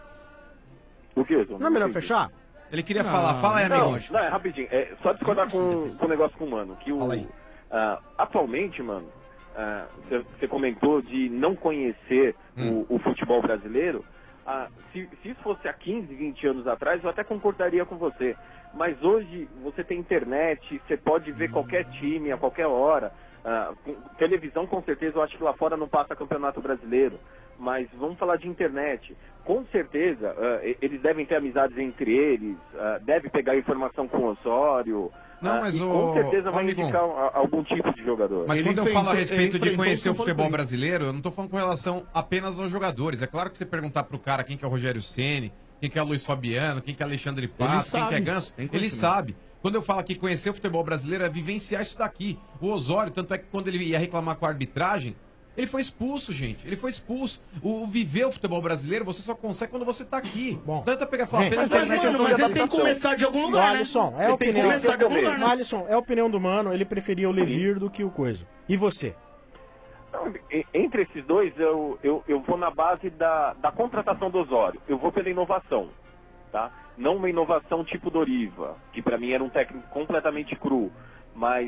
O que? Não é melhor fechar? Ele queria Não, falar, fala aí, Não, amigo. não, é rapidinho. É, só discordar com, com o negócio com o Mano. Que o, Fala aí. ah, atualmente, mano, você comentou de não conhecer Hum. o, o futebol brasileiro. Ah, se, se isso fosse há quinze, vinte anos atrás, eu até concordaria com você. Mas hoje você tem internet, você pode ver qualquer time a qualquer hora. Ah, com- televisão, com certeza, eu acho que lá fora não passa campeonato brasileiro. Mas vamos falar de internet. Com certeza, ah, e- eles devem ter amizades entre eles, ah, deve pegar informação com o Osório. Não, ah, mas e o- com certeza ô, vai amigão. indicar a- algum tipo de jogador. Mas Ele quando eu enfrentou- falo a ele respeito de enfrentou conhecer o o São futebol Paulo. brasileiro, eu não tô falando com relação apenas aos jogadores. É claro que você perguntar pro cara quem que é o Rogério Ceni, quem que é o Luiz Fabiano, quem que é Alexandre Pato, quem sabe. que é Ganso, Tem ele conhecimento. sabe. Quando eu falo aqui conhecer o futebol brasileiro é vivenciar isso daqui. O Osório, tanto é que quando ele ia reclamar com a arbitragem, ele foi expulso, gente. Ele foi expulso. O, o viver o futebol brasileiro você só consegue quando você tá aqui. Bom. Não adianta pegar e falar Gente, apenas Mas, na internet. mano, eu tô mas ele tem adaptação. que começar de algum O lugar, né? Alisson, é a Ele tem que opinião... começar de algum lugar, né? Alisson, é a opinião do Mano, ele preferia o Levir do que o Coisa. E você? Não, e- entre esses dois, eu, eu, eu vou na base da, da contratação do Osório. Eu vou pela inovação, tá? Não uma inovação tipo Doriva, que pra mim era um técnico completamente cru, mas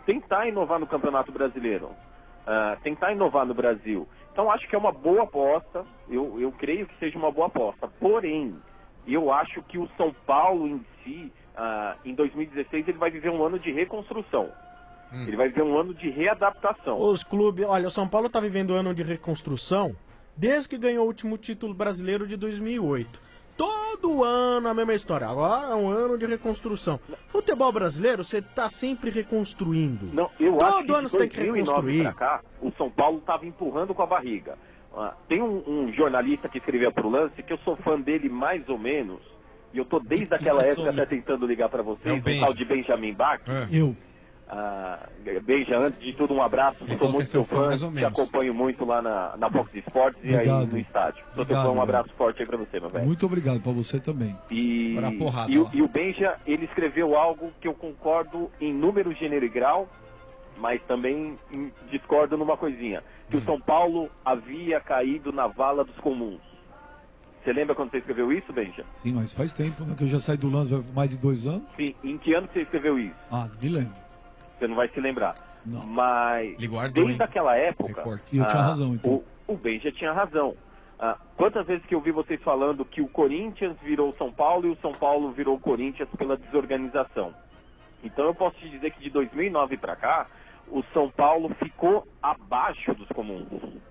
tentar inovar no Campeonato Brasileiro, uh, tentar inovar no Brasil. Então acho que é uma boa aposta, eu, eu creio que seja uma boa aposta. Porém, eu acho que o São Paulo em si, uh, em dois mil e dezesseis, ele vai viver um ano de reconstrução. Hum. Ele vai viver um ano de readaptação. Os clubes, olha, o São Paulo está vivendo um ano de reconstrução desde que ganhou o último título brasileiro de dois mil e oito. Todo ano a mesma história. Agora é um ano de reconstrução. Futebol brasileiro, você está sempre reconstruindo. Não, eu Todo acho que ano de você tem que dois mil e nove reconstruir. pra cá, o São Paulo estava empurrando com a barriga. Uh, tem um, um jornalista que escreveu pro Lance, que eu sou fã dele mais ou menos, e eu tô desde aquela época até tentando ligar para vocês, é o tal de Benjamin Bach. É. Eu. Uh, Beija, antes de tudo, um abraço. Eu Sou muito seu fã, mais ou te menos. acompanho muito lá na, na Fox Sports e aí Obrigado. no estádio. Sou Obrigado, seu fã, um meu. abraço forte aí pra você, meu velho. Muito obrigado pra você também. E, Bora porrada, e, o- lá. e o Benja, ele escreveu algo que eu concordo em número, gênero e grau, mas também em- discordo numa coisinha. Que Hum. o São Paulo havia caído na vala dos comuns. Você lembra quando você escreveu isso, Benja? Sim, mas faz tempo, né? Que eu já saí do lance há mais de dois anos. Sim. Em que ano você escreveu isso? Ah, me lembro. Você não vai se lembrar. Não. Mas Ele guardou, desde hein? aquela época, Recorte. E eu tinha ah, razão, então. o, o Benja tinha razão. Ah, quantas vezes que eu vi vocês falando que o Corinthians virou o São Paulo e o São Paulo virou o Corinthians pela desorganização? Então eu posso te dizer que de dois mil e nove para cá, o São Paulo ficou abaixo dos comuns.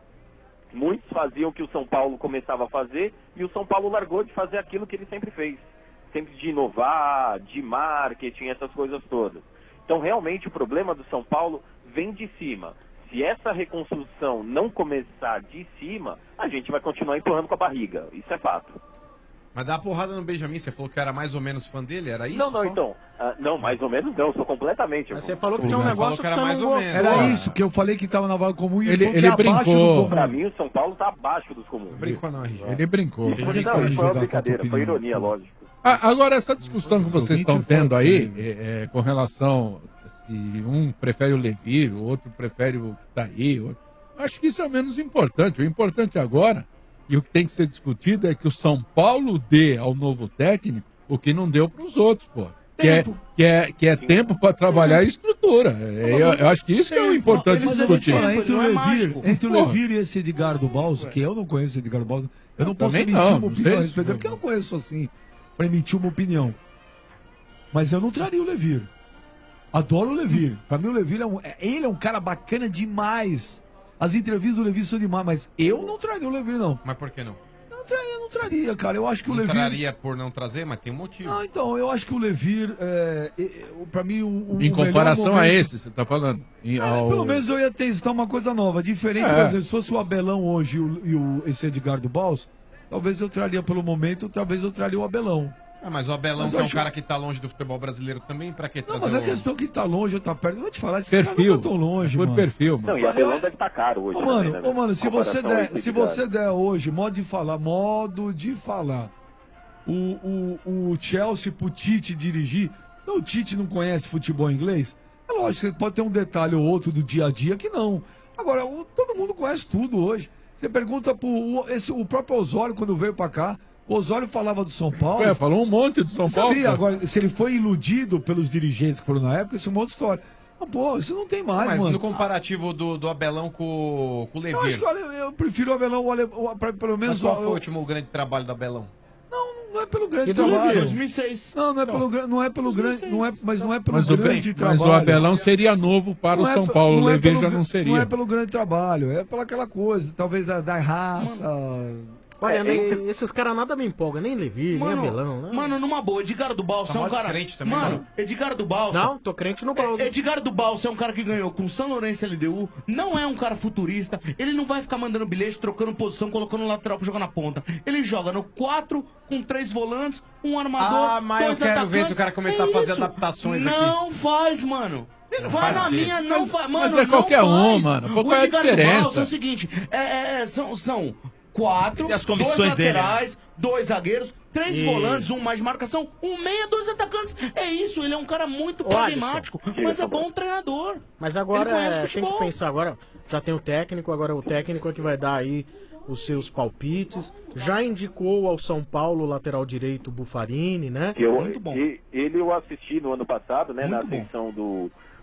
Muitos faziam o que o São Paulo começava a fazer e o São Paulo largou de fazer aquilo que ele sempre fez. Sempre de inovar, de marketing, essas coisas todas. Então realmente o problema do São Paulo vem de cima. Se essa reconstrução não começar de cima, a gente vai continuar empurrando com a barriga. Isso é fato. Mas dá uma porrada no Benjamin, você falou que era mais ou menos fã dele, era isso? Não, não, só? então. ah, não, mais ou menos não, sou completamente. Mas você falou que tinha um Falou negócio que que era você mais não ou gostou. menos. Era Ah. isso que eu falei que tava na vala comum e Ele- ele, ele abaixo brincou. do comum. Pra mim, o São Paulo tá abaixo dos comuns. Brincou não, R G. Ele brincou. Isso foi, gente não, pode isso foi uma jogar brincadeira, contra foi opinião. ironia, lógico. Ah, agora, essa discussão que vocês Ouvinte estão tendo pode aí, ser. é, é, com relação se um prefere o Levir, o outro prefere o que está aí, o outro- acho que isso é o menos importante. O importante agora, e o que tem que ser discutido, é que o São Paulo dê ao novo técnico o que não deu para os outros, pô. Que é, Tempo. que é, que é tempo para trabalhar a estrutura. É, eu, eu acho que isso que é o importante Mas Mas eu vou te discutir. falar, entre o Não é Levir, mágico. entre o Pô. Levir e esse Edgar do Balso, que eu não conheço Edgar do Balso, eu não Eu posso também emitir não, uma não opinião sei a se- respeito dele, porque eu não conheço assim, pra emitir uma opinião. Mas eu não traria o Levir. Adoro o Levir. Pra mim o Levir é um, é- ele é um cara bacana demais. As entrevistas do Levir são demais, mas eu não traria o Levir, não. Mas por que não? Não traria, não traria, cara. Eu acho que o Não Levir... traria por não trazer, mas tem um motivo. Não, então, eu acho que o Levir, é, é, é, pra mim, o, o Em o comparação melhor a momento- esse, você está falando? Em- É, ao- pelo menos eu ia testar uma coisa nova, diferente, É. por exemplo, se fosse o Abelão hoje e, o, e o- esse Edgar do Baus, talvez eu traria pelo momento, talvez eu traria o Abelão. Ah, mas o Abelão, Mas que eu é um acho- cara que tá longe do futebol brasileiro também, pra que Não, trazer mas não é o... questão que tá longe ou tá perto, eu vou te falar, esses caras Perfil. não tão longe, Por mano. perfil, mano. Não, e a Belão deve estar caro hoje. Ô, também, mano, né, ô, mano, se comparação você ao der, Edgar. se você der hoje, modo de falar, modo de falar, o, o, o Chelsea pro Tite dirigir, então o Tite não conhece futebol inglês, é lógico, você pode ter um detalhe ou outro do dia a dia que não. Agora, o- todo mundo conhece tudo hoje. Você pergunta pro o, esse, o próprio Osório, quando veio pra cá, o Osório falava do São Paulo. É, falou um monte do São Paulo. Sabia, pô. agora, se ele foi iludido pelos dirigentes que foram na época, isso é uma outra história. Mas, pô, isso não tem mais, Mas mano. no comparativo do, do Abelão com, com o Eu acho Levir, que olha, eu prefiro o Abelão, o Ale- o- pra- pelo mas menos qual o- foi o último grande trabalho do Abelão? Não, não é pelo grande E do trabalho. Levir? dois mil e seis. Não, não é pelo, gran- não é pelo grande, não é, mas não é pelo Mas o, grande mas trabalho. o Abelão seria novo para Não o é São pe- Paulo, o não é Levir pelo já gr- não seria. Não é pelo grande trabalho, é pela aquela coisa, talvez da, da raça. Olha, É, nem- entre- esses caras nada me empolgam, nem Levi, nem Abelão, né? Mano, numa boa, Edgar do Balso Tá é um mó cara. descrente também, mano, não? Edgar do Balso. Não, tô crente no Balso. É, Edgar do Balso é um cara que ganhou com São Lourenço e L D U, não é um cara futurista, ele não vai ficar mandando bilhete, trocando posição, colocando um lateral pra jogar na ponta. Ele joga no quatro, com três volantes, um armador, Ah, mas eu dois quero atacantes. ver se o cara começar É a fazer isso. adaptações aqui. Não faz, mano. Não Vai faz na mesmo. minha, não Mas- faz. mas Mano, é qualquer não um, faz. mano. Qual O é a Edgar do diferença? Balso é o seguinte, é, é, é, são, são quatro, E as dois convicções dele, laterais, dois zagueiros, três E- volantes, um mais de marcação, um meia, dois atacantes. É isso, ele é um cara muito Ô, pragmático, Alisson, mas diga, é bom treinador. Mas agora Ele conhece é, tem que futebol. pensar agora, já tem o técnico, agora o técnico é que vai dar aí os seus palpites. Já indicou ao São Paulo o lateral direito Buffarini, né? Que eu, Muito bom. e- ele eu assisti no ano passado, né, Muito na bom. ascensão do,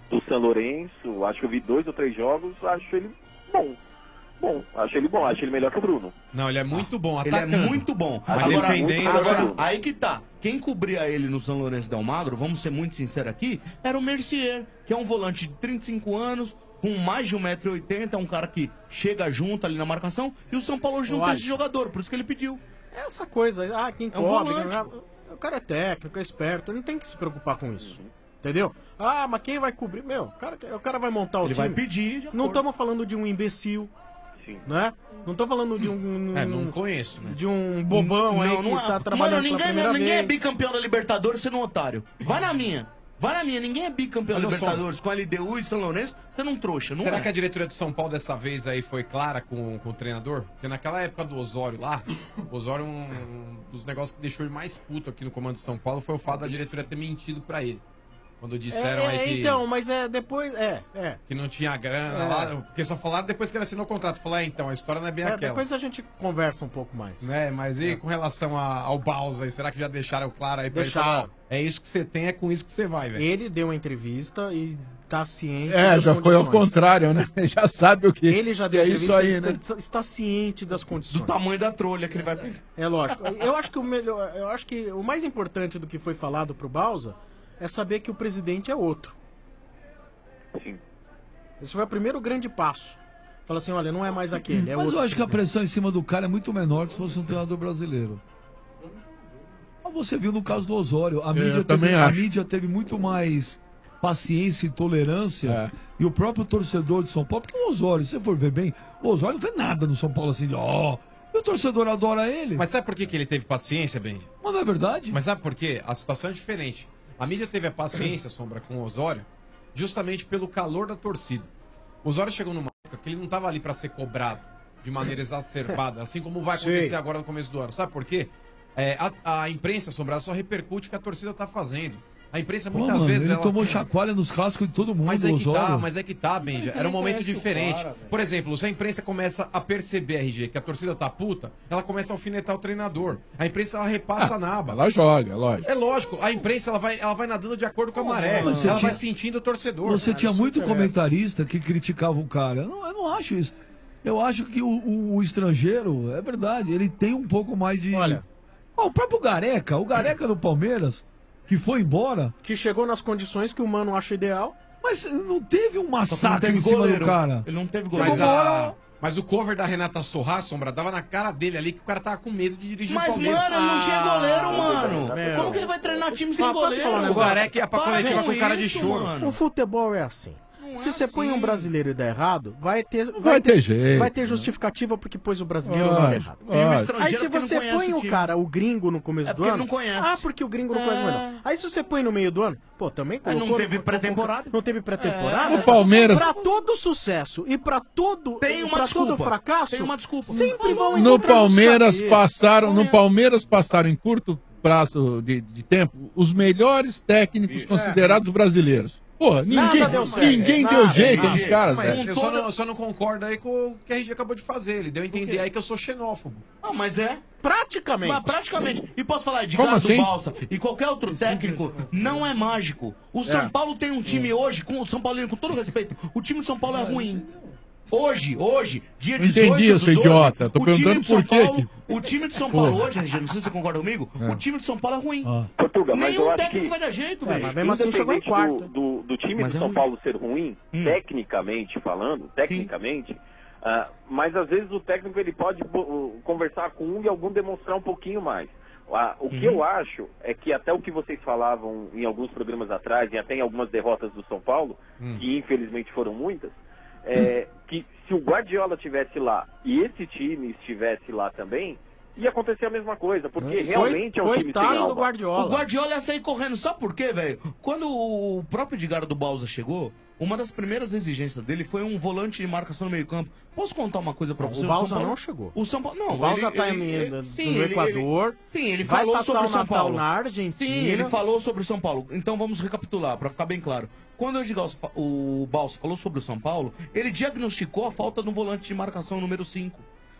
do São Lourenço, acho que eu vi dois ou três jogos, acho ele bom. Bom, acho ele bom, acho ele melhor que o Bruno. Não, ele é muito bom, Ele atacando. é muito bom. Mas Agora, defendendo, agora, agora- aí que tá. Quem cobria ele no São Lourenço Del Magro, vamos ser muito sinceros aqui, era o Mercier, que é um volante de trinta e cinco anos, com mais de um metro e oitenta, é um cara que chega junto ali na marcação, e o São Paulo hoje não Eu tem acho. esse jogador, por isso que ele pediu. Essa coisa, ah, quem É um cobre, volante, né? O cara é técnico, é esperto, ele não tem que se preocupar com isso. Entendeu? Ah, mas quem vai cobrir? Meu, o cara, o cara vai montar o Ele time. vai pedir, de Não acordo. estamos falando de um imbecil, né? Não estamos falando de um... É, não conheço, né? De um bobão aí Não, que não está é. trabalhando Mano, pela ninguém, primeira ninguém é vez. bicampeão da Libertadores sendo um otário. Vai na minha. Vai na minha. Ninguém é bicampeão da Mas eu sou- Libertadores com a L D U e São Lourenço. Você não trouxa, não Será é. que a diretoria do São Paulo dessa vez aí foi clara com, com o treinador? Porque naquela época do Osório lá, o Osório, um, um dos negócios que deixou ele mais puto aqui no comando de São Paulo foi o fato da diretoria ter mentido pra ele. Quando disseram É, aí que, então, mas é depois, é, é. que não tinha grana É. lá, porque só falaram depois que ele assinou o contrato. Falaram, é, então, a história não é bem É, aquela. depois a gente conversa um pouco mais. Né, mas e com relação a- ao Baus aí, será que já deixaram claro aí pra Deixaram. ele falar, ó, é isso que você tem, é com isso que você vai, velho. Ele deu uma entrevista e tá ciente É, das já foi ao condições. contrário, né? Já sabe o que. Ele já que deu é isso entrevista, aí, ele né? está, está ciente das condições. Do tamanho da trolha que ele vai pegar. É lógico. Eu acho que o melhor, eu acho que o mais importante do que foi falado pro Bausa é saber que o presidente é outro. Sim. Esse foi o primeiro grande passo. Fala assim, olha, não é mais aquele, é Mas outro. eu acho que a pressão em cima do cara é muito menor que se fosse um treinador brasileiro. Mas você viu no caso do Osório, a Eu mídia, também teve, a acho. mídia teve muito mais paciência e tolerância. É. E o próprio torcedor de São Paulo, porque o Osório, se você for ver bem, o Osório não fez nada no São Paulo assim de ó. E o torcedor adora ele. Mas sabe por que, que ele teve paciência, Benji? Mas não é verdade? Mas sabe por quê? A situação é diferente. A mídia teve a paciência, Sombra, com o Osório, justamente pelo calor da torcida. O Osório chegou numa época que ele não estava ali para ser cobrado de maneira exacerbada, assim como vai acontecer Sim. agora no começo do ano. Sabe por quê? É, a, a imprensa, Sombra, só repercute o que a torcida está fazendo. A imprensa Pô, muitas mano, vezes ele ela... tomou chacoalha nos cascos de todo mundo, Mas o é que Osório. tá, mas é que tá, Benja. Mas Era um ele momento conhece o diferente. cara, velho. Por exemplo, se a imprensa começa a perceber, R G, que a torcida tá puta, ela começa a alfinetar o treinador. A imprensa, ela repassa a naba. Ela joga, lógico. É lógico, a imprensa ela vai, ela vai nadando de acordo com a maré. mas você Ela tinha- vai sentindo o torcedor. Você tinha isso muito interessa. comentarista que criticava o cara. Eu não, eu não acho isso. Eu acho que o, o- o estrangeiro, é verdade, ele tem um pouco mais de. Olha. Ó, o próprio Gareca, o Gareca do Palmeiras, que foi embora, Que chegou nas condições que o Mano acha ideal. mas não teve um Só que não massacre teve em cima goleiro. do cara. Ele não teve Mas, goleiro. a, mas o cover da Renata Sorra, Sombra, dava na cara dele ali que o cara tava com medo de dirigir o Mas, Palmeiras. mano, ele não tinha goleiro, mano. meu. Como que ele vai treinar time sem Ah, posso goleiro? falar um O negócio? Gareca ia pra Para coletiva com cara de isso, choro. mano. O futebol é assim. Não Se é você põe assim. um brasileiro e der errado, vai ter, Vai ter jeito. vai ter justificativa porque pôs o brasileiro no Lógico, errado. E o lógico. Aí estrangeiro se que não você conhece põe o o time. cara, o gringo no começo É do porque ano. ele não conhece. Ah, porque o gringo não É. conhece melhor. Aí se você põe no meio do ano, pô, também Aí não colocou- teve pré-temporada. Não teve pré-temporada. O Palmeiras- Pra todo sucesso e pra todo, Tem uma pra desculpa. todo fracasso, Tem uma desculpa. sempre vão No encontrar Palmeiras justificativa. passaram, no Palmeiras passaram em curto prazo de, de tempo os melhores técnicos considerados brasileiros. Porra, ninguém, Nada deu certo. ninguém Nada, deu jeito nada. nos caras, Mas velho. eu só não, eu só não concordo aí com o que a R G acabou de fazer. Ele deu a entender aí que eu sou xenófobo. Ah, mas é. Praticamente. Mas praticamente. E posso falar, Como Edgardo assim? Balsa e qualquer outro técnico não é mágico. O São É. Paulo tem um time hoje, com o São Paulo, com todo respeito, o time de São Paulo é ruim. Hoje, hoje, dia Não dezoito entendi, do seu doze, idiota. Tô o time perguntando de São por quê Paulo- que- O time de São Paulo Porra. hoje, R G, não sei se você concorda comigo, É. o time de São Paulo é ruim. Ah. Portuga, mas eu Nenhum acho técnico que... vai dar jeito, É, velho. mas mesmo assim chegou em Independente quarto. do, do, do time Mas de é São um- Paulo ser ruim, Hum. tecnicamente falando, tecnicamente, ah, mas às vezes o técnico ele pode bo- conversar com um e algum demonstrar um pouquinho mais. Ah, o que Uhum. eu acho é que até o que vocês falavam em alguns programas atrás, e até em algumas derrotas do São Paulo, Hum. que infelizmente foram muitas, é, que se o Guardiola tivesse lá e esse time estivesse lá também, ia acontecer a mesma coisa, porque realmente é um time sem Coitado do alma. Guardiola. O Guardiola ia sair correndo. Sabe por quê, velho? Quando o próprio Edgardo Balsa chegou, uma das primeiras exigências dele foi um volante de marcação no meio campo. Posso contar uma coisa pra Não, você? o Balsa São Paulo- não chegou. O São Paulo... Não, O Balsa ele- tá ele- em- ele- no- sim, no ele- Equador. ele- sim, ele Vai falou passar sobre o o São Natal Paulo. na Argentina. Sim, ele falou sobre o São Paulo. Então vamos recapitular, pra ficar bem claro. Quando o Edgar- o Balsa falou sobre o São Paulo, ele diagnosticou a falta de um volante de marcação número cinco.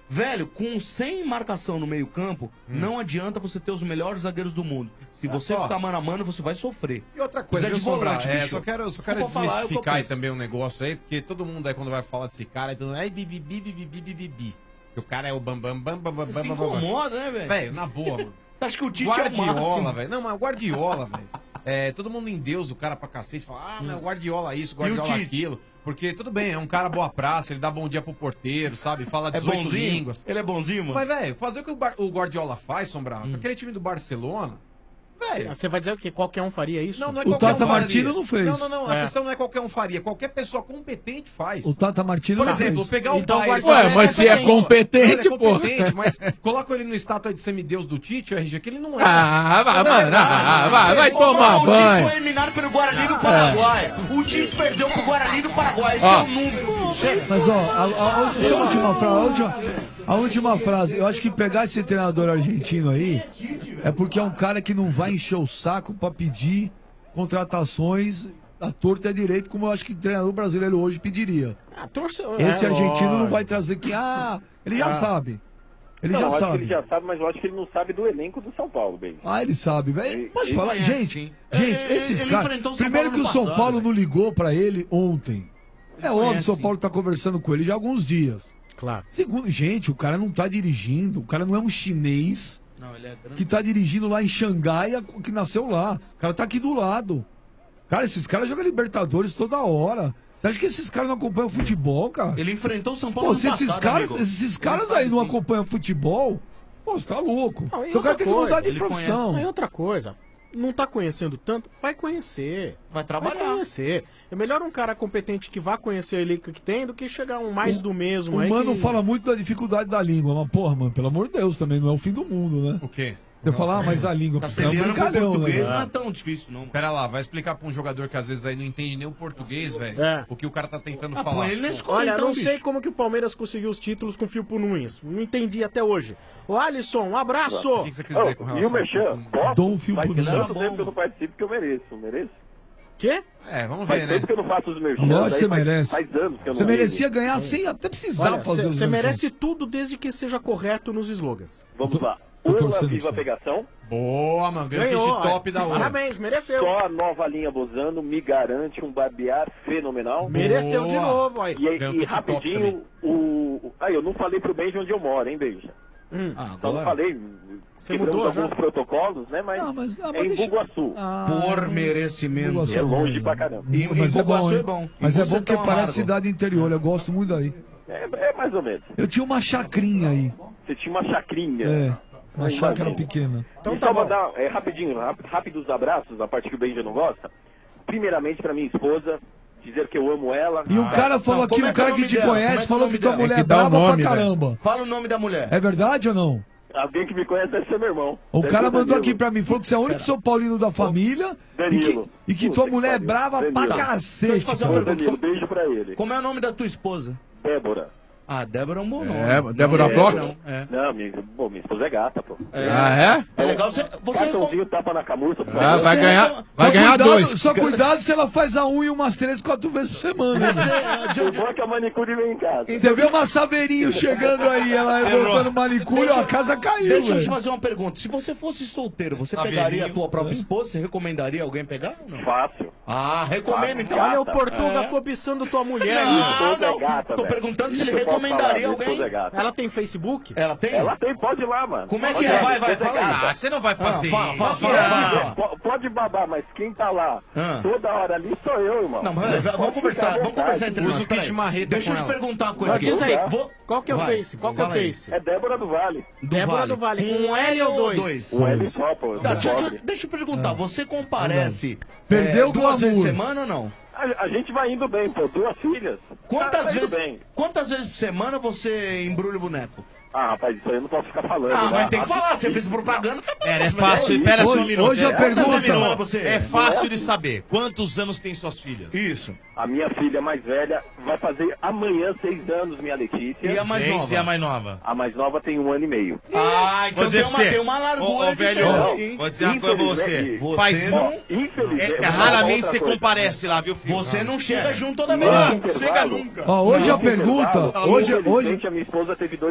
Velho, com sem marcação no meio campo, hum. não adianta você ter os melhores zagueiros do mundo. Se você é ficar mano a mano, você vai sofrer. E outra coisa, de volante, é, bicho. só quero, só quero desmistificar aí também um negócio aí, porque todo mundo aí quando vai falar desse cara, aí todo mundo, ai, bibi, bibi, bibi, bibi, bibi. Porque o cara é o bam, bam, bam, bam, bam, bam, se incomoda, né, velho? Velho, na boa, mano. Você acha que o Tite Guardiola, é o máximo? velho. Não, mas o Guardiola, velho. É, todo mundo em Deus, o cara pra cacete, fala, ah, meu, Guardiola isso, Guardiola aquilo. Porque tudo bem, é um cara boa praça, ele dá bom dia pro porteiro, sabe? Fala dezoito é bonzinho? línguas. Ele é bonzinho, mano? Mas, velho, fazer o que o, Bar o Guardiola faz, Sombra, hum. aquele time do Barcelona, velho. Você vai dizer o quê? Qualquer um faria isso? Não, não é o Tata um Martino não fez. Não, não, não. É. A questão não é qualquer um faria. Qualquer pessoa competente faz. O Tata Martino Por não exemplo, fez. pegar o então, Bayern... Ué, mas se é competente, ele é competente, pô. mas coloca ele no status de semideus do Tite, R G, que ele não é. Ah, vai, vai, vai, vai, vai tomar o banho. O Tite foi eliminado pelo Guarani do Paraguai. É. O Tite perdeu pro Guarani do Paraguai. Esse ó. é o número. Mas, ó, a, a, a, a última frase, a última, a última frase, eu acho que pegar esse treinador argentino aí é porque é um cara que não vai encher o saco pra pedir contratações à torta e à direita, como eu acho que o treinador brasileiro hoje pediria. Ah, torce... Esse é, argentino ó. não vai trazer que, ah, ele já Ah. sabe. Ele não, já eu acho sabe. que ele já sabe, mas eu acho que ele não sabe do elenco do São Paulo, bem. Ah, ele sabe, velho. Pode ele falar, conhece, gente. sim. Gente, Ele- esses ele caras. enfrentou o São Primeiro que Paulo o no São passado, Paulo velho. não ligou pra ele ontem. É óbvio que o São Paulo tá conversando com ele já há alguns dias. Claro. Segundo, gente, o cara não tá dirigindo, o cara não é um chinês Não, ele é grande. que tá dirigindo lá em Xangai, que nasceu lá. O cara tá aqui do lado. Cara, esses caras jogam Libertadores toda hora. Você acha que esses caras não acompanham futebol, cara? Ele enfrentou o São Paulo Pô, no se esses passado, caras, amigo. esses caras aí não acompanham futebol, pô, você tá louco. Não, e Então o cara outra tem que mudar de coisa, profissão. Não, e outra coisa, não tá conhecendo tanto, vai conhecer. Vai trabalhar. Vai conhecer. É melhor um cara competente que vá conhecer a liga que tem do que chegar um mais O- do mesmo O aí. mano que... fala muito da dificuldade da língua, mas porra, mano, pelo amor de Deus, também não é o fim do mundo, né? O quê? Você falar, ah, mas a língua é um Castelhano com brincalhão, português né? não é tão difícil, não. mano. Pera lá, vai explicar pra um jogador que às vezes aí não entende nem o português, velho, É. o que o cara tá tentando Ah, falar. põe ele na escola, Olha, então, não bicho. sei como que o Palmeiras conseguiu os títulos com o Filpo Nunes. Não entendi até hoje. Ô Alisson, um abraço! O que que você quer dizer com Oh, relação e o Merchan? Posso? Dom Filpo Faz Nunes. tanto tempo que eu não participo que eu mereço. Mereço? Quê? É, vamos Faz ver, né? tempo que eu não faço os merchan. Lógico que daí você faz- merece. Faz anos que eu não Você ligo. merecia ganhar sem até precisar Olha, fazer os você merchan. merece tudo desde que seja correto nos slogans. Vamos lá. tô Urla torcendo Viva pra você. Pegação. Boa, mano, ganhou o kit top olha. da hora. Parabéns, mereceu. Só a nova linha Bozano me garante um barbear fenomenal. Mereceu de Boa. novo, aí. E, aí, Ganhou e kit top rapidinho, o, o... Ah, eu não falei pro Benja onde eu moro, hein, Benja? Hum. Ah, Só não agora? falei. Você Quebramos mudou já? alguns protocolos, né? Mas, Ah, mas- ah, mas é em deixa- Bugaçu. Ah, Por merecimento. Bugaçu É longe bom, pra né? caramba. E- Mas e é bom, Bugaçu hein? é bom. Mas E é bom porque Bucetão parece Amargo. cidade interior, eu gosto muito daí. É, é mais ou menos. Eu tinha uma chacrinha aí. Você tinha uma chacrinha. É, uma Eu chácara imagino. pequena. Então e tá só bom. mandar é, rapidinho, rap- rápidos abraços, a parte que o Benja não gosta. Primeiramente pra minha esposa, dizer que eu amo ela. E um Ah, cara falou não, aqui, como é um que é o cara que nome te dela? Como é conhece, que é o falou nome que tua dela? mulher É é que dá o brava nome, pra velho. caramba. Fala o nome da mulher. É verdade ou não? Alguém que me conhece deve ser meu irmão. O Deve cara ser mandou Danilo. aqui pra mim, falou que você é o único São Paulino da família e Danilo. que, e que Puta tua que mulher é pariu. brava pra Danilo. Deixa eu cacete. te fazer cara. uma Ô, Danilo, beijo pra ele. Como é o nome da tua esposa? Débora. Ah, Débora é um bom nome. É, Débora Não, Bloch? Não, é. Não, minha, bom, minha esposa é gata, pô. Ah, é? É legal você... você Cartãozinho tapa na camurça, por Ah, favor. vai ganhar, vai Só ganhar cuidado- dois. Só cuidado se ela faz a unha umas três, quatro vezes por semana. né? O bom é que a manicure vem em casa. Você vê uma saveirinho chegando aí, ela voltando manicure, ó, a casa caiu, Deixa eu te velho. fazer uma pergunta. Se você fosse solteiro, você Saveirinho. pegaria a tua própria esposa? Você recomendaria alguém pegar ou não? Fácil. Ah, recomendo então. Olha o Gata. Portuga É. cobiçando tua mulher. Minha Ah, esposa não. é gata, Tô velho. perguntando se Isso ele eu posso recomendaria falar, minha alguém. esposa é gata. Ela tem Facebook? Ela tem? Ela tem, pode ir lá, mano. Como é que Pode é? ir lá, Vai, vai, minha esposa fala é aí. gata. Ah, você não vai fazer Ah, fala, isso. fala, É, fala, fala. po- Pode babar, mas quem tá lá Ah. toda hora ali sou eu, irmão. Não, mas vamos Pode conversar, ficar à vamos vontade. conversar entre Usa nós. o kit peraí. marreta Deixa eu com te ela. perguntar uma coisa Mas aqui. diz aí, Vou- qual que é o vai, Face? Qual que é o fala aí. Face? É Débora do Vale. Do Débora do Vale, com Com um L ou dois? dois? O L só, pô. Eu Tá, sou deixa, pobre. deixa- deixa eu perguntar, você comparece Perdeu é, o duas vezes por glamour. semana ou não? A, a gente vai indo bem, pô. Duas filhas. Quantas, Ah, tá indo vezes, bem. quantas vezes por semana você embrulha o boneco? Ah, rapaz, isso aí eu não posso ficar falando. Ah, né? mas tem que falar, você fez propaganda. É, é fácil, espera só um Hoje- minuto. hoje a É, pergunta- quantos anos Não, você- É fácil de saber. Quantos anos tem suas filhas? Isso. A minha filha mais velha vai fazer amanhã seis anos, minha Letícia. E a mais Seis nova? e a mais nova? A mais nova tem um ano e meio. Ah, então Vou tem dizer uma, pra você. tem uma largura Ô, ô, de velho, tempo, Não, hein? vou dizer uma coisa pra você. Infelizmente, Você Faz não- Infelizmente. É, eu vou é, falar raramente outra você coisa. comparece lá, viu, filho? Você não chega É. junto toda Não, vez. intervalo. Chega nunca. Ó, hoje No a pergunta, intervalo, hoje, infelizmente, hoje, a minha esposa teve dois abortos.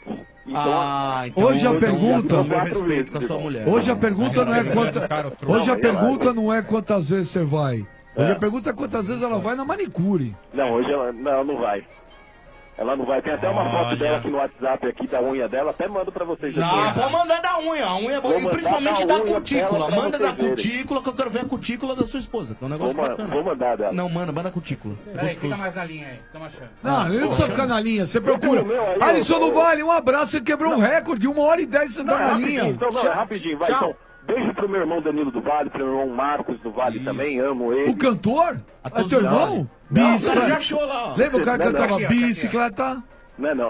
Então, Ah, então Hoje a eu- pergunta- eu- eu respeito com a sua mulher. Hoje a pergunta não é quanta. Hoje a pergunta não é quantas vezes você vai. Hoje É. a pergunta é quantas vezes ela vai na manicure. Não, hoje ela não, não vai. Ela não vai. Tem até uma foto Olha. dela aqui no WhatsApp, aqui da unha dela. Até mando pra vocês. Não, depois. pode mandar da unha. A unha é boa. Vou E mandar principalmente da da unha cutícula. dela pra Manda da vocês verem. cutícula, que eu quero ver a cutícula da sua esposa. Que é um negócio Vou, ma- bacana. vou mandar dela. Não, manda, manda a cutícula. Peraí, fica mais na linha aí, estamos achando. Não, ele não precisa ficar na linha, você procura. Meu, aí, Alisson eu- do Vale, um abraço, você quebrou um recorde, uma hora e dez você Não, tá é na rapidinho, linha. então, não, é rapidinho, vai. Então, beijo pro meu irmão Danilo do Vale, pro meu irmão Marcos do Vale também, amo ele. O cantor? É todos teu nós. irmão? Não, Bicicleta. não, já achou lá, ó. Lembra o cara que Não, não, cantava aqui, ó, aqui, ó. bicicleta? Não, não.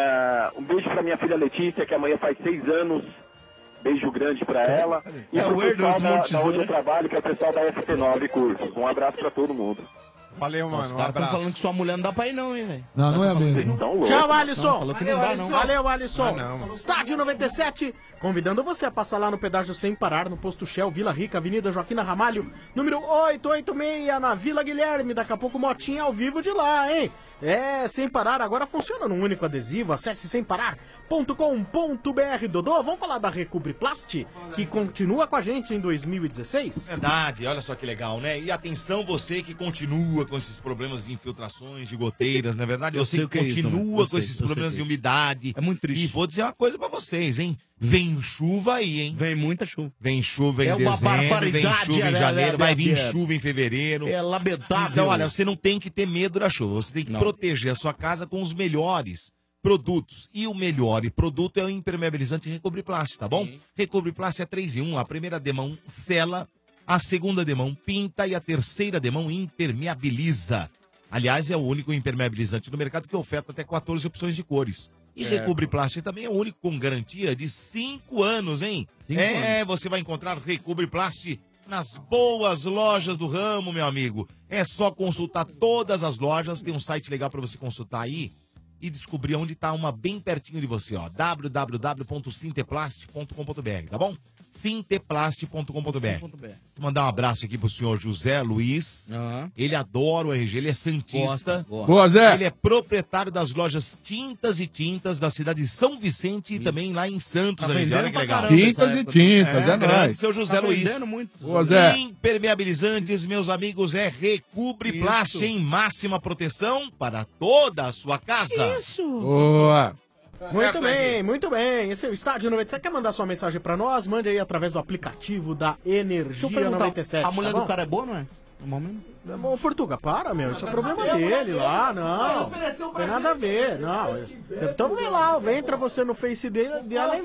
É, um beijo pra minha filha Letícia, que amanhã faz seis anos. Beijo grande pra ela. E É pro o Herder pessoal da, Montes, da onde né? eu trabalho, que é o pessoal da F T nove Cursos. Um abraço pra todo mundo. Valeu, Os caras estão falando que sua mulher não dá pra ir não, hein, velho. Não, não é mesmo. Tchau, Alisson. Não, falou que não dá, não. Valeu, Alisson. Ah, não, mano. Estádio noventa e sete, convidando você a passar lá no pedágio Sem Parar, no posto Shell, Vila Rica, Avenida Joaquina Ramalho, número oitocentos e oitenta e seis, na Vila Guilherme. Daqui a pouco motinha ao vivo de lá, hein? É, Sem Parar agora funciona num único adesivo. Acesse sem parar ponto com ponto br. Dodô, vamos falar da Recobre Plast, que continua com a gente em dois mil e dezesseis? Verdade, olha só que legal, né? E atenção, você que continua com esses problemas de infiltrações, de goteiras, não é verdade? Eu Você sei que o que é isso, continua mano. Eu com sei, esses eu sei problemas o que de é isso. umidade. É muito triste. E vou dizer uma coisa pra vocês, hein? Vem chuva aí, hein? Vem muita chuva. Vem chuva em É uma dezembro, vem barbaridade, chuva em né, janeiro, né, vai vir né? chuva em fevereiro. É lamentável. Então, olha, você não tem que ter medo da chuva, você tem que Não. proteger a sua casa com os melhores produtos. E o melhor produto é o impermeabilizante Recobre Plast, tá bom? Recobre Plast é três em um, a primeira demão sela, a segunda demão pinta e a terceira demão impermeabiliza. Aliás, é o único impermeabilizante no mercado que oferta até quatorze opções de cores. E É. Recobre Plast também é o único com garantia de cinco anos, hein? Cinco é, você vai encontrar Recobre Plast nas boas lojas do ramo, meu amigo. É só consultar todas as lojas, tem um site legal para você consultar aí e descobrir onde está uma bem pertinho de você, ó. w w w ponto sinteplast ponto com ponto b r, tá bom? sinteplast ponto com ponto b r. Vou mandar um abraço aqui pro senhor José Luiz. Ele adora o R G, ele é santista. Gosta, gosta. Boa, Zé. Ele é proprietário das lojas Tintas e Tintas da cidade de São Vicente e também lá em Santos. Tá R G. vendendo Olha que pra legal. caramba Tintas e tintas, é grande, nóis. seu José Tá Luiz. vendendo muito. Boa, Zé. Impermeabilizantes, meus amigos, é Recobre Isso. Plast em máxima proteção para toda a sua casa. Isso. Boa. Muito bem, muito bem. Esse é o Estádio noventa e sete. Quer mandar sua mensagem pra nós? Mande aí através do aplicativo da Deixa eu Energia perguntar, noventa e sete. a mulher tá bom? do cara é boa, não é? Normalmente. Ô, Portuga, para, meu. Isso é problema dele lá, não. Não tem nada a ver, não. Então vem lá, vem entra você no Face dele dela e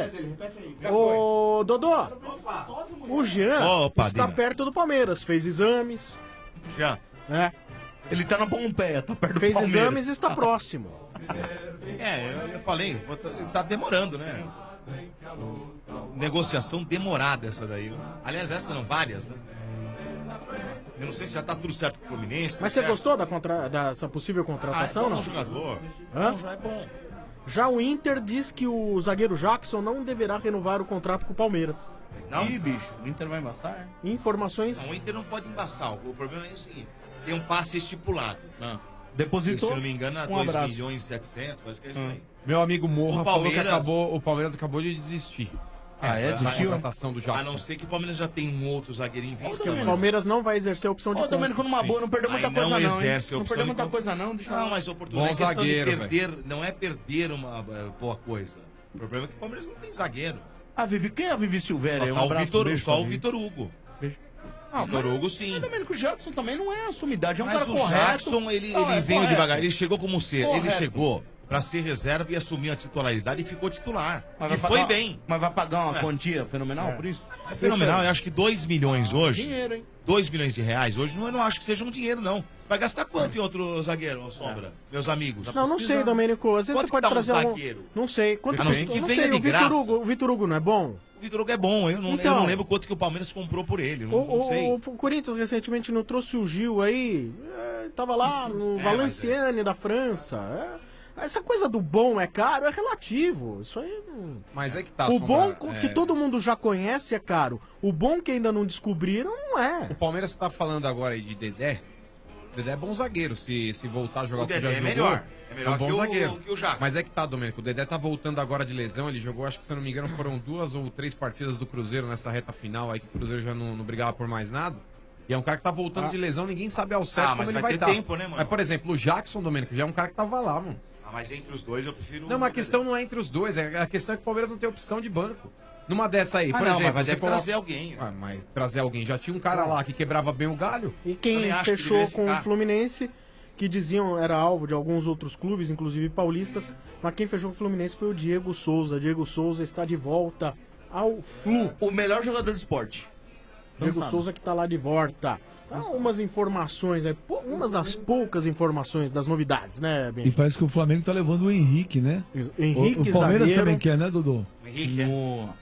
vê. Ô, Dodô, o Jean Opa, está diga. perto do Palmeiras. Fez exames. Já. É. Ele tá na Pompeia, tá perto do Fez Palmeiras. exames e está próximo. É, eu, eu falei, tá demorando, né? Negociação demorada essa daí. Aliás, essa não, várias, né? Eu não sei se já tá tudo certo com o Fluminense. Mas tudo você certo. gostou da contra... dessa possível Ah, é contratação, bom não? jogador. Hã? Bom, já é bom. Já o Inter diz que o zagueiro Jackson não deverá renovar o contrato com o Palmeiras. Não? Ih, bicho, o Inter vai embaçar? Informações. Não, o Inter não pode embaçar. O problema é o seguinte: tem um passe estipulado. Depositou? Se não me engano, era Um dois abraço. milhões e setecentos, parece que é isso aí. Meu amigo Morra O falou que Palmeiras- acabou, o Palmeiras acabou de desistir. Ah, é? Da Desistiu? contratação do A Jackson. não ser que o Palmeiras já tem um outro zagueiro em vista. Que o Palmeiras não vai exercer a opção de Ô, compra. Domênico, numa boa, não perdeu muita Aí coisa não não, hein? exerce a Não opção perdeu de muita compra. coisa não, deixa eu Não, falar. mas o Portugal Bom não é questão zagueiro, de perder, não é perder uma eh, boa coisa. O problema é que o Palmeiras não tem zagueiro. A Vivi, quem é a Vivi Silvéria? Só Um tá o abraço, Vitor, beijo só pra o Vivi. Vitor Hugo. Beijo. Vitor Hugo, sim. O Domênico Jackson também não é a sumidade, é um Mas cara o correto. Jackson, ele, Não, ele é veio correto. devagar. Ele chegou como ser. Ele Correto. chegou pra ser reserva e assumir a titularidade e ficou titular. Mas E vai foi pagar- bem. Mas vai pagar uma É. quantia fenomenal É. por isso? É fenomenal. Eu acho que dois milhões hoje. Dinheiro, hein? dois milhões de reais hoje, não, eu não acho que seja um dinheiro, não. Vai gastar quanto em outro zagueiro, ô Sombra? Meus amigos? Não, não sei, Domênico. Às vezes Quanto você pode que tá um trazer algum... zagueiro? Não sei. Quanto A não custa- ser que não venha sei, de o Vitor graça. Hugo, o Vitor Hugo não é bom? O Vitor Hugo é bom, eu não, Então. eu não lembro quanto que o Palmeiras comprou por ele, não, O, não sei. o, o Corinthians recentemente não trouxe o Gil aí, é, tava lá no É, Valenciennes da França. é. Essa coisa do bom é caro, é relativo. Isso aí não... Mas é que tá, O Sombra, bom co- é, que todo mundo já conhece é caro. O bom que ainda não descobriram não é. O Palmeiras tá falando agora aí de Dedé. O Dedé é bom zagueiro, se, se voltar a jogar O o que Dedé já é jogou. melhor. É melhor um bom que o- zagueiro. que o Jackson. Mas é que tá, Domênico, o Dedé tá voltando agora de lesão, ele jogou, acho que se eu não me engano, foram duas ou três partidas do Cruzeiro nessa reta final aí, que o Cruzeiro já não, não brigava por mais nada. E é um cara que tá voltando Ah. de lesão, ninguém sabe ao certo Ah, como mas ele vai vai ter estar. tempo, né, mano? Mas, por exemplo, o Jackson, Domênico, já é um cara que tava lá, mano. Ah, mas entre os dois eu prefiro... Não, mas a questão não é entre os dois, é- a questão é que o Palmeiras não tem opção de banco. Numa dessa aí, Ah, por não, exemplo, mas vai você deve coloca- trazer alguém. Ah, mas trazer alguém, já tinha um cara lá que quebrava bem o galho. E quem Também acho que fechou deveria com o ficar. Fluminense, que diziam era alvo de alguns outros clubes, inclusive paulistas, mas quem fechou com o Fluminense foi o Diego Souza. Diego Souza está de volta ao Flu. O melhor jogador do esporte. Diego Cansado. Souza que está lá de volta. Então, umas informações, aí, pou- umas das poucas informações das novidades, né, E Ben? parece que o Flamengo tá levando o Henrique, né? Henrique, o, o Palmeiras zagueiro. também quer, né, Dodô? Henrique, é.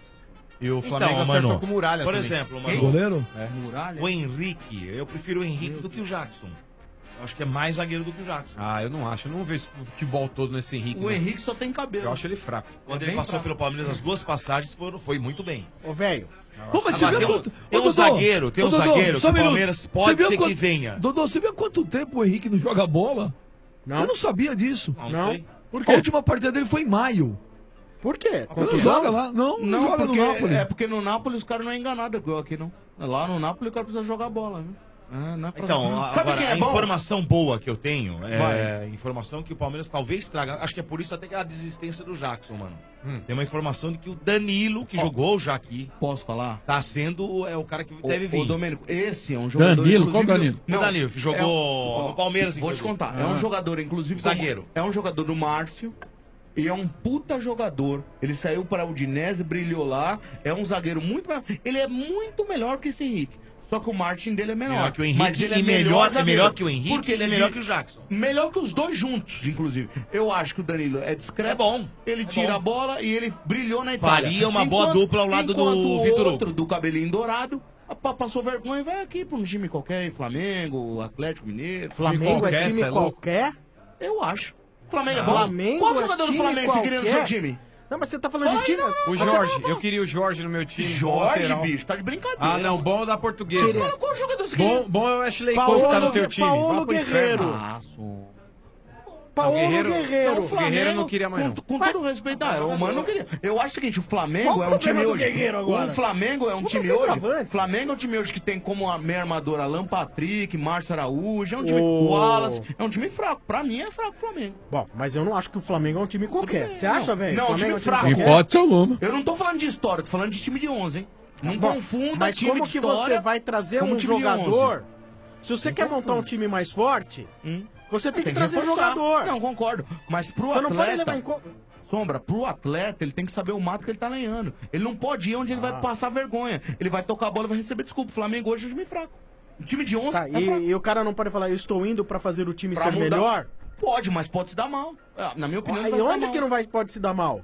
E o Flamengo acertou com o Muralha Por também. exemplo, Quem? mano. Goleiro? É. O Henrique. Eu prefiro o Henrique do que o Jackson. Eu acho que é mais zagueiro do que o Jackson. Ah, eu não acho, eu não vejo o futebol todo nesse Henrique. O não. Henrique só tem cabelo. Eu acho ele fraco. Quando É ele bem passou fraco. pelo Palmeiras, as duas passagens foram, foi muito bem. Ô, velho. Pô, mas você Agora, viu tem um- quanto... tem Ô, um Dodô, zagueiro, tem ô, um Dodô, zagueiro só que um o minuto. Palmeiras Você pode viu ser quanto- que venha. Dodô, você viu há quanto tempo o Henrique não joga bola? Não. Eu não sabia disso. Não, Não. sei. Por A quê? última partida dele foi em maio. Por quê? Ele não Contusão? joga lá. Não, não, Não, joga porque, no Napoli. é porque no Napoli os caras não é enganado igual aqui, não. Lá no Napoli o cara precisa jogar bola, viu? Ah, não é pra- Então, Sabe agora, quem é a bom? informação boa que eu tenho é Vai. informação que o Palmeiras talvez traga. Acho que é por isso até que a desistência do Jackson, mano. Hum. Tem uma informação de que o Danilo, que Ó. jogou já aqui, Posso falar? tá sendo é, o cara que deve Ô, vir. ô, Domênico, esse é um jogador... Danilo, qual inclusive, Danilo? Não, O Danilo, que jogou é um- ó, no Palmeiras, Vou te inclusive. contar, é um Ah. jogador, inclusive... Zagueiro. É um jogador do Márcio, e é um puta jogador. Ele saiu para o Udinese, brilhou lá, é um zagueiro muito... Ele é muito melhor que esse Henrique. Só que o marketing dele é menor. Melhor que o Henrique mas ele é e melhor, é zagueiro. melhor que o Henrique, Porque ele é melhor que o Jackson. Melhor que os dois juntos, inclusive. Eu acho que o Danilo é discreto. É bom. Ele É tira bom. a bola e ele brilhou na Itália. Faria uma boa dupla ao lado do enquanto o Vitor Hugo. outro do cabelinho dourado pa- passou vergonha e vai aqui pra um time qualquer, aí, Flamengo, Atlético Mineiro. Flamengo qualquer, é time cê é louco. qualquer? Eu acho. Flamengo é Não. bom. Flamengo Qual é jogador do time Flamengo você queria no seu qualquer? time? Não, mas você tá falando de Ai, time... não. O Jorge, eu queria o Jorge no meu time. bom Jorge, lateral. bicho, tá de brincadeira. Ah, não, bom da portuguesa. Queria- Qual jogador você queria? Bom, bom é o Ashley Paulo- Cole que tá no teu time. Paulo Vá pro Guerreiro. inferno. Ah, som. Paulo Guerreiro- Guerreiro. Não, o Flamengo, Guerreiro não queria mais, com, não. com todo respeito, ah, o Mano não queria. Eu acho o seguinte, o Flamengo Qual é o um time problema do hoje. Guerreiro agora? O Flamengo é um Vamos time fazer hoje. travante. Flamengo é um time hoje que tem como a meia armadora Alan Patrick, Márcio Araújo, é um time Ô. Wallace, é um time fraco. Pra mim é fraco o Flamengo. Bom, mas eu não acho que o Flamengo é um time qualquer. Você acha, velho? Não, O um Flamengo time é fraco. qualquer? Hipótese alguma. Eu não tô falando de história, tô falando de time de onze, hein? Não Bom, confunda mas time como de que história você vai trazer como um time de jogador? Se você Não quer confunda. montar um time mais forte, Hum? você tem, Tem que trazer reforçar. jogador. Não, concordo. Mas pro Você não pode atleta... levar em conta. Sombra, pro atleta, ele tem que saber o mato que ele tá lenhando. Ele não pode ir onde ele Ah. vai passar vergonha. Ele vai tocar a bola e vai receber desculpa. O Flamengo hoje é um time fraco. Um time de onze Tá, é fraco. e, e o cara não pode falar, eu estou indo pra fazer o time Pra ser mudar- melhor? Pode, mas pode se dar mal. Ah, Na minha opinião, E vai se dar onde mal. que não vai, pode se dar mal?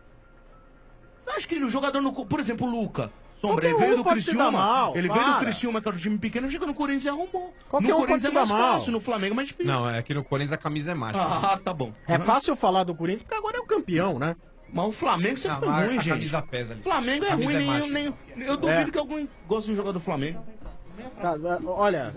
Você acha que ele, o jogador, no, por exemplo, o Luca... Sombra, Qualquer ele veio um do pode se dar Criciúma, mal, ele veio do para. Criciúma, que era um time pequeno, chega no Corinthians e arrumou. Qualquer no um Corinthians pode é se mais dar mal. fácil, no Flamengo é mais difícil. Não, é que no Corinthians a camisa é macho. Ah, tá bom. É fácil eu falar do Corinthians porque agora é o campeão, né? Mas o Flamengo sempre Ah, foi mas ruim, a gente. camisa pesa ali. Flamengo é Camisa ruim, é nem, macho. nem, eu duvido É. que alguém goste de um jogador do Flamengo. Tá, olha,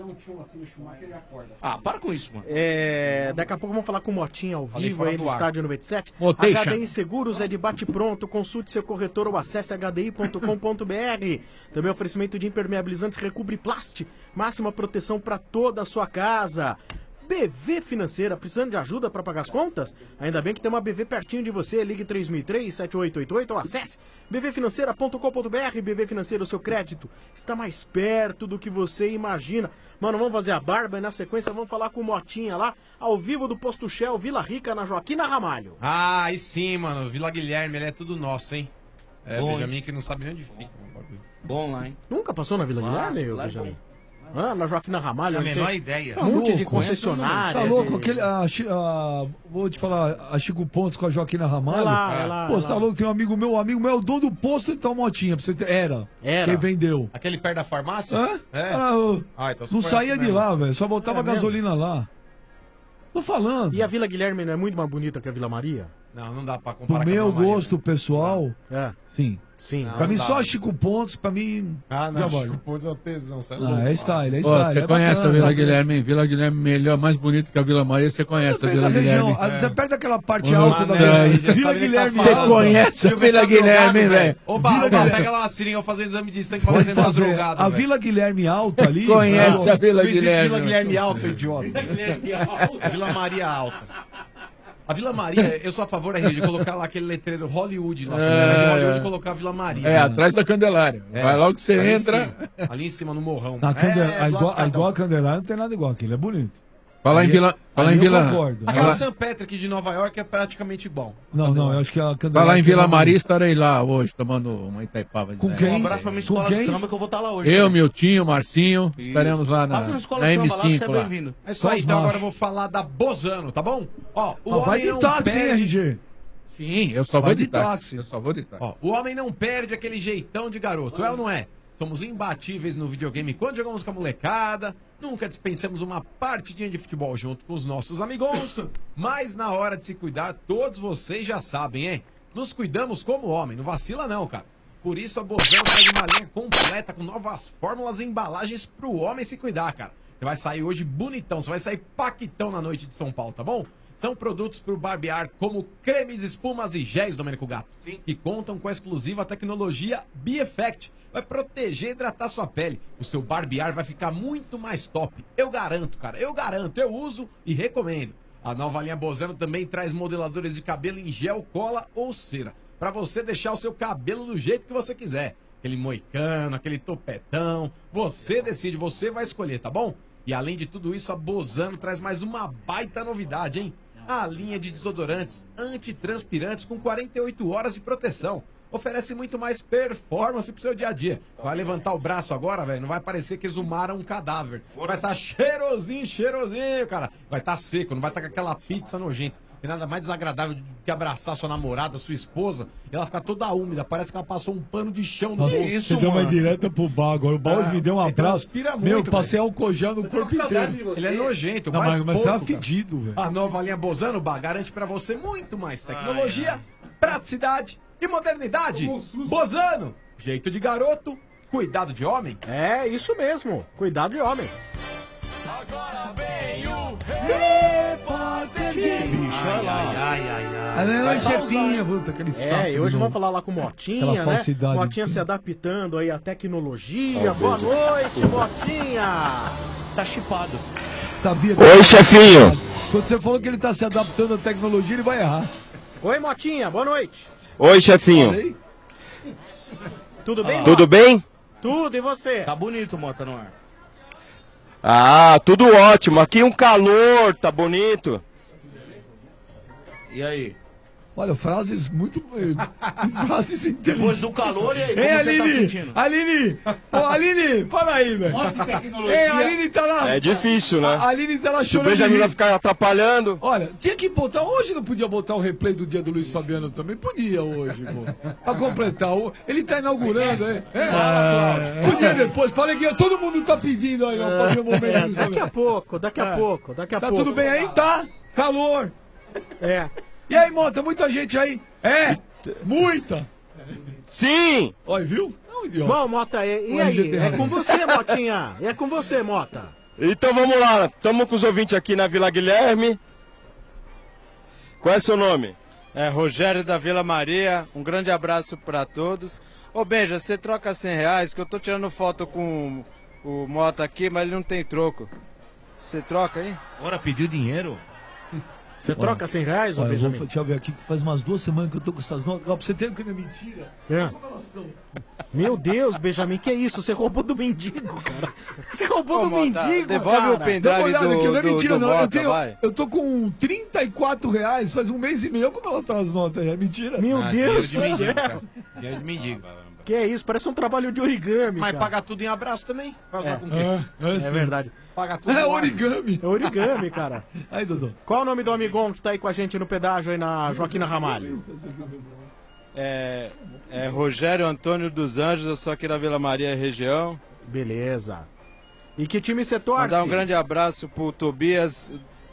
Ah, para com isso, mano. é, daqui a pouco vamos falar com o Motinha ao Falei vivo fora aí do no ar. Estádio noventa e sete. Moteixa. H D I Seguros é de bate-pronto. Consulte seu corretor ou acesse h d i ponto com ponto b r. Também oferecimento de impermeabilizantes Recubre Plast. Máxima proteção para toda a sua casa. B V Financeira, precisando de ajuda para pagar as contas? Ainda bem que tem uma B V pertinho de você. Ligue três mil e três, sete oito oito oito ou acesse b v financeira ponto com ponto b r. B V Financeira, o seu crédito está mais perto do que você imagina. Mano, vamos fazer a barba e na sequência vamos falar com o Motinha lá, ao vivo do Posto Shell, Vila Rica, na Joaquina Ramalho. Ah, aí sim, mano. Vila Guilherme, ele é tudo nosso, hein? É, Bom, Benjamin que não sabe nem onde fica o bagulho. Bom lá, hein? Nunca passou na Vila Nossa, Guilherme, lá é Benjamin? bom. Ah, na Joaquina Ramalho. A onde menor tem ideia. Um monte de louco, concessionária. Tá louco? de- Aquele, a, Chi- a- vou te falar, a Chico Pontes com a Joaquina Ramalho. É lá, é lá, Pô, é você tá lá. louco? Tem um amigo meu, um amigo meu é o dono do posto e tá uma motinha. Pra você ter, era. Era. Quem vendeu. Aquele perto da farmácia? Hã? É. Ah, eu- Ah, então você não conhece saía de mesmo. lá, velho. Só botava É mesmo? gasolina lá. Tô falando. E a Vila Guilherme não é muito mais bonita que a Vila Maria? Não, não dá pra comparar Pro com a meu Vila Maria, gosto pessoal, É. sim. Sim. Pra não mim dá, só não. Chico Pontes, pra mim... Ah, já não, vale. Chico Pontes é um tesão, você é Ah, louco. é style, é Pô, style. você é conhece bacana, a Vila tá? Guilherme? Vila Guilherme melhor, mais bonito que a Vila Maria, você conhece a Depende Vila da região. Guilherme. Às vezes você perde aquela parte Ô, alta da Mané, Vila, já Vila sabe ele tá Guilherme falando. alta. Você conhece a Você Vila tá Guilherme, drogado, velho? Ô, Barra, Vila ô, Barra, Guilherme. pega lá a seringa, eu vou fazer exame de sangue pra Pode ver se ele tá fazer. drogado, A velho. Vila Guilherme alta ali... Conhece não, a Vila Não existe Guilherme. Vila Guilherme Alto, idiota. Vila Maria Alta. A Vila Maria, eu sou a favor, R G, de colocar lá aquele letreiro Hollywood lá. É. De Hollywood colocar a Vila Maria. É, atrás da Candelária. É. Vai logo que você Ali em entra. cima, ali em cima, no morrão. Na Candel- É, a do igual, lado a de igual a cada um. Candelária não tem nada igual, aquilo é bonito. Falar em Ali- Vila. Falar em ali eu Vila. concordo. Aquela Fala- Saint Patrick de Nova York é praticamente igual. Não, não, eu acho que a Candelária... Falar em tem Vila uma- Maria, estarei lá hoje, tomando uma Itaipava. de Com leve. quem? Um abraço pra minha Com escola de quem? samba que eu vou estar lá hoje. Eu, também. Miltinho, Marcinho, estaremos lá na, Passa na escola na de M samba lá que você cinco é lá. bem-vindo. É isso Só aí, os então agora machos. eu vou falar da Bozano, tá bom? Ó, o Ah, vai homem de não táxi, hein, perde... R G? Sim, eu só Vai vou de de táxi. táxi. Eu só vou de táxi. Ó, o homem não perde aquele jeitão de garoto, é ou não é? Somos imbatíveis no videogame quando jogamos com a molecada, nunca dispensamos uma partidinha de futebol junto com os nossos amigos, mas na hora de se cuidar, todos vocês já sabem, hein? Nos cuidamos como homem, não vacila não, cara. Por isso a Bozano traz uma linha completa com novas fórmulas e embalagens pro homem se cuidar, cara. Você vai sair hoje bonitão, você vai sair paquitão na noite de São Paulo, tá bom? São produtos pro barbear como cremes, espumas e géis, Domênico Gato, que contam com a exclusiva tecnologia B-Effect. Vai proteger e hidratar sua pele. O seu barbear vai ficar muito mais top. Eu garanto, cara, eu garanto, eu uso e recomendo. A nova linha Bozano também traz modeladores de cabelo em gel, cola ou cera, para você deixar o seu cabelo do jeito que você quiser. Aquele moicano, aquele topetão, você decide, você vai escolher, tá bom? E além de tudo isso, a Bozano traz mais uma baita novidade, hein? A linha de desodorantes antitranspirantes com quarenta e oito horas de proteção. Oferece muito mais performance pro seu dia a dia. Vai levantar o braço agora, velho, não vai parecer que exumaram um cadáver. Vai estar tá cheirosinho, cheirosinho, cara. Vai estar tá seco, não vai estar tá com aquela pizza nojenta. Tem nada mais desagradável do que abraçar sua namorada, sua esposa, e ela ficar toda úmida. Parece que ela passou um pano de chão no Nossa, rosto. você deu uma direta pro bar agora. O Bar Ah, me deu um ele abraço. transpira muito, Meu, passei velho. álcool gel no corpo inteiro. Ele é nojento, Não, mais mas, mas você pouco, é cara. fedido, velho. A nova linha Bozano Bar garante pra você muito mais tecnologia, praticidade e modernidade. Bozano, jeito de garoto, cuidado de homem. É isso mesmo, cuidado de homem. Agora vem o Repórter Bicho, olha lá. Ai, ai, ai. Ah, não, Vai é só chefinha, usar. puta, aquele saco. É, e de hoje novo. vamos falar lá com Motinha, Aquela né? falsidade Motinha de se cima. adaptando aí à tecnologia. Boa noite, Motinha! Tá chipado. Sabia Oi, chefinho. Quando você falou que ele tá se adaptando à tecnologia, ele vai errar. Oi, Motinha, boa noite. Oi, chefinho. Falei? Tudo bem, Tudo Mota? bem? Tudo, e você? Tá bonito, Mota, no ar. Ah, tudo ótimo. Aqui um calor, tá bonito. E aí? Olha, frases muito... frases inteligentes. Depois do calor, e aí? Como Ei, você tá Aline! sentindo? Aline! Ô, Aline, fala aí, velho. Mostra tecnologia. Ei, a Aline tá lá... É difícil, né? A Aline tá lá Se o chorando de Benjamin rir. vai ficar atrapalhando. Olha, tinha que botar... Hoje não podia botar o replay do dia do Luiz Fabiano também? Podia hoje, pô. Pra completar. O- Ele tá inaugurando, hein? É, Ah, podia depois. Pra alegria, todo mundo tá pedindo aí, ó. Fazer o momento É, do Luiz daqui a Fabiano. pouco, daqui a É. pouco, daqui a Tá pouco. tudo bem aí? Tá. Calor. É. E aí, Mota, muita gente aí? É, muita. Sim! Olha, viu? Não, idiota. Bom, Mota, e, e O aí? R G T É com você, Motinha. É com você, Mota. Então vamos lá. Estamos com os ouvintes aqui na Vila Guilherme. Qual é seu nome? É Rogério da Vila Maria, um grande abraço pra todos. Ô Benja, você troca cem reais, que eu tô tirando foto com o Mota aqui, mas ele não tem troco. Você troca aí? Ora, pediu dinheiro? Você troca cem reais, ô Olha, eu vou, Benjamin? deixa eu ver aqui, que faz umas duas semanas que eu tô com essas notas. Ó, pra você ter que não é mentira. É. Como elas estão? Meu Deus, Benjamin, que isso? Você roubou do mendigo, cara. Você roubou Ô, do Mota, mendigo, devolve cara. o pendrive. Dá uma olhada do- aqui, não é do- mentira do não. Eu, Mota, tenho, vai. eu tô com trinta e quatro reais, faz um mês e meio. Como ela tá as notas aí? É mentira? Meu Ah, Deus dinheiro de do mendigo, céu. cara. Dinheiro de mendigo. Que é isso? Parece um trabalho de origami, Mas cara. pagar tudo em abraço também? Vai usar É. com o quê? É, É sim. verdade. Pagar tudo É no ar. origami. É origami, cara. Aí, Dodô. Qual é o nome do amigão que tá aí com a gente no pedágio aí na Joaquina Ramalho? É, é Rogério Antônio dos Anjos, eu sou aqui da Vila Maria região. Beleza. E que time você torce? Mandar um grande abraço pro Tobias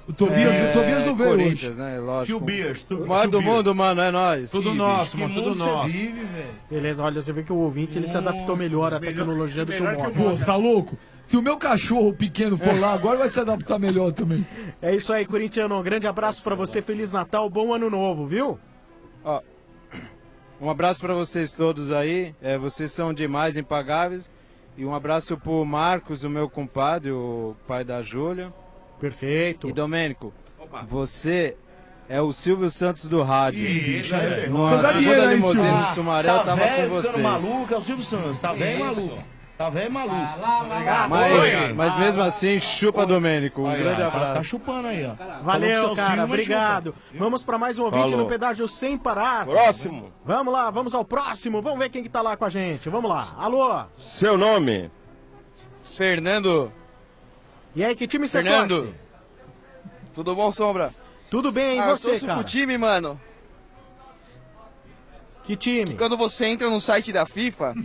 O Tobias, É, o Tobias não veio hoje. Corinthians, né? Lógico. Tio Beers, tu- Maior tio do Beers. mundo, mano, é nóis. Tudo Ih, nosso, bicho, mano, que tudo mundo nosso. você vive, velho? Beleza, olha, você vê que o ouvinte ele se adaptou melhor à tecnologia do que o Pô, móvel. você tá louco? Se o meu cachorro pequeno for lá, agora vai se adaptar melhor também. É isso aí, corintiano. Um grande abraço pra você, Feliz Natal, bom ano novo, viu? Ó, um abraço pra vocês todos aí. É, vocês são demais, impagáveis. E um abraço pro Marcos, o meu compadre, o pai da Júlia. Perfeito. E Domênico, você é o Silvio Santos do rádio. Isso, é. Numa Tá segunda dinheiro aí, limusine Silvio. do Sumaré, eu Tá tava velho com ficando vocês. maluco, é o Silvio Santos. Tá velho Isso. maluco. Tá velho maluco. Mas, mas mesmo assim, chupa Domênico. Um Aí, grande ó, abraço. Tá, tá chupando aí, ó. Valeu, Falou que seu cara, Silvio obrigado. chupa. Vamos pra mais um ouvinte Falou. no pedágio sem parar. Próximo. Vamos lá, vamos ao próximo. Vamos ver quem que tá lá com a gente. Vamos lá. Alô? Seu nome? Fernando. E aí, que time você Fernando. torce? Tudo bom, Sombra? Tudo bem, e ah, você, eu torço cara? pro time, mano. Que time? Que quando você entra no site da FIFA,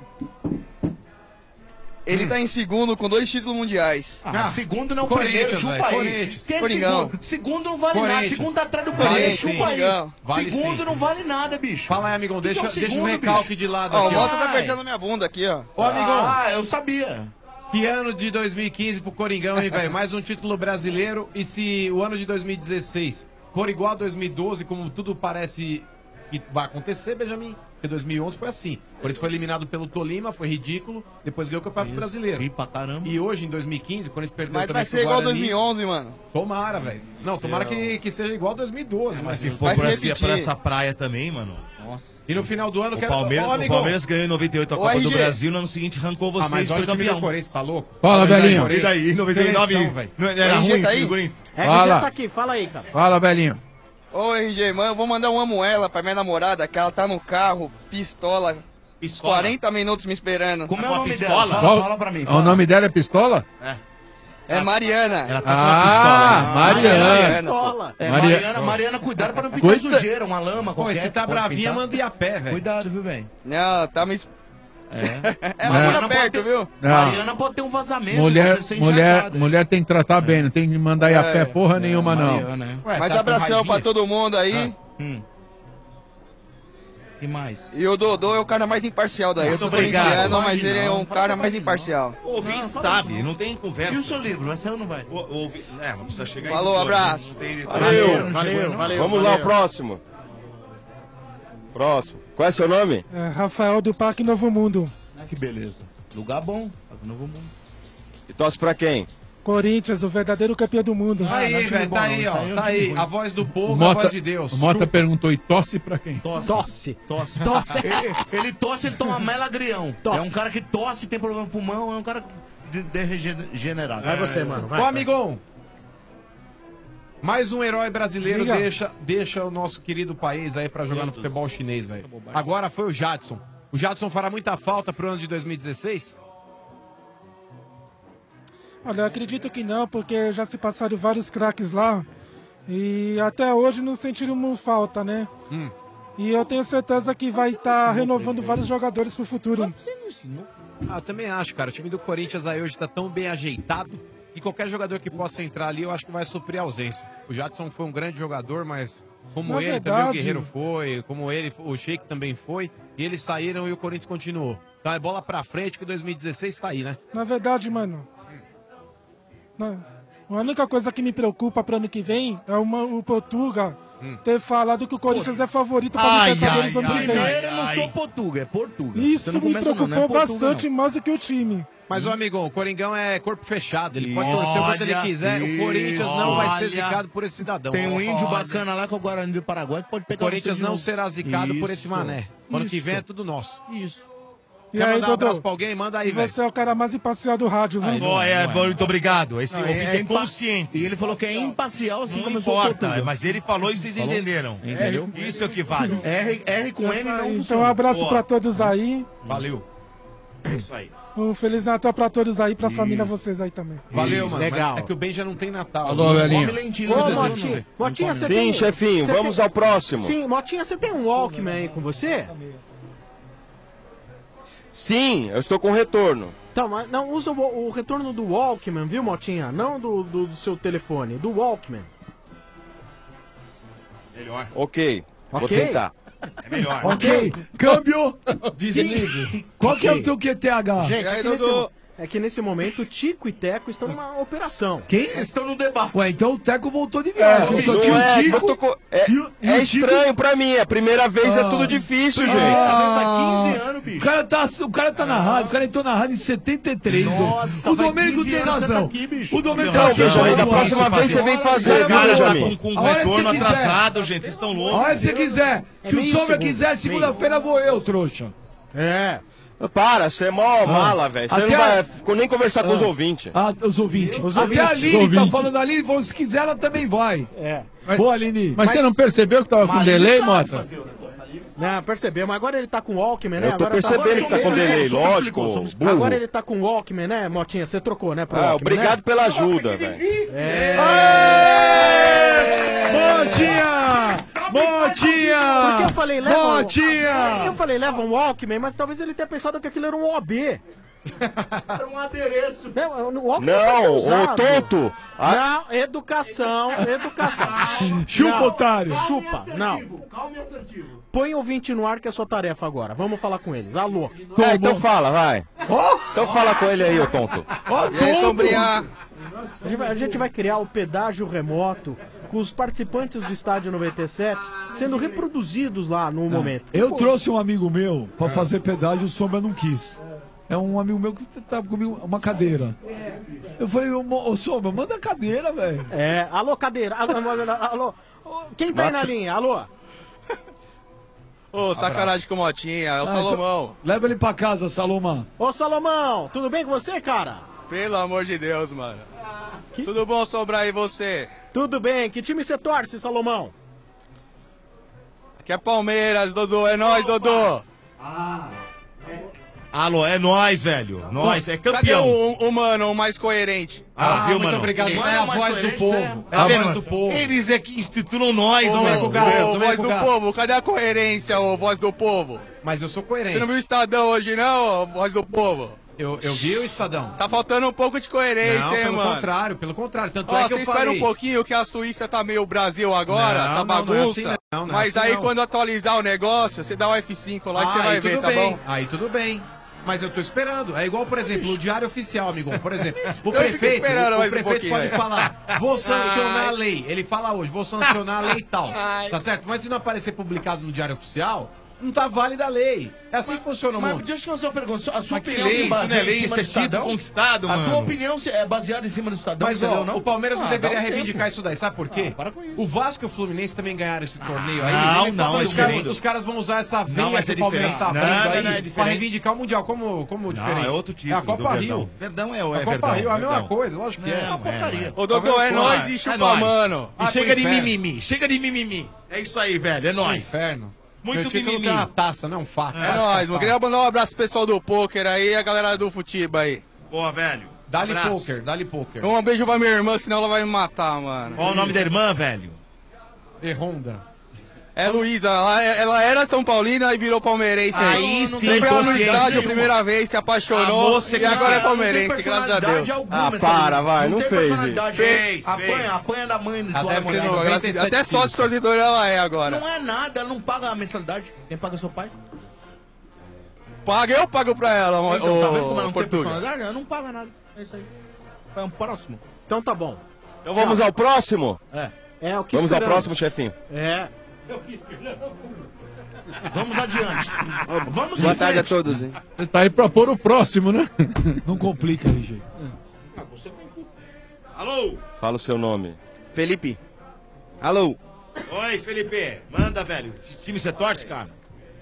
ele tá em segundo com dois títulos mundiais. Ah, segundo não Corinthians, primeiro, chupa velho, aí. Corinthians. Que é Coringão. segundo? Segundo não vale nada, Corinthians. segundo tá atrás do Vale Corinthians, sim. chupa aí. Coringão. Vale Segundo sim. não vale nada, bicho. Fala aí, amigão, deixa, Então, deixa o segundo, recalque bicho. de lado Ó, aqui, o Mota tá ó. apertando minha bunda aqui, ó. Ô, amigão. Ah, eu sabia. Que ano de dois mil e quinze pro Coringão, hein, velho? Mais um título brasileiro. E se o ano de dois mil e dezesseis for igual a dois mil e doze, como tudo parece que vai acontecer, Benjamin? Porque dois mil e onze foi assim. Por isso foi eliminado pelo Tolima, foi ridículo. Depois ganhou o Campeonato Isso, Brasileiro. ri pra caramba. E hoje, em dois mil e quinze, quando eles perderam Mas também vai pro ser igual Guarani, dois mil e onze, mano. Tomara, velho. Não, tomara que, que seja igual dois mil e doze. Mas né? se for por, essa, por essa praia também, mano. E no final do ano, O quero- Palmeiras, Ô, o amigão. Palmeiras ganhou em noventa e oito a Ô, Copa R G. do Brasil, no ano seguinte arrancou vocês Ah, mas e olha foi o time do campeão. Corinthians, tá louco? Fala, Olha aí, velhinho. Corinthians. E daí, em noventa e nove, Seleção, velho. não era R G ruim tá o time aí? do Corinthians? R G Fala. tá aqui, fala aí, cara. Fala, velhinho. Ô, R G, mano, eu vou mandar um amo ela pra minha namorada, que ela tá no carro, pistola, Pistola. quarenta minutos me esperando. Como é o Uma nome pistola? dela? Qual- Fala, fala pra mim. O fala. nome dela é Pistola? É Mariana. Ela tá Ah, com uma pistola. né? Mariana. Pistola. É, Maria- Mariana, Mariana, cuidado pra não ficar Cuida- sujeira, uma lama, Pô, qualquer. se tá pode bravinha, pintar. manda ir a pé, velho. Cuidado, viu, velho? Não, tá me... É. Ela Mariana mora pode perto, ter- viu? Não. Mariana pode ter um vazamento. Mulher, pode ser mulher, encharcada. mulher tem que tratar bem, não tem que mandar ir a É. pé porra nenhuma, não. Mariana, é. Ué, Mas tá com abração raivinha? pra todo mundo aí. Hum. E mais? E o Dodô é o cara mais imparcial daí. Eu Muito sou obrigado. corintiano, mas Imagina, ele é um não, cara fala mais pra mim, imparcial. O ouvinte Não, fala sabe, não. não tem conversa. E o seu livro? Vai sair ou não vai? O, o, ouvi- é, mas precisa chegar Falou, em editor, abraço. não tem- Valeu. Valeu, valeu. Vamos lá, valeu. o próximo. Próximo. Qual é seu nome? É, Rafael do Parque Novo Mundo. Que beleza. Lugar bom. Parque Novo Mundo. E torce pra quem? Corinthians, o verdadeiro campeão do mundo. Ah, Aí, não é time velho, bom, tá não. aí, Isso ó. aí é um Tá time aí. ruim. A voz do O povo, a Mota, voz de Deus. o Mota perguntou, e tosse pra quem? Tosse. Tosse. Tosse. Tosse. Ele, ele tosse, ele toma melagrião. Tosse. É um cara que tosse, tem problema no pulmão, é um cara de- degenerado. Vai você, mano. Vai, Ô, vai. amigão. Mais um herói brasileiro Diga. deixa, deixa o nosso querido país aí pra jogar no futebol chinês, velho. Agora foi o Jadson. O Jadson fará muita falta pro ano de dois mil e dezesseis? Olha, eu acredito que não, porque já se passaram vários craques lá e até hoje não sentiram falta, né? Hum. E eu tenho certeza que vai estar renovando vários jogadores pro futuro. Ah, eu também acho, cara. O time do Corinthians aí hoje tá tão bem ajeitado e qualquer jogador que possa entrar ali, eu acho que vai suprir a ausência. O Jadson foi um grande jogador, mas como Na ele verdade- também o Guerreiro foi, como ele, o Sheik também foi, e eles saíram e o Corinthians continuou. Então é bola pra frente que dois mil e dezesseis tá aí, né? Na verdade, mano, na- a única coisa que me preocupa pro ano que vem é uma- o Portuga Hum. ter falado que o Corinthians é favorito para Ai, Libertadores ai, ano que ai, vem. Primeiro, eu não ai. sou Portuga, é Portuga. Você Isso não me começa não, preocupou não é Portuga, bastante mais do que o time. Mas, ô amigão, o Coringão é corpo fechado. Ele pode Olha, torcer o quanto ele quiser. O Corinthians não vai ser olha. zicado por esse cidadão. Tem um índio Olha. bacana lá que é o Guarani do Paraguai que pode O pegar Corinthians você de não novo. será zicado por esse Isso. mané. Ano que Isso. vem é tudo nosso. Isso. E Quer aí, mandar um Dodô? abraço pra alguém? Manda aí, velho. Você é o cara mais imparcial do rádio, viu? Ó, é, muito obrigado. Esse Não, ouvinte é é impa- inconsciente. E ele falou que é imparcial, assim Não como eu sou importa, Portuga. mas ele falou e vocês Falou? entenderam. Entendeu? É, isso é o que vale. R, R com M não Então, funciona. um abraço Boa. pra todos aí. Valeu. É isso aí. Um Feliz Natal pra todos aí, pra Isso. família vocês aí também. Valeu, mano. Legal. Mas é que o Ben já não tem Natal. Alô, velhinho. Come lentilha Ô, no desenho, Motinha, não. Motinha, você Sim, tem... chefinho, você vamos tem- ao próximo. Sim, Motinha, você tem um Walkman aí com você? Sim, eu estou com retorno. Então, mas não usa o, o retorno do Walkman, viu, Motinha? Não do, do, do seu telefone, do Walkman. Melhor. Ok, vou Ok? tentar. É melhor. Ok, câmbio. Desligue. Qual que é Ok. o teu Q T H? Gente, E aí, é que, nesse, Dodô? mo- é que nesse momento o Tico e Teco estão numa operação. Quem? Estão no debate. Ué, então o Teco voltou de viagem. Não Só tinha é, o Tico. eu tô co- é, e o- e é o Tico- estranho pra mim, a primeira vez é Ah. tudo difícil, gente. Ah, quinze anos, bicho. O cara tá, o cara tá na rádio, o cara entrou na rádio em setenta e três. Nossa, o vai Domênico quinze tem anos, você tá razão. aqui, bicho. O Domênico Então, tem razão. Benjamin, da próxima vez você vem fazer, viu, Cara, tá Benjamin? com, com A hora que retorno você quiser. atrasado, gente. Vocês estão A loucos. hora que você quiser. É Se o meio Sombra segundo, quiser, meio. segunda-feira vou eu, trouxa. É. Para, você é mó mala, velho. Você Até não vai a- co- nem conversar com os Ah. ouvintes. Ah, os ouvintes. Os Até ouvintes. a Aline Os tá ouvintes. falando ali, ele falou, se quiser ela também vai. É. Mas- Boa, Aline. Mas, você não percebeu que tava com delay, Mota? Não, percebeu, mas agora ele tá com Walkman, né? Eu tô Agora tá- percebendo que tá com delay, lógico, burro. Agora ele tá com Walkman, né, Motinha? Você trocou, né, pro Ah, Walkman, obrigado né? pela ajuda, velho. É. Motinha! Motinha! Porque eu falei, leva um... Motinha! Eu falei, leva um Walkman, mas talvez ele tenha pensado que aquilo era um O B. Era um adereço. Não, o Walkman pode ser Não, ô usado. tonto. Ah, Não, educação, educação. Chupa, Não, otário. Chupa, não. Calma e assertivo. Põe o ouvinte no ar que é a sua tarefa agora. Vamos falar com eles. Alô. é, então fala, vai. Então fala com ele aí, ô tonto. Ó, E aí, tonto! Sombrinha? A gente, vai, a gente vai criar o pedágio remoto com os participantes do Estádio noventa e sete sendo reproduzidos lá no momento. Eu trouxe um amigo meu pra fazer pedágio, o Sombra não quis. É um amigo meu que tava comigo, uma cadeira. Eu falei, ô, Mo- ô Sombra, manda a cadeira, velho. É, alô, cadeira. Alô, alô, alô. Ô, quem tá aí na linha? Alô? Ô, sacanagem com o Motinha, é o Ah, Salomão. então- leva ele pra casa, Salomão. Ô, Salomão, tudo bem com você, cara? Pelo amor de Deus, mano. Tudo bom, Sombra, e você? Tudo bem. Que time você torce, Salomão? Aqui é Palmeiras, Dodô, é nóis, Dodô. Alô, é nós, velho. Nós, é Cadê campeão. o, o mano, o mais coerente? Ah, viu, muito mano? obrigado. Ele É a é mais voz do coerente, povo. Tá É a vendo? voz do povo. Eles é que institulam nós, Ô, mano. com gato, ô, vem voz com do gato. povo, cadê a coerência, ô, voz do povo? Mas eu sou Você coerente. não viu o Estadão hoje, não, ô, voz do povo? Eu, eu vi o Estadão. Tá faltando um pouco de coerência, Não, hein, pelo mano? contrário, pelo contrário. Tanto Ó, é que você eu espera falei. um pouquinho que a Suíça tá meio Brasil agora, Não, tá não, não é bagunça. assim não, não é Mas assim aí não. quando atualizar o negócio, você dá o F cinco lá que você Ah, vai aí ver, tudo tá bem. bom? Aí tudo bem. Mas eu tô esperando. É igual, por exemplo, o Diário Oficial, amigo. Por exemplo, o Eu fico prefeito, esperando o, o mais um prefeito pouquinho pode aí. falar, vou sancionar Ai. a lei. Ele fala hoje, vou sancionar a lei e tal. Ai. Tá certo? Mas se não aparecer publicado no Diário Oficial, não tá válida a lei. É assim que funciona o Mas mundo. deixa eu fazer uma pergunta. A sua Mas que opinião lei, se isso baseia não é em lei, cima isso do é título Estadão? conquistado, A mano. tua opinião se- é baseada em cima do Estadão, Mas entendeu, ó, não? o Palmeiras não Ah, deveria dá um reivindicar tempo. isso daí, sabe por quê? Ah, para com isso. O Vasco e o Fluminense também ganharam esse torneio aí. Não, Ele- não, é os, caras, diferente. os caras vão usar essa veia Não, mas que é o Palmeiras tá diferente. abrindo Não, aí não, é pra diferente. reivindicar o Mundial. Como, como Não, diferente? é outro título. É a Copa do Rio. Verdão. Verdão é o A é Copa Verdão, Rio é a mesma Verdão. coisa, lógico que é. Não, É uma porcaria. é, Ô, Dodô, é nóis e É chupa, nóis. mano. E Ah, chega pro de inferno. mimimi, chega de mimimi. É isso aí, velho, é No nóis. inferno. Muito Meu título mimimi. tem uma taça, não um fato. É nóis, mano. Queria mandar um abraço pro pessoal do poker aí e a galera do Futiba aí. Boa, velho. Dá-lhe Abraço. poker, dá-lhe poker. Um beijo pra minha irmã, senão ela vai me matar, mano. Qual o nome da irmã, velho? E Honda. É Luísa, ela, ela era São Paulina e virou palmeirense aí. Aí sim, Lembra ela no consciente. estádio a primeira vez, se A apaixonou moça e que agora é não palmeirense, graças a Deus. Ah, para, vai, não tem fez personalidade. Fez, Apanha, fez. apanha da mãe do Até sua porque mulher. não- Graças- noventa e sete Até sócio quilos. torcedor ela é agora. Não é nada, ela não paga a mensalidade. Quem paga é seu pai. Paga, eu pago pra ela, ô, Então, tá vendo como ela ô, não tem Portuga. personalidade? Ela não paga nada. É isso aí. Vai um próximo. Então tá bom. Então vamos ao próximo? É. É o que Vamos ao esperamos. próximo, chefinho. É. Vamos adiante. Vamos Boa em tarde a frente. todos, hein? Você tá aí pra pôr o próximo, né? Não complica, R G. Alô? Fala o seu nome. Felipe. Alô? Oi, Felipe. Manda, velho. Que time você torce, cara?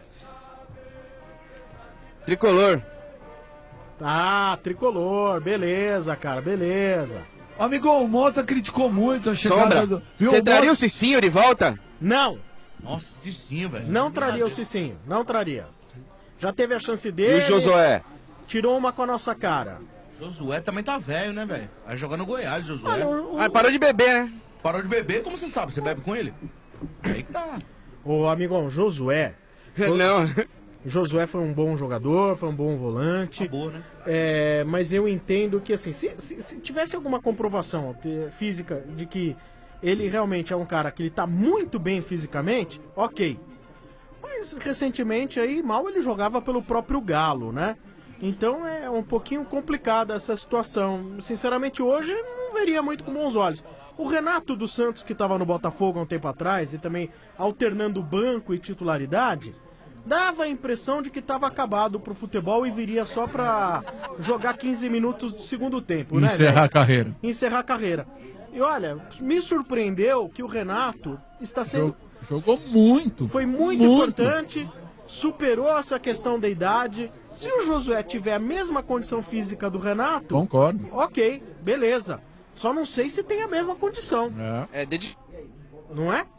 Tricolor. Ah, tricolor. Beleza, cara, beleza. Amigo, o Mota criticou muito a chegada Sombra, do... Viu, você o traria o Mota... Cicinho de volta? Não, Nossa, sim, velho. não traria o Cicinho. Não traria. Já teve a chance E dele. o Josué? Tirou uma com a nossa cara. Josué também tá velho, né, velho? Vai jogar no Goiás, Josué. Olha, o, o- Ah, parou de beber, né? Parou de beber, como você sabe? Você bebe com ele? Aí que tá. o amigão Josué. Não. O Josué foi um bom jogador, foi um bom volante. Acabou, né? É, mas eu entendo que, assim, se, se, se tivesse alguma comprovação física de que ele realmente é um cara que ele tá muito bem fisicamente, ok. Mas recentemente aí, mal ele jogava pelo próprio Galo, né? Então é um pouquinho complicada essa situação. Sinceramente, hoje não veria muito com bons olhos. O Renato dos Santos, que estava no Botafogo há um tempo atrás, e também alternando banco e titularidade, dava a impressão de que estava acabado pro futebol e viria só pra jogar quinze minutos do segundo tempo, né? Encerrar velho? a carreira. Encerrar a carreira. E olha, me surpreendeu que o Renato está sendo... Jogou muito. Foi muito, muito importante, superou essa questão da idade. Se o Josué tiver a mesma condição física do Renato... Concordo. Ok, beleza. Só não sei se tem a mesma condição. É, dedi... Não é?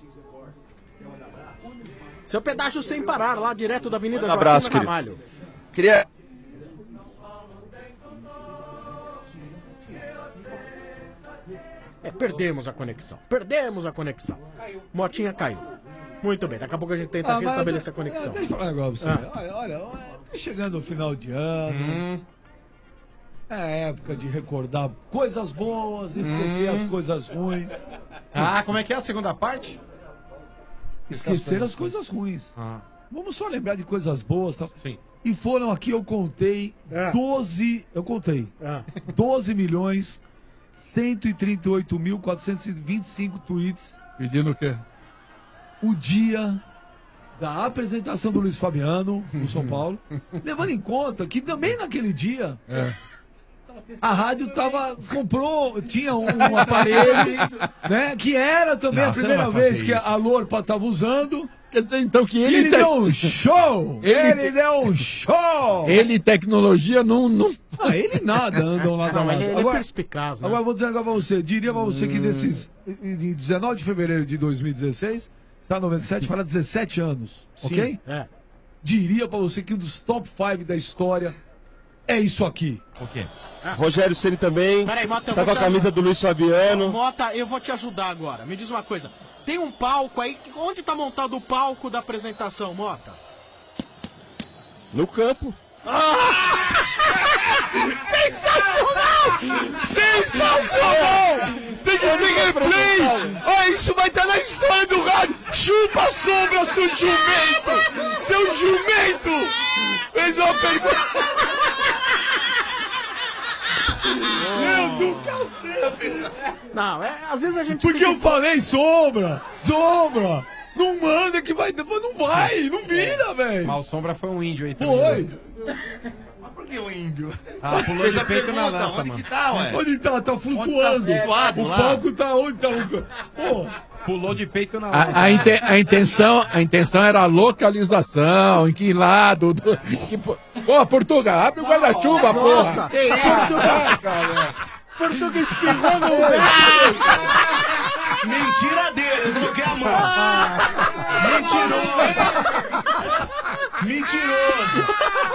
Seu pedágio sem parar, lá direto da Avenida Um abraço, Joaquim querido. Ramalho. Queria... É, perdemos a conexão. Perdemos a conexão. Motinha caiu. Muito bem, daqui a pouco a gente tenta Ah, mas- restabelecer a conexão. É, deixa eu falar um negócio pra você. Ah. Olha, olha, olha, tá chegando o final de ano. Hum. É época de recordar coisas boas, esquecer Hum. as coisas ruins. Ah, como é que é a segunda parte? Esquecer as coisas ruins. Ah. Vamos só lembrar de coisas boas e tal. Sim. E foram aqui, eu contei Ah. doze. Eu contei. Ah. doze milhões cento e trinta e oito mil quatrocentos e vinte e cinco tweets. Pedindo o quê? O dia da apresentação do Luiz Fabiano no São Paulo. Levando em conta que também naquele dia. É. A rádio tava, comprou, tinha um, um aparelho, né? Que era também Não, a você primeira não vai fazer vez que isso. a Lorpa tava usando. Quer dizer, então que E ele... ele te- deu um show! Ele Ele, te- deu um show! Ele e tecnologia não... não... Ah, ele nada, andam lá da Não, ele, lado. ele é Agora, perspicaz, né? agora eu vou dizer agora pra você, diria pra você Hum. que desses, em dezenove de fevereiro de dois mil e dezesseis, está noventa e sete, fará dezessete anos, Sim, ok? É. Diria pra você que um dos top cinco da história é isso aqui. O quê? Rogério Ceni também. Peraí, Mota, eu Tá vou com a te camisa do Luiz Fabiano. Mota, eu vou te ajudar agora. Me diz uma coisa. Tem um palco aí. Onde tá montado o palco da apresentação, Mota? No campo. Sensacional! Sensacional! Tem que ter gameplay! Olha, isso vai estar na história do rádio! Chupa a sombra, seu jumento! Seu jumento! Fez uma pergunta... Meu do cacete! Não, é, às vezes a gente. Porque fica- eu falei sombra! Sombra! Não manda que vai... Não vai! Não vira, velho! Mal Sombra foi um índio aí também. Foi! Mas por que o índio? Ah, pulou Fez de a peito na pergunta, lança, onde mano. que tá, ué? Onde tá? Tá Onde flutuando. tá situado o lá? palco tá onde tá o... Pô, Pulou de peito na lança. A, a, inte- a intenção, a intenção era a localização, em que lado... Do, que, po- Pô, Portugal, abre o guarda-chuva, porra! Nossa, Portugal, Portugal espirrou no velho. Mentira dele, eu coloquei a mão. Mentiroso. Mentiroso.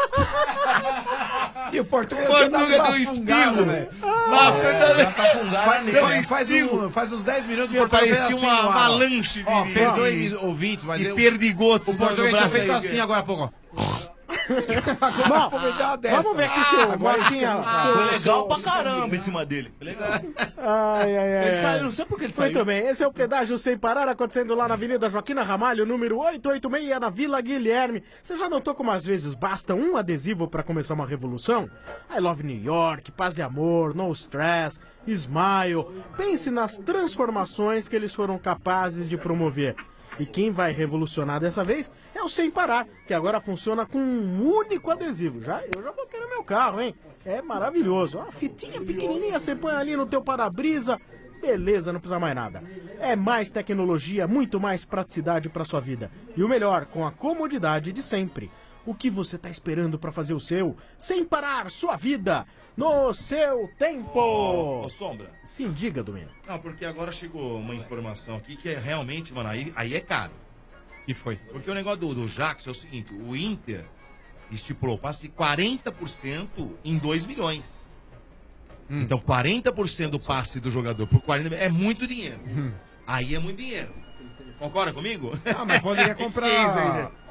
E o Portugal Portugal já tá deu fungado, espirro. velho. Ah, Já tá fungado Faz, nele. faz, faz, um, faz uns dez minutos o Meu, Portugal parecia fez assim, uma ó, avalanche de- Ó, de- perdoe de- ouvintes, mas E eu, perdigotos o no Portugal tinha braço feito aí. assim agora há pouco, ó. Bom, vamos ver aqui, seu Agora Motinha. Ah, seu- foi legal seu- pra caramba em cima dele. Foi legal. Ai, ai, ai. Ele ai. saiu, não sei por que ele Muito saiu. bem, esse é o pedágio sem parar, acontecendo lá na Avenida Joaquina Ramalho, número oitocentos e oitenta e seis, na Vila Guilherme. Você já notou como às vezes basta um adesivo para começar uma revolução? I Love New York, Paz e Amor, No Stress, Smile. Pense nas transformações que eles foram capazes de promover. E quem vai revolucionar dessa vez é o Sem Parar, que agora funciona com um único adesivo. Já, eu já botei no meu carro, hein? É maravilhoso. Uma fitinha pequenininha, você põe ali no teu para-brisa. Beleza, não precisa mais nada. É mais tecnologia, muito mais praticidade para sua vida. E o melhor, com a comodidade de sempre. O que você está esperando para fazer o seu? Sem parar sua vida no seu tempo. Ô, Sombra. Sim, diga, Domênico. Não, porque agora chegou uma informação aqui que é realmente, mano, aí, aí é caro. E foi? Porque o negócio do, do Jackson é o seguinte, o Inter estipulou passe de quarenta por cento em dois milhões. Hum. Então quarenta por cento do passe do jogador por quarenta é muito dinheiro. Hum. Aí é muito dinheiro. Concorda comigo? Ah, mas poderia comprar- Que isso aí, né?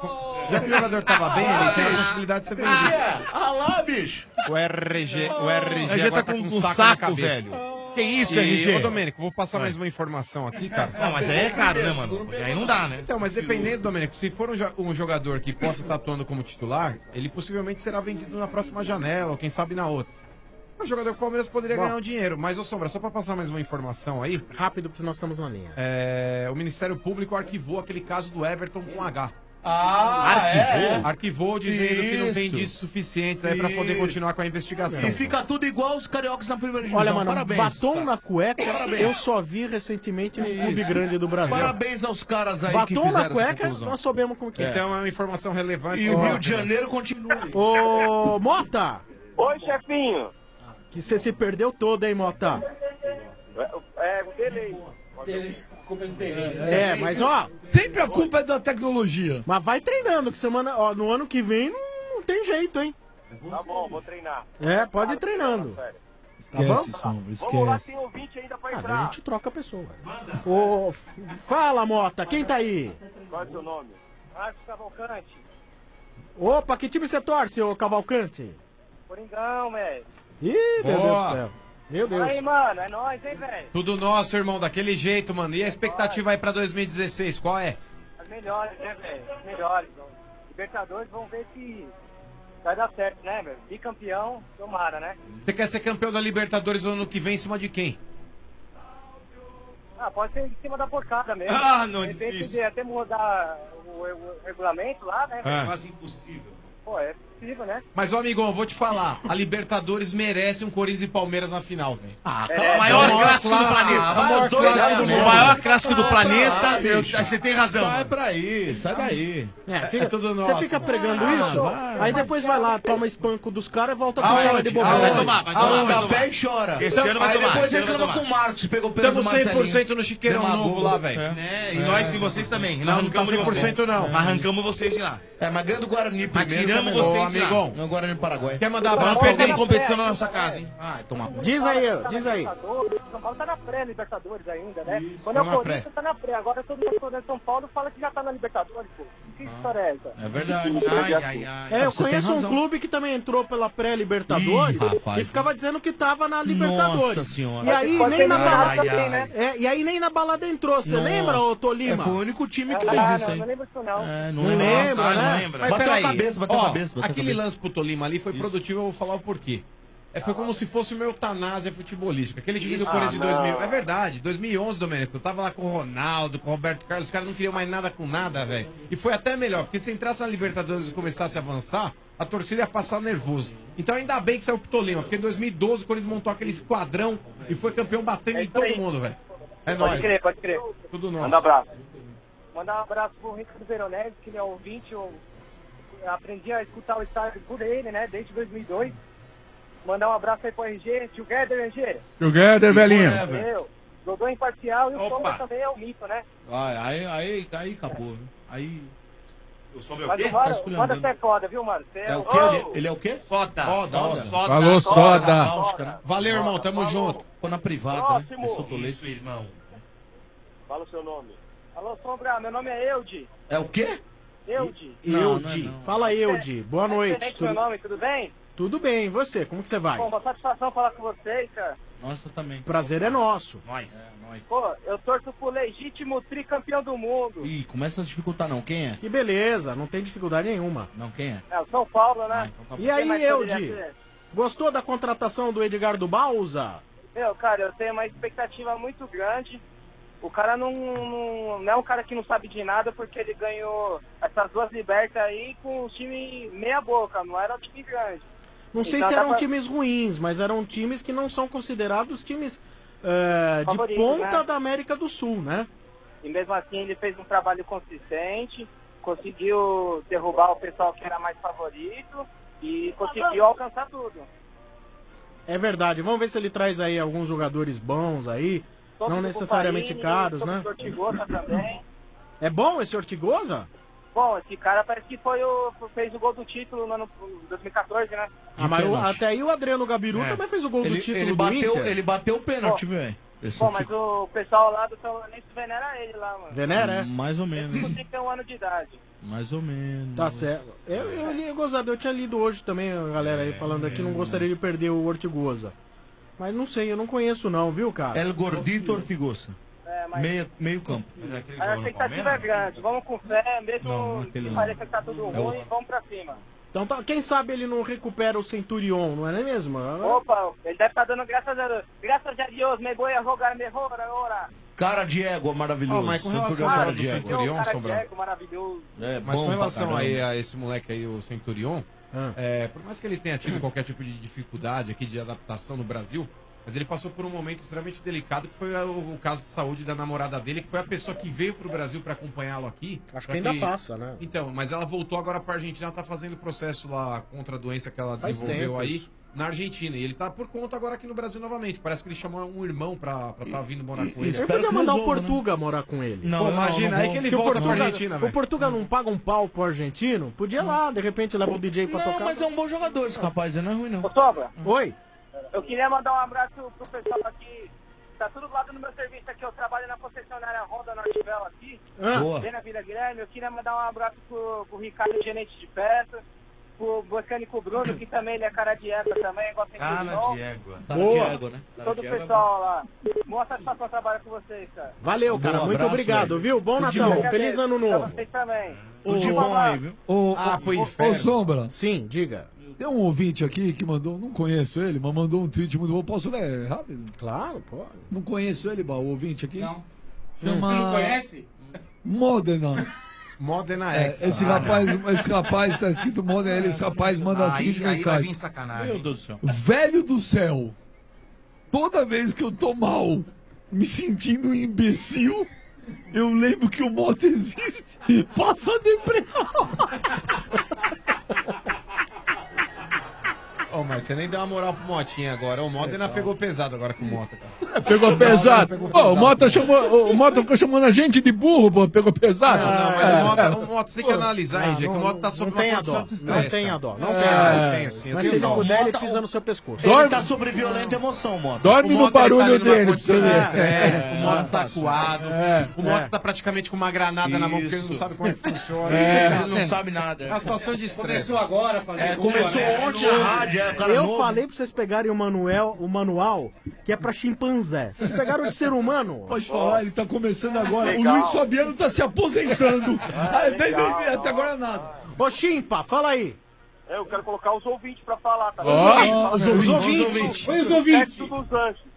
Já que o jogador tava bem, ele tem a possibilidade de ser vendido. Ah lá, bicho. O R G, o R G, R G agora tá com um um saco, saco, na cabeça. velho. Que isso, E, R G? Ô, Domênico, vou passar mais uma informação aqui, cara. Não, mas aí é caro, né, mano? Porque aí não dá, né? Então, mas dependendo, Domênico, se for um, jo- um jogador que possa estar atuando como titular, ele possivelmente será vendido na próxima janela, ou quem sabe na outra. O jogador do Palmeiras poderia Bom. ganhar um dinheiro. Mas, ô Sombra, só pra passar mais uma informação aí. Rápido, porque nós estamos na linha. É, o Ministério Público arquivou aquele caso do Everton com H. Ah, arquivou? é? Arquivou dizendo que não tem Isso. indícios suficientes aí pra poder Isso. continuar com a investigação. E fica tudo igual os cariocas na primeira divisão. Olha, mano, Parabéns. batom na cueca, Parabéns. eu só vi recentemente no clube grande do Brasil. Parabéns aos caras aí que Batom fizeram na essa cueca, conclusão. nós sabemos como que é. Então é uma informação relevante. E o Ó, Rio de Janeiro continua. Ô, Mota! Oi, chefinho. Que você se perdeu todo, hein, Mota? É, o delay. É, mas ó... Sempre a culpa é da tecnologia. Mas vai treinando, que semana... Ó, no ano que vem não, não tem jeito, hein? Tá bom, vou treinar. É, pode ir treinando. Tá bom? Esquece, Sombra, Vamos lá, esquece. tem ouvinte ainda pra Ah, entrar. a gente troca a pessoa. Ô, fala, Mota, quem tá aí? Qual é o seu nome? Marcos Cavalcante. Opa, que time você torce, ô Cavalcante? Coringão, velho. Ih, meu Boa. Deus do céu. Meu Deus. Aí, mano, é nóis, hein, velho? Tudo nosso, irmão, daquele jeito, mano. E a expectativa aí pra dois mil e dezesseis, qual é? As melhores, né, velho? As melhores. Então. Libertadores, vamos ver se vai dar certo, né, velho? Bicampeão, tomara, né? Você quer ser campeão da Libertadores ano que vem em cima de quem? Ah, pode ser em cima da porcada mesmo. Ah, não, De repente, difícil. de até mudar o, o regulamento lá, né? velho? Ah. Quase impossível. Pô, é possível, né? Mas, ô amigão, eu vou te falar. A Libertadores merece um Corinthians e Palmeiras na final, velho. Ah, É, o maior é o maior clássico do clássico, planeta. é o maior Dois clássico aí do O mundo. maior clássico do Ah, planeta. vai, eu- bicho. Você tem razão. Sai pra aí, sai daí. É, fica, é tudo você nosso. fica pregando Ah, isso, vai, aí depois vai lá, toma espanco dos caras e volta com Aonde? cara de Aonde? bobagem. Vai tomar, vai tomar, Aonde? vai A tomar. pé e chora. Esse ano vai Aí tomar, depois esse ano vai reclama tomar. com o Marcos, pegou o Pedro Estamos cem por Marcelinho. cento no chiqueirão Demagogo. novo lá, velho. É, e nós e vocês também. Nós Não, não arrancamos tá cem por cento vocês. não. Arrancamos vocês de lá. É, mas ganha do Guarani Mas primeiro. tiramos que é melhor. vocês Ô, de lá. amigão. Não, Guarani Paraguai. Quer mandar Nós abraço pra perdemos alguém? competição na nossa casa, hein? Ah, toma. Diz aí, diz aí. São Paulo tá na pré-Libertadores ainda, né? Quando tá é o na pré. Corinthians, tá na pré. Agora todo mundo de São Paulo fala que já tá na Libertadores, pô. Que história é essa? É verdade. Ai, ai, ai. É, eu Você tem conheço um razão. clube que também entrou pela pré-Libertadores Ih, rapaz. e ficava dizendo que tava na Libertadores. Nossa senhora. E aí Pode nem ser na na balada balada também, né? É, e aí nem na balada entrou. Você Nossa. lembra, ô É, Tolima? foi o único time que Ah, fez isso não, aí. não lembro disso não. É, não Não lembro. lembra, Nossa, né? não lembra. Mas Bateu a peraí, cabeça, bateu a ó, cabeça, bateu a aquele cabeça. lance pro Tolima ali foi produtivo, eu vou falar o porquê. É, foi como se fosse uma eutanásia futebolística. Aquele time do Isso. Corinthians de Ah, dois mil. não. É verdade, dois mil e onze, Domênico. Eu tava lá com o Ronaldo, com o Roberto Carlos. Os caras não queriam mais nada com nada, velho. E foi até melhor, porque se entrasse na Libertadores e começasse a avançar, a torcida ia passar nervoso. Então ainda bem que saiu pro Tolima, porque em dois mil e doze o Corinthians montou aquele esquadrão e foi campeão batendo É em isso todo aí. mundo, velho. É Pode nóis. crer, pode crer. Tudo nosso. Manda um abraço. Mandar um abraço pro Ricardo Veronese, que ele é ouvinte. Eu aprendi a escutar o estádio por ele, né? Desde dois mil e dois. Mandar um abraço aí pro R G. Together, R G. Together, velhinho. Eu. Dodô imparcial e o Opa. Sombra também é o mito, né? Ai, aí, aí, aí acabou. Aí. Eu sou meu Mas quê? o Mano, Tá o esculhambando. Mano você é foda, viu, mano? Você É o Ô, quê? Ele, ele é o quê? Soda. Soda, Soda. soda. Falou, soda. Bálstica. Valeu, irmão. Tamo Falou. junto. Ficou na privada, Próximo. né? Soltou leite. Isso, irmão. Fala o seu nome. Alô, Sombra, meu nome é Eude. É o quê? Eude. Não, Eude. não, não. Fala, Eude. Boa noite. Excelente meu Tudo, nome, tudo bem? tudo bem, e você? Como que você vai? Bom, uma satisfação falar com vocês, cara. Nossa, também. Prazer é nosso. Nós. É, nós. Pô, eu torço pro legítimo tricampeão do mundo. Ih, começa a dificultar não. Quem é? Que beleza, não tem dificuldade nenhuma. Não, quem é? É, o São Paulo, Ah, né? então tá bom. E Quem aí, mais poderia Eude? ser? Gostou da contratação do Edgardo Balsa? Meu, cara, eu tenho uma expectativa muito grande. O cara não, não, não é um cara que não sabe de nada, porque ele ganhou essas duas libertas aí com o time meia boca, não era um time grande. Não sei Então se dá eram pra- times ruins, mas eram times que não são considerados times é, de Favoritos, ponta né? da América do Sul, né? E mesmo assim ele fez um trabalho consistente, conseguiu derrubar o pessoal que era mais favorito e conseguiu alcançar tudo. É verdade. Vamos ver se ele traz aí alguns jogadores bons aí, Sobre não o necessariamente Bufarini, caros, sobre né? o Ortigosa também. É bom esse Ortigosa? Bom, esse cara parece que foi o, fez o gol do título no ano dois mil e quatorze, né? Ah, mas o- pênalti. até aí o Adriano Gabiru É. também fez o gol do Ele, título ele do bateu, Inter. ele bateu o pênalti, Ó, velho. Pô, mas o pessoal lá do São Lourenço venera ele lá, mano. Venera, é? Mais ou menos. Ele tem que ter um ano de idade. Mais ou menos. Tá certo. Eu, eu li, gozado, eu tinha lido hoje também a galera aí falando aqui, não gostaria de perder o Ortigosa. Mas não sei, eu não conheço não, viu, cara? El Gordito Ortigosa. É, mas... Meio, meio campo. A expectativa é grande. Vamos com fé, mesmo Não, aquele que não. pareça que tá tudo É o- ruim, vamos pra cima. Então, tá, quem sabe ele não recupera o Centurion, não é mesmo? Opa, ele deve estar dando graças a Deus. Graças a Deus, me vou a jogar melhor agora. Cara de égua, maravilhoso. Ó, mas com relação Centurião, ao cara cara do de égua. Centurion, Cara de Sombra. ego, maravilhoso. É, Mas bom com pra relação caramba. aí a esse moleque aí, o Centurion, é, por mais que ele tenha tido qualquer tipo de dificuldade aqui de adaptação no Brasil, mas ele passou por um momento extremamente delicado, que foi o, o caso de saúde da namorada dele, que foi a pessoa que veio pro Brasil pra acompanhá-lo aqui. Acho pra que ainda passa, né? Então, mas ela voltou agora pra Argentina, ela tá fazendo processo lá contra a doença que ela Faz desenvolveu tempo aí isso. na Argentina. E ele tá por conta agora aqui no Brasil novamente. Parece que ele chamou um irmão pra, pra tá vindo morar com ele. Ele podia mandar o Portuga morar com ele. Não, Pô, imagina, não, não aí que ele Porque o volta pra Portuga- Argentina, O velho. Portuga não paga um pau pro argentino? Podia ir lá, de repente leva o D J pra Não, tocar. mas é um bom jogador esse rapaz, não é ruim não. Ô, Sobra, Oi? eu queria mandar um abraço pro pessoal aqui. Tá tudo do lado do meu serviço aqui. Eu trabalho na concessionária Honda Nortivel aqui. Ah. Boa. Bem na Vila Guilherme. Eu queria mandar um abraço pro, pro Ricardo, gerente de peças. Pro mecânico Bruno, que também ele é cara de égua também. Gosta Cara de de égua. Cara de Boa. égua, né? Cara Todo de o égua é pessoal lá. Boa satisfação trabalhar com vocês, cara. Valeu, cara. Bom Muito abraço, obrigado, velho. viu? Bom Tudo de Natal. bom. Feliz Ano Pra Novo. vocês também. Tudo de bom aí, viu? Ô, Ah, ô, foi ô, inferno. ô, Sombra, Sim, diga. tem um ouvinte aqui que mandou, não conheço ele, mas mandou um tweet muito bom. Posso ler rápido? Claro, pode. Não conheço ele, Bal, o ouvinte aqui? Não. Chama... Você não conhece? Modena. Modena É, X. esse Ah, rapaz, esse rapaz tá escrito Modena, esse rapaz manda a seguinte Aí, aí vai mensagem. vir sacanagem. Meu Deus do céu. Velho do céu, toda vez que eu tô mal, me sentindo um imbecil, eu lembro que o moto existe. Passa depressão. Ô, mas você nem deu uma moral pro Motinha agora. O Modena pegou pesado agora com o Mota, cara. Pegou pesado. Pô, o Mota chamou, o Mota ficou chamando a gente de burro, pô, pegou pesado. Não, não, mas É, o Mota, é. o Mota você tem que analisar, hein, gente, que o Mota tá sob não uma tenha condição dó, de não estresse, tenha cara. dó, não É, tenha eu tenho sim, eu Mas se tenho ele dó. puder, ele Mota- pisa no seu pescoço. Ele tá sobre violenta emoção, Mota. Dorme O no Mota, ele barulho tá numa dele pra condição você de ver. estresse, É, o Mota é, tá acuado, é, o Mota é. tá praticamente com uma granada na mão porque ele não Isso. sabe como é que funciona. É. Ele não sabe nada. É uma situação de estresse. Começou agora a fazer É, curva, começou né? ontem na rádio, é o cara Eu novo. falei pra vocês pegarem o manual, o manual que é pra chimpanzé. Vocês pegaram de ser humano? Pode falar, ele tá começando agora. Legal. O Luiz Fabiano tá se aposentando. Ah, legal, desde- até nossa. agora nada. Ô, Chimpa, fala aí. Eu quero colocar os ouvintes pra falar, tá? Ó, os Os ouvintes. ouvintes. Oi, os ouvintes. Sexo dos Anjos.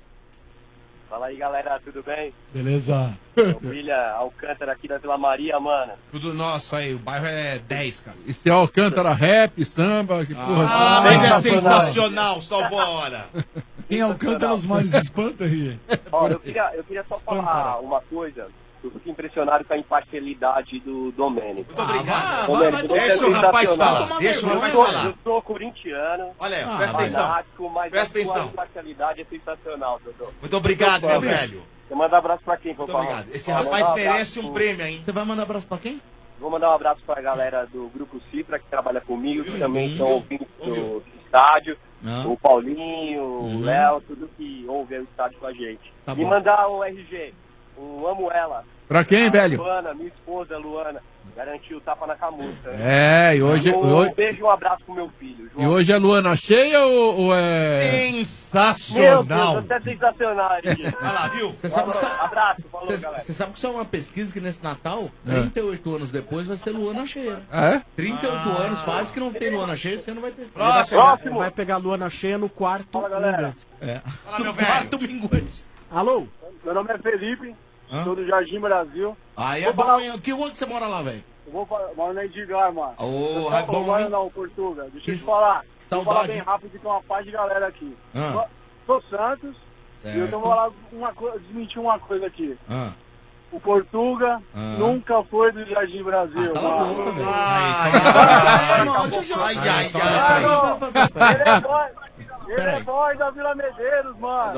Fala aí, galera, tudo bem? Beleza. William Alcântara aqui da Vila Maria, mano. Tudo nosso aí, o bairro é dez, cara. Esse é Alcântara, rap, samba, que porra. Ah, mas é sensacional, salvou a hora. Quem Alcântara os males espanta, Rie? Ó, eu queria, eu queria só falar uma coisa. Eu fico impressionado com a imparcialidade do Domênico. Muito obrigado. Domênico, você é Deixa o rapaz sensacional. falar. Deixa o Eu rapaz sou- falar. Eu sou corintiano. Olha aí, Ah, presta atenção. fanático, mas Presta a sua atenção. imparcialidade é sensacional, Dodô. Muito obrigado, Eu sou meu fã, velho. Você manda um abraço pra quem, por Muito favor? obrigado. Esse Ó, rapaz mandar um merece abraço um pro- prêmio, hein? Você vai mandar abraço pra quem? Vou mandar um abraço pra galera do Grupo Cifra, que trabalha comigo, que Viu? também Viu? são ouvintes do Ouviu? estádio. Não. O Paulinho, o Uhum. Léo, tudo que ouve aí o estádio com a gente. Tá e bom. mandar o R G, o Amo Ela. Pra quem, a velho? Luana, minha esposa, Luana, garantiu o tapa na camuça. É, e hoje, um, hoje, beijo e um abraço pro meu filho, e João. hoje é Luana cheia ou, ou é... Meu Deus, Sensacional. você é sensacional, R G. Olha lá, viu? Você sabe que isso é- Abraço, falou, Você galera. você sabe que isso é uma pesquisa que nesse Natal, É. trinta e oito anos depois, vai ser Luana cheia. É? trinta e oito Ah. anos faz que não tem Luana cheia, você não vai ter. Próximo. Próximo. Vai pegar a lua cheia no quarto. Fala, galera. minguante. É. Fala, meu No velho. quarto minguante. Alô? Meu nome é Felipe, Hã? sou do Jardim Brasil. Aí é Vou bom, falar- hein? Que onde você mora lá, velho? Eu vou falar, moro na Edgar, mano. Ô, Eu é bom, moro hein? não, Portugal. Deixa eu Que te falar. Vou saudade. falar bem rápido que tem uma paz de galera aqui. Ah. Sou Santos e eu Certo. tô falar uma coisa, desmentir uma coisa aqui. Ah. O Portuga Ah. nunca foi do Jardim Brasil. Ah, cala a mano. boca, velho. Ai, Ai, irmão, irmão, deixa eu- ai, ai, ai, Claro, ai. ele é nós, ele Peraí. é nós da Vila Medeiros, mano. Ô,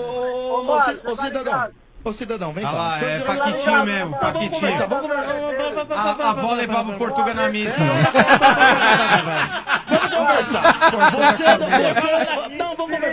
ô, Ô, mano, ci- você ô, tá cidadão. ligado? Ô, cidadão, vem Ah cá. lá, é Você- Paquitinho mesmo, Vamos Paquitinho. conversar, vamos conversar. vamos- vamos- vamos- A, a avó levava o Portuga na missa. Vamos conversar. Você, você, não, vamos conversar.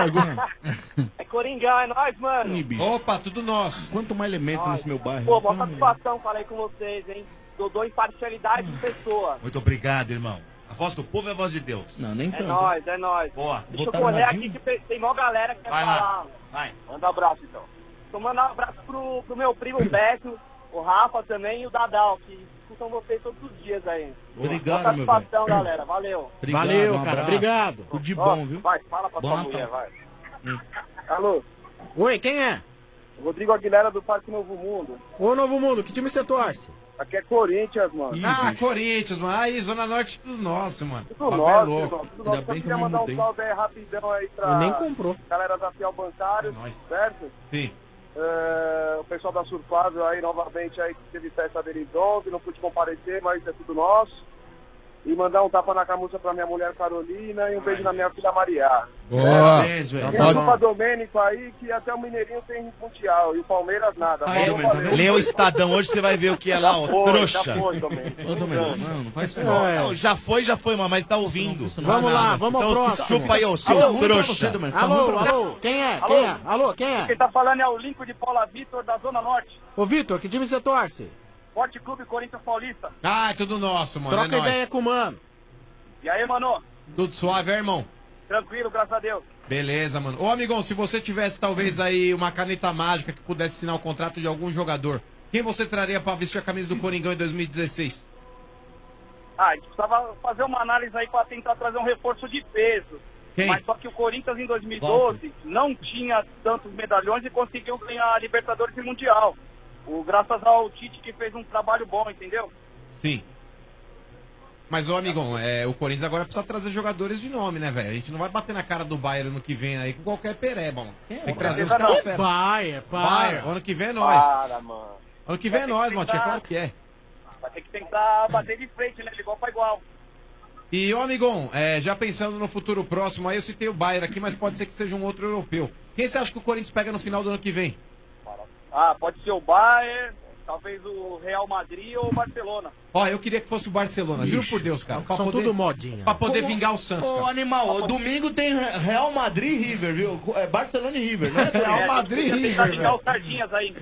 É Coringão, é nóis, mano. Opa, tudo nosso. Quanto mais elemento nesse meu bairro. Pô, boa satisfação, falei com vocês, hein. Dodô imparcialidade de pessoa. Muito obrigado, irmão. A voz do povo é a voz de Deus. Não, nem É nóis, é nóis. Boa. Deixa eu correr aqui que tem- tem mó galera que quer Vai lá. falar. Vai. Manda um abraço, então. Tô mandando um abraço pro, pro meu primo Beto, o Rafa também e o Dadal, que escutam vocês todos os dias aí. Obrigado, Boa meu satisfação, galera. Valeu. Obrigado, Valeu, um cara, abraço. obrigado. Tudo de Ó, bom, viu? Vai, fala pra Bom sua Natal. mulher, vai. Hum. Alô? Oi, quem é? Rodrigo Aguilera do Parque Novo Mundo. Ô, Novo Mundo, que time você torce? Aqui é Corinthians, mano. Ah, Corinthians, mano. Aí, Zona Norte, tudo nosso, mano. Tudo Papai nosso, é louco. irmão. Tudo nosso. Eu queria mandar um salve aí rapidão aí pra E nem comprou. galera da Fiel Bancário, certo? Sim. É, o pessoal da Surfável aí, novamente, aí que teve festa deles ontem, não pude comparecer, mas é tudo nosso. E mandar um tapa na camuça pra minha mulher Carolina e um beijo na minha filha Maria. Boa. É, e a Copa Domênico aí, que até o Mineirinho tem mundial, e o Palmeiras nada. Aí, Falou, valeu. lê o Estadão hoje, você vai ver o que é lá, ó, Já foi, trouxa. já foi, Domênico. Ô, Domênico, não, não faz isso não. não. Não, já foi, já foi, mamãe, ele tá ouvindo. Vamos lá, vamos ao então, próximo. chupa aí, ô, seu Alô, trouxa. Alô, alô, quem é? Quem é? Alô, quem é? Quem tá falando é o Lincoln de Paula Vitor, da Zona Norte. Ô, Vitor, que time você torce? Forte Clube Corinthians Paulista. Ah, é tudo nosso, mano. Troca é nóis. ideia com o mano. E aí, mano? Tudo suave, é, irmão? Tranquilo, graças a Deus. Beleza, mano. Ô, amigão, se você tivesse talvez aí uma caneta mágica que pudesse assinar o contrato de algum jogador, quem você traria pra vestir a camisa do Coringão em dois mil e dezesseis? Ah, a gente precisava fazer uma análise aí pra tentar trazer um reforço de peso. Quem? Mas só que o Corinthians em dois mil e doze não tinha tantos medalhões e conseguiu ganhar a Libertadores e Mundial. O, graças ao Tite que fez um trabalho bom, entendeu? Sim. Mas, ô, amigão, é, o Corinthians agora precisa trazer jogadores de nome, né, velho? A gente não vai bater na cara do Bayern ano que vem aí com qualquer pereba, mano. Tem que trazer os caras fera. Bayern, Bayern, ano que vem é nós. Para, mano. Ano que vem é nós, mano, é claro que é. Vai ter que tentar bater de frente, né? De igual pra igual. E, ô, amigão, é, já pensando no futuro próximo aí, eu citei o Bayern aqui, mas pode ser que seja um outro europeu. Quem você acha que o Corinthians pega no final do ano que vem? Ah, pode ser o Bayern, talvez o Real Madrid ou o Barcelona. Ó, eu queria que fosse o Barcelona, juro por Deus, cara. Pra São poder, tudo modinha. Pra poder Como- vingar o Santos, Ô, cara. animal, domingo tem Real Madrid e River, viu? É Barcelona e River, né? Real Madrid e Tentar River, ligar velho. os sardinhas aí.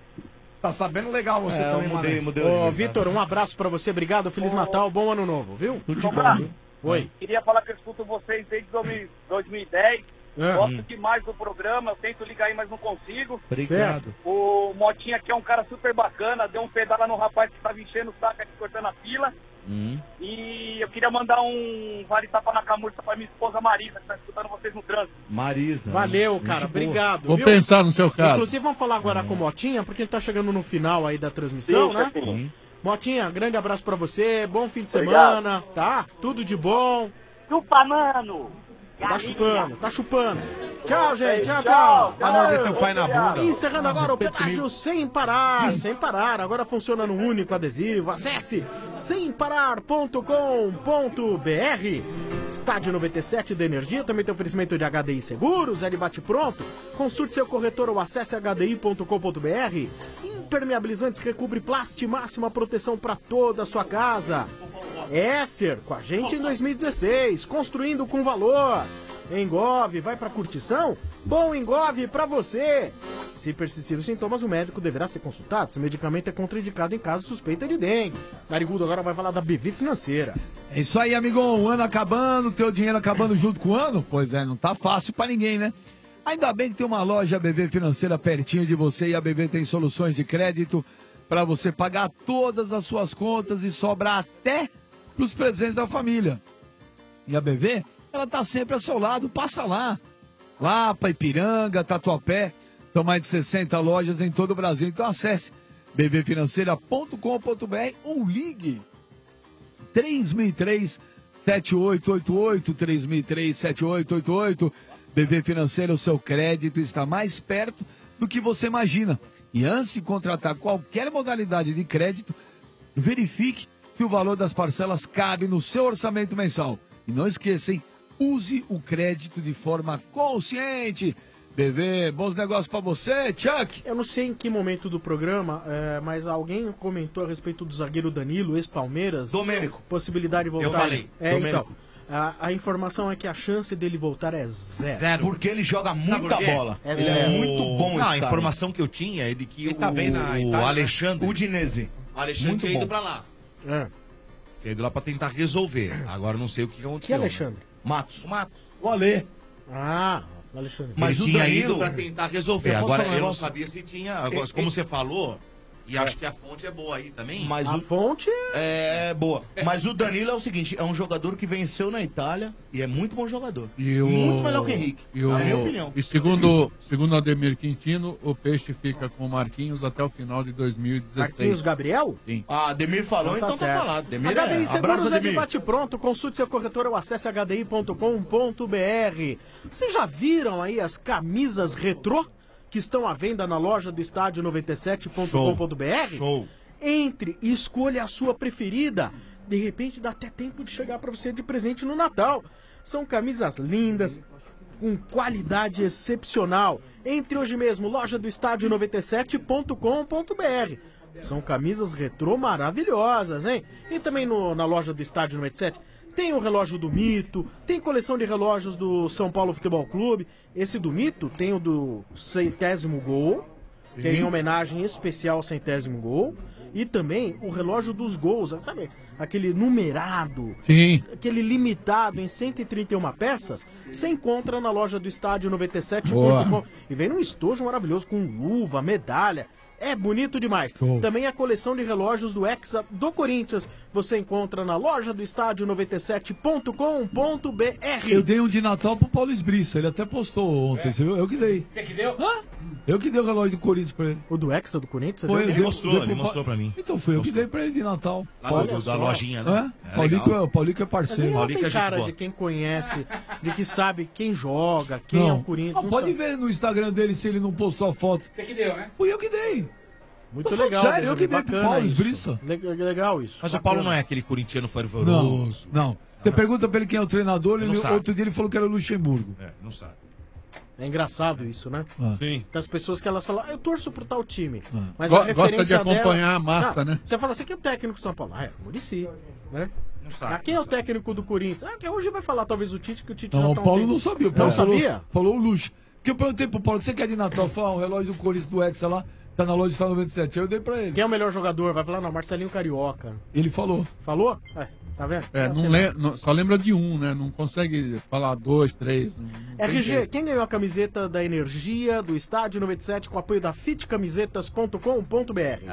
Tá sabendo legal você É, eu também, mudei, mano. mudei. Ô, Vitor, um abraço pra você, obrigado, Feliz Natal, bom ano novo, viu? Tudo de Sombra, bom, viu? Oi. Queria falar que eu escuto vocês desde dois mil e dez. É. Gosto demais do programa, eu tento ligar aí, mas não consigo. Obrigado. O Motinha aqui é um cara super bacana, deu um pedala no rapaz que tava enchendo o saco aqui, cortando a fila. Hum. E eu queria mandar um vale tapa na camurça pra minha esposa Marisa, que tá escutando vocês no trânsito. Marisa. Valeu, gente cara, boa. obrigado. Vou viu? pensar no seu caso. Inclusive, vamos falar agora com o Motinha, porque ele tá chegando no final aí da transmissão, Sim, né? sim. Motinha, grande abraço pra você, bom fim de Obrigado. semana, tá? Tudo de bom. Chupa, mano! Tá chupando, tá chupando. Tchau, gente, tchau, Tchau. tchau. Pra morder teu pai na bunda. Encerrando agora o pedágio sem parar, sem parar. Agora funciona no único adesivo. Acesse sem parar ponto com ponto b r. Estádio noventa e sete da Energia também tem oferecimento de H D I Seguros, L Bate Pronto. Consulte seu corretor ou acesse h d i ponto com ponto b r. Impermeabilizantes Recobre Plast, máxima proteção para toda a sua casa. Esser, com a gente em dois mil e dezesseis, construindo com valor. Engove, vai pra curtição? Bom Engove pra você! Se persistir os sintomas, o médico deverá ser consultado. Esse medicamento é contraindicado em caso de suspeita de dengue. Narigudo agora vai falar da B V Financeira. É isso aí, amigão. O ano acabando, teu dinheiro acabando junto com o ano? Pois é, não tá fácil pra ninguém, né? Ainda bem que tem uma loja B V Financeira pertinho de você e a B V tem soluções de crédito para você pagar todas as suas contas e sobrar até pros presentes da família. E a B V, ela tá sempre ao seu lado, passa lá. Lapa, Ipiranga, Tatuapé, são mais de sessenta lojas em todo o Brasil. Então acesse b v financeira ponto com ponto b r ou ligue três mil três, sete oito oito oito, três mil três, sete oito oito oito. B V Financeira, o seu crédito está mais perto do que você imagina. E antes de contratar qualquer modalidade de crédito, verifique que o valor das parcelas cabe no seu orçamento mensal. E não esqueça, hein? Use o crédito de forma consciente. B V, bons negócios pra você, Chuck. Eu não sei em que momento do programa, é, mas alguém comentou a respeito do zagueiro Danilo, ex-Palmeiras. Domênico. Possibilidade de voltar. Eu falei, É, Domênico. então. A, a informação é que a chance dele voltar é zero. Zero. Porque ele joga Sabe muita por quê? bola. É ele zero. é muito bom, Não, a esse cara. informação que eu tinha é de que Ele o, tá bem na o Itália, né? Alexandre, Udinese. o Alexandre Muito tinha ido bom. pra lá. É. Tinha ido lá pra tentar resolver. Agora não sei o que Que aconteceu. Alexandre? Matos. O Matos. O Alê. Ah, Alexandre. Mas Mas ele o tinha Danilo- ido pra tentar resolver. Eu posso Agora falar um eu não negócio? sabia se tinha. Agora, E- como e- você falou, E acho que a fonte é boa aí também. Mas A o... fonte É boa. Mas o Danilo é o seguinte, é um jogador que venceu na Itália e é muito bom jogador. E o... Muito melhor que o Henrique, E, o... na minha opinião. e segundo, segundo Ademir Quintino, o Peixe fica com o Marquinhos até o final de dois mil e dezesseis. Marquinhos Gabriel? Sim. Ah, Ademir falou, então tá, certo. falado. Ademir H D I é. Seguros Abraço, é de Ademir. bate pronto. Consulte seu corretor ou acesse h d i ponto com ponto b r. Vocês já viram aí as camisas retrô que estão à venda na loja do estádio noventa e sete ponto com ponto b r? Show. Entre e escolha a sua preferida. De repente dá até tempo de chegar para você de presente no Natal. São camisas lindas, com qualidade excepcional. Entre hoje mesmo, loja do estádio noventa e sete ponto com ponto b r. São camisas retrô maravilhosas, hein? E também no, na loja do estádio noventa e sete tem o relógio do Mito, tem coleção de relógios do São Paulo Futebol Clube. Esse do Mito tem o do centésimo gol, que é em homenagem especial ao centésimo gol. E também o relógio dos gols, sabe? Aquele numerado, Sim. aquele limitado em cento e trinta e uma peças, você encontra na loja do estádio noventa e sete Boa. ponto com. E vem num estojo maravilhoso, com luva, medalha. É bonito demais. Show. Também a coleção de relógios do Hexa do Corinthians você encontra na loja do estádio noventa e sete ponto com ponto b r. Eu dei um de Natal pro Paulo Esbriça, ele até postou ontem, você viu? Eu que dei. Você que deu? Hã? Eu que dei o relógio do Corinthians pra ele. O do Hexa do Corinthians? Foi, Você eu deu? dei- dei pro Pa- mostrou pra mim. Então foi eu que dei pra ele de Natal. Lá do- Olha do- da só. lojinha, né? Hã? É, Paulico, legal. é- Paulico é Mas ele parceiro. não Paulico tem é gente cara boa. de quem conhece, de que sabe quem joga, quem é Não. o Corinthians. Ah, não pode sabe. ver no Instagram dele se ele não postou a foto. Você que deu, né? Fui eu que dei. Muito Tô falando legal. sério, eu que dei pro bacana Paulo isso. Esbriça. Le- Legal isso. Mas o bacana. Paulo não é aquele corintiano Não, fervoroso. não. Você pergunta pra ele quem é o treinador, Não ele, sabe. outro dia ele falou que era o Luxemburgo. É, não sabe. É engraçado isso, né? Ah. Sim. Das pessoas que elas falam, ah, eu torço pro tal time. Ah. Mas Go- a gosta referência de acompanhar dela- a massa, Não, né? Você fala assim, quem é o técnico do São Paulo? Ah, é o Muricy, né? Não sabe. Ah, quem é o técnico do Corinthians? Ah, que hoje vai falar talvez o Tite, que o Tite Não, já o tá um Paulo tempo. não sabia. O Não Paulo falou, sabia? falou o Luxo. Porque eu perguntei pro Paulo, você quer de Natal? Falou, ah, o relógio do Corinthians do Hexa lá, tá na loja do Estado noventa e sete. Aí eu dei pra ele. Quem é o melhor jogador? Vai falar, não, Marcelinho Carioca. Ele falou. Falou? É, tá vendo? É, não lem- não- só lembra de um, né? Não consegue falar dois, três. não- não tem R G, jeito. quem ganhou a camiseta da Energia do Estádio noventa e sete com apoio da fit camisetas ponto com ponto b r?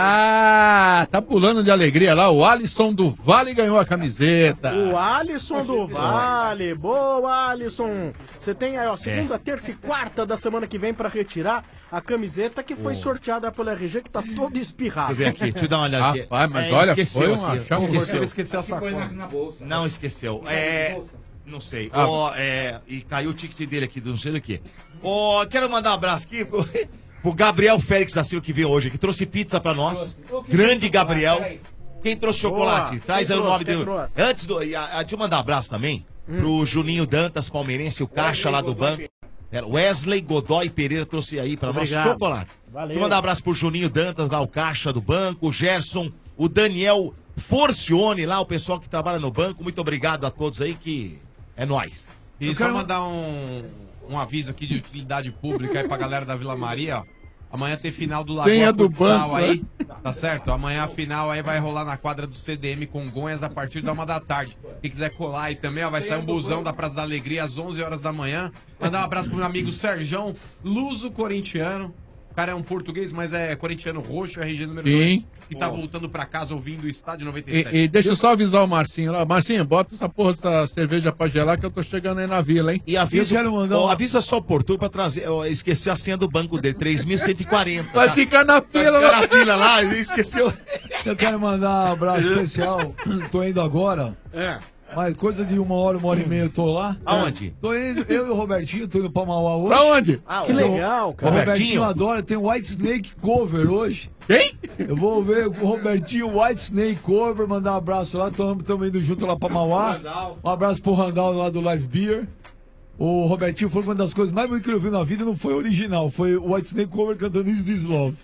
Ah, tá pulando de alegria lá. O Alisson do Vale ganhou a camiseta. O Alisson do Vale. Boa, Alisson. Você tem aí, ó, segunda, terça e quarta da semana que vem pra retirar a camiseta que foi sorteada pela R G, que tá toda espirrada. Deixa eu ver aqui, deixa eu dar uma olhada aqui. Rapaz, mas É, olha, esqueceu foi um aqui. achão. Esqueceu. Esqueceu a Que coisa sacola. na bolsa. Não esqueceu. É. Não sei. Ah. Ó, é, e caiu o ticket dele aqui, do não sei do que. Ó, quero mandar um abraço aqui pro, pro Gabriel Félix da Silva que veio hoje, que trouxe pizza pra nós. Grande Gabriel. Quem trouxe chocolate? Boa. Traz Quem aí o trouxe? nome Quem dele. trouxe? Antes do. e, a- a- Deixa eu mandar um abraço também pro Juninho Dantas, palmeirense, o caixa lá do banco. É, Wesley Godoy Pereira trouxe aí pra nós Obrigado. chocolate. Valeu. Deixa eu mandar um abraço pro Juninho Dantas, lá o caixa do banco, o Gerson, o Daniel Forcione, lá o pessoal que trabalha no banco. Muito obrigado a todos aí que é nóis. E Eu só quero- mandar um, um aviso aqui de utilidade pública aí pra galera da Vila Maria, ó. Amanhã tem final do Tem Lagoa a do Futsal banco, aí, tá certo? Amanhã a final aí vai rolar na quadra do C D M Congonhas a partir da uma da tarde. Quem quiser colar aí também, ó, vai sair um busão da Praça da Alegria às onze horas da manhã. Mandar um abraço pro meu amigo Serjão, luso corintiano. O cara é um português, mas é corintiano roxo, R G número Sim. dois. Que tá voltando pra casa ouvindo o Estádio noventa e sete. E, e deixa eu só avisar o Marcinho lá. Marcinho, bota essa porra dessa cerveja pra gelar que eu tô chegando aí na vila, hein? E avisa, Eu quero mandar ó, um- avisa só o Porto pra trazer. Ó, esqueci a senha do banco dele, três mil cento e quarenta. Vai tá? ficar na Vai fila ficar lá. na fila lá, ele esqueceu. Eu quero mandar um abraço especial. Tô indo agora. É. Mas coisa de uma hora, uma hora e meia eu tô lá. Aonde? Tô indo, eu e o Robertinho, tô indo pra Mauá hoje. Pra onde? Ah, que legal, O cara. Robertinho Robertinho? adora, tem White Snake Cover hoje. Quem? Eu vou ver o Robertinho White Snake Cover, mandar um abraço lá, estamos indo junto lá pra Mauá. Um abraço pro Randall lá do Live Beer. O Robertinho falou que uma das coisas mais bonitas que ele ouviu na vida não foi original, foi o White Snake Cover cantando Is This Love.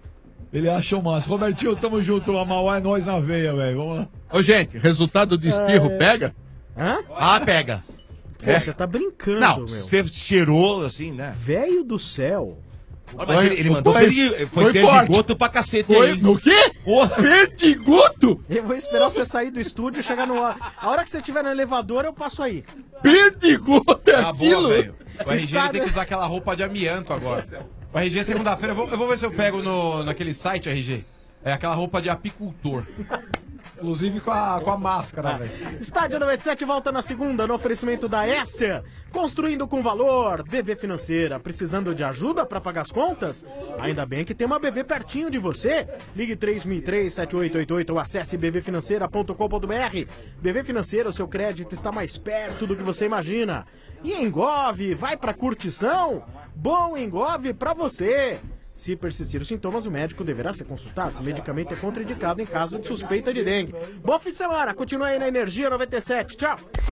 Ele achou massa. Robertinho, tamo junto lá, Mauá é nós na veia, velho. Vamos lá. Ô, gente, resultado de espirro É. pega? Hã? Ah, pega. Pô, você tá brincando, Não, meu. você cheirou assim, né? Velho do céu. Olha, mas ele, ele mandou Foi- perdi- foi foi forte. perdigoto pra cacete Foi aí. no quê? Porra. Perdigoto? Eu vou esperar você sair do estúdio e chegar no... A hora que você estiver no elevador, eu passo aí. Perdigoto é Tá aquilo? boa, velho. O R G ele Estádio- tem que usar aquela roupa de amianto agora. O R G, segunda-feira, eu vou, eu vou ver se eu pego no, naquele site, R G. É aquela roupa de apicultor. Inclusive com a, com a máscara, Ah. velho. Estádio noventa e sete volta na segunda no oferecimento da Esser. Construindo com valor. B V Financeira. Precisando de ajuda para pagar as contas? Ainda bem que tem uma B V pertinho de você. Ligue três mil e três, sete oito oito oito ou acesse b v financeira ponto com ponto b r. B V Financeira, o seu crédito está mais perto do que você imagina. E Engove, vai pra curtição? Bom Engove pra você. Se persistir os sintomas, o médico deverá ser consultado. Esse medicamento é contraindicado em caso de suspeita de dengue. Bom fim de semana, continue aí na Energia noventa e sete. Tchau.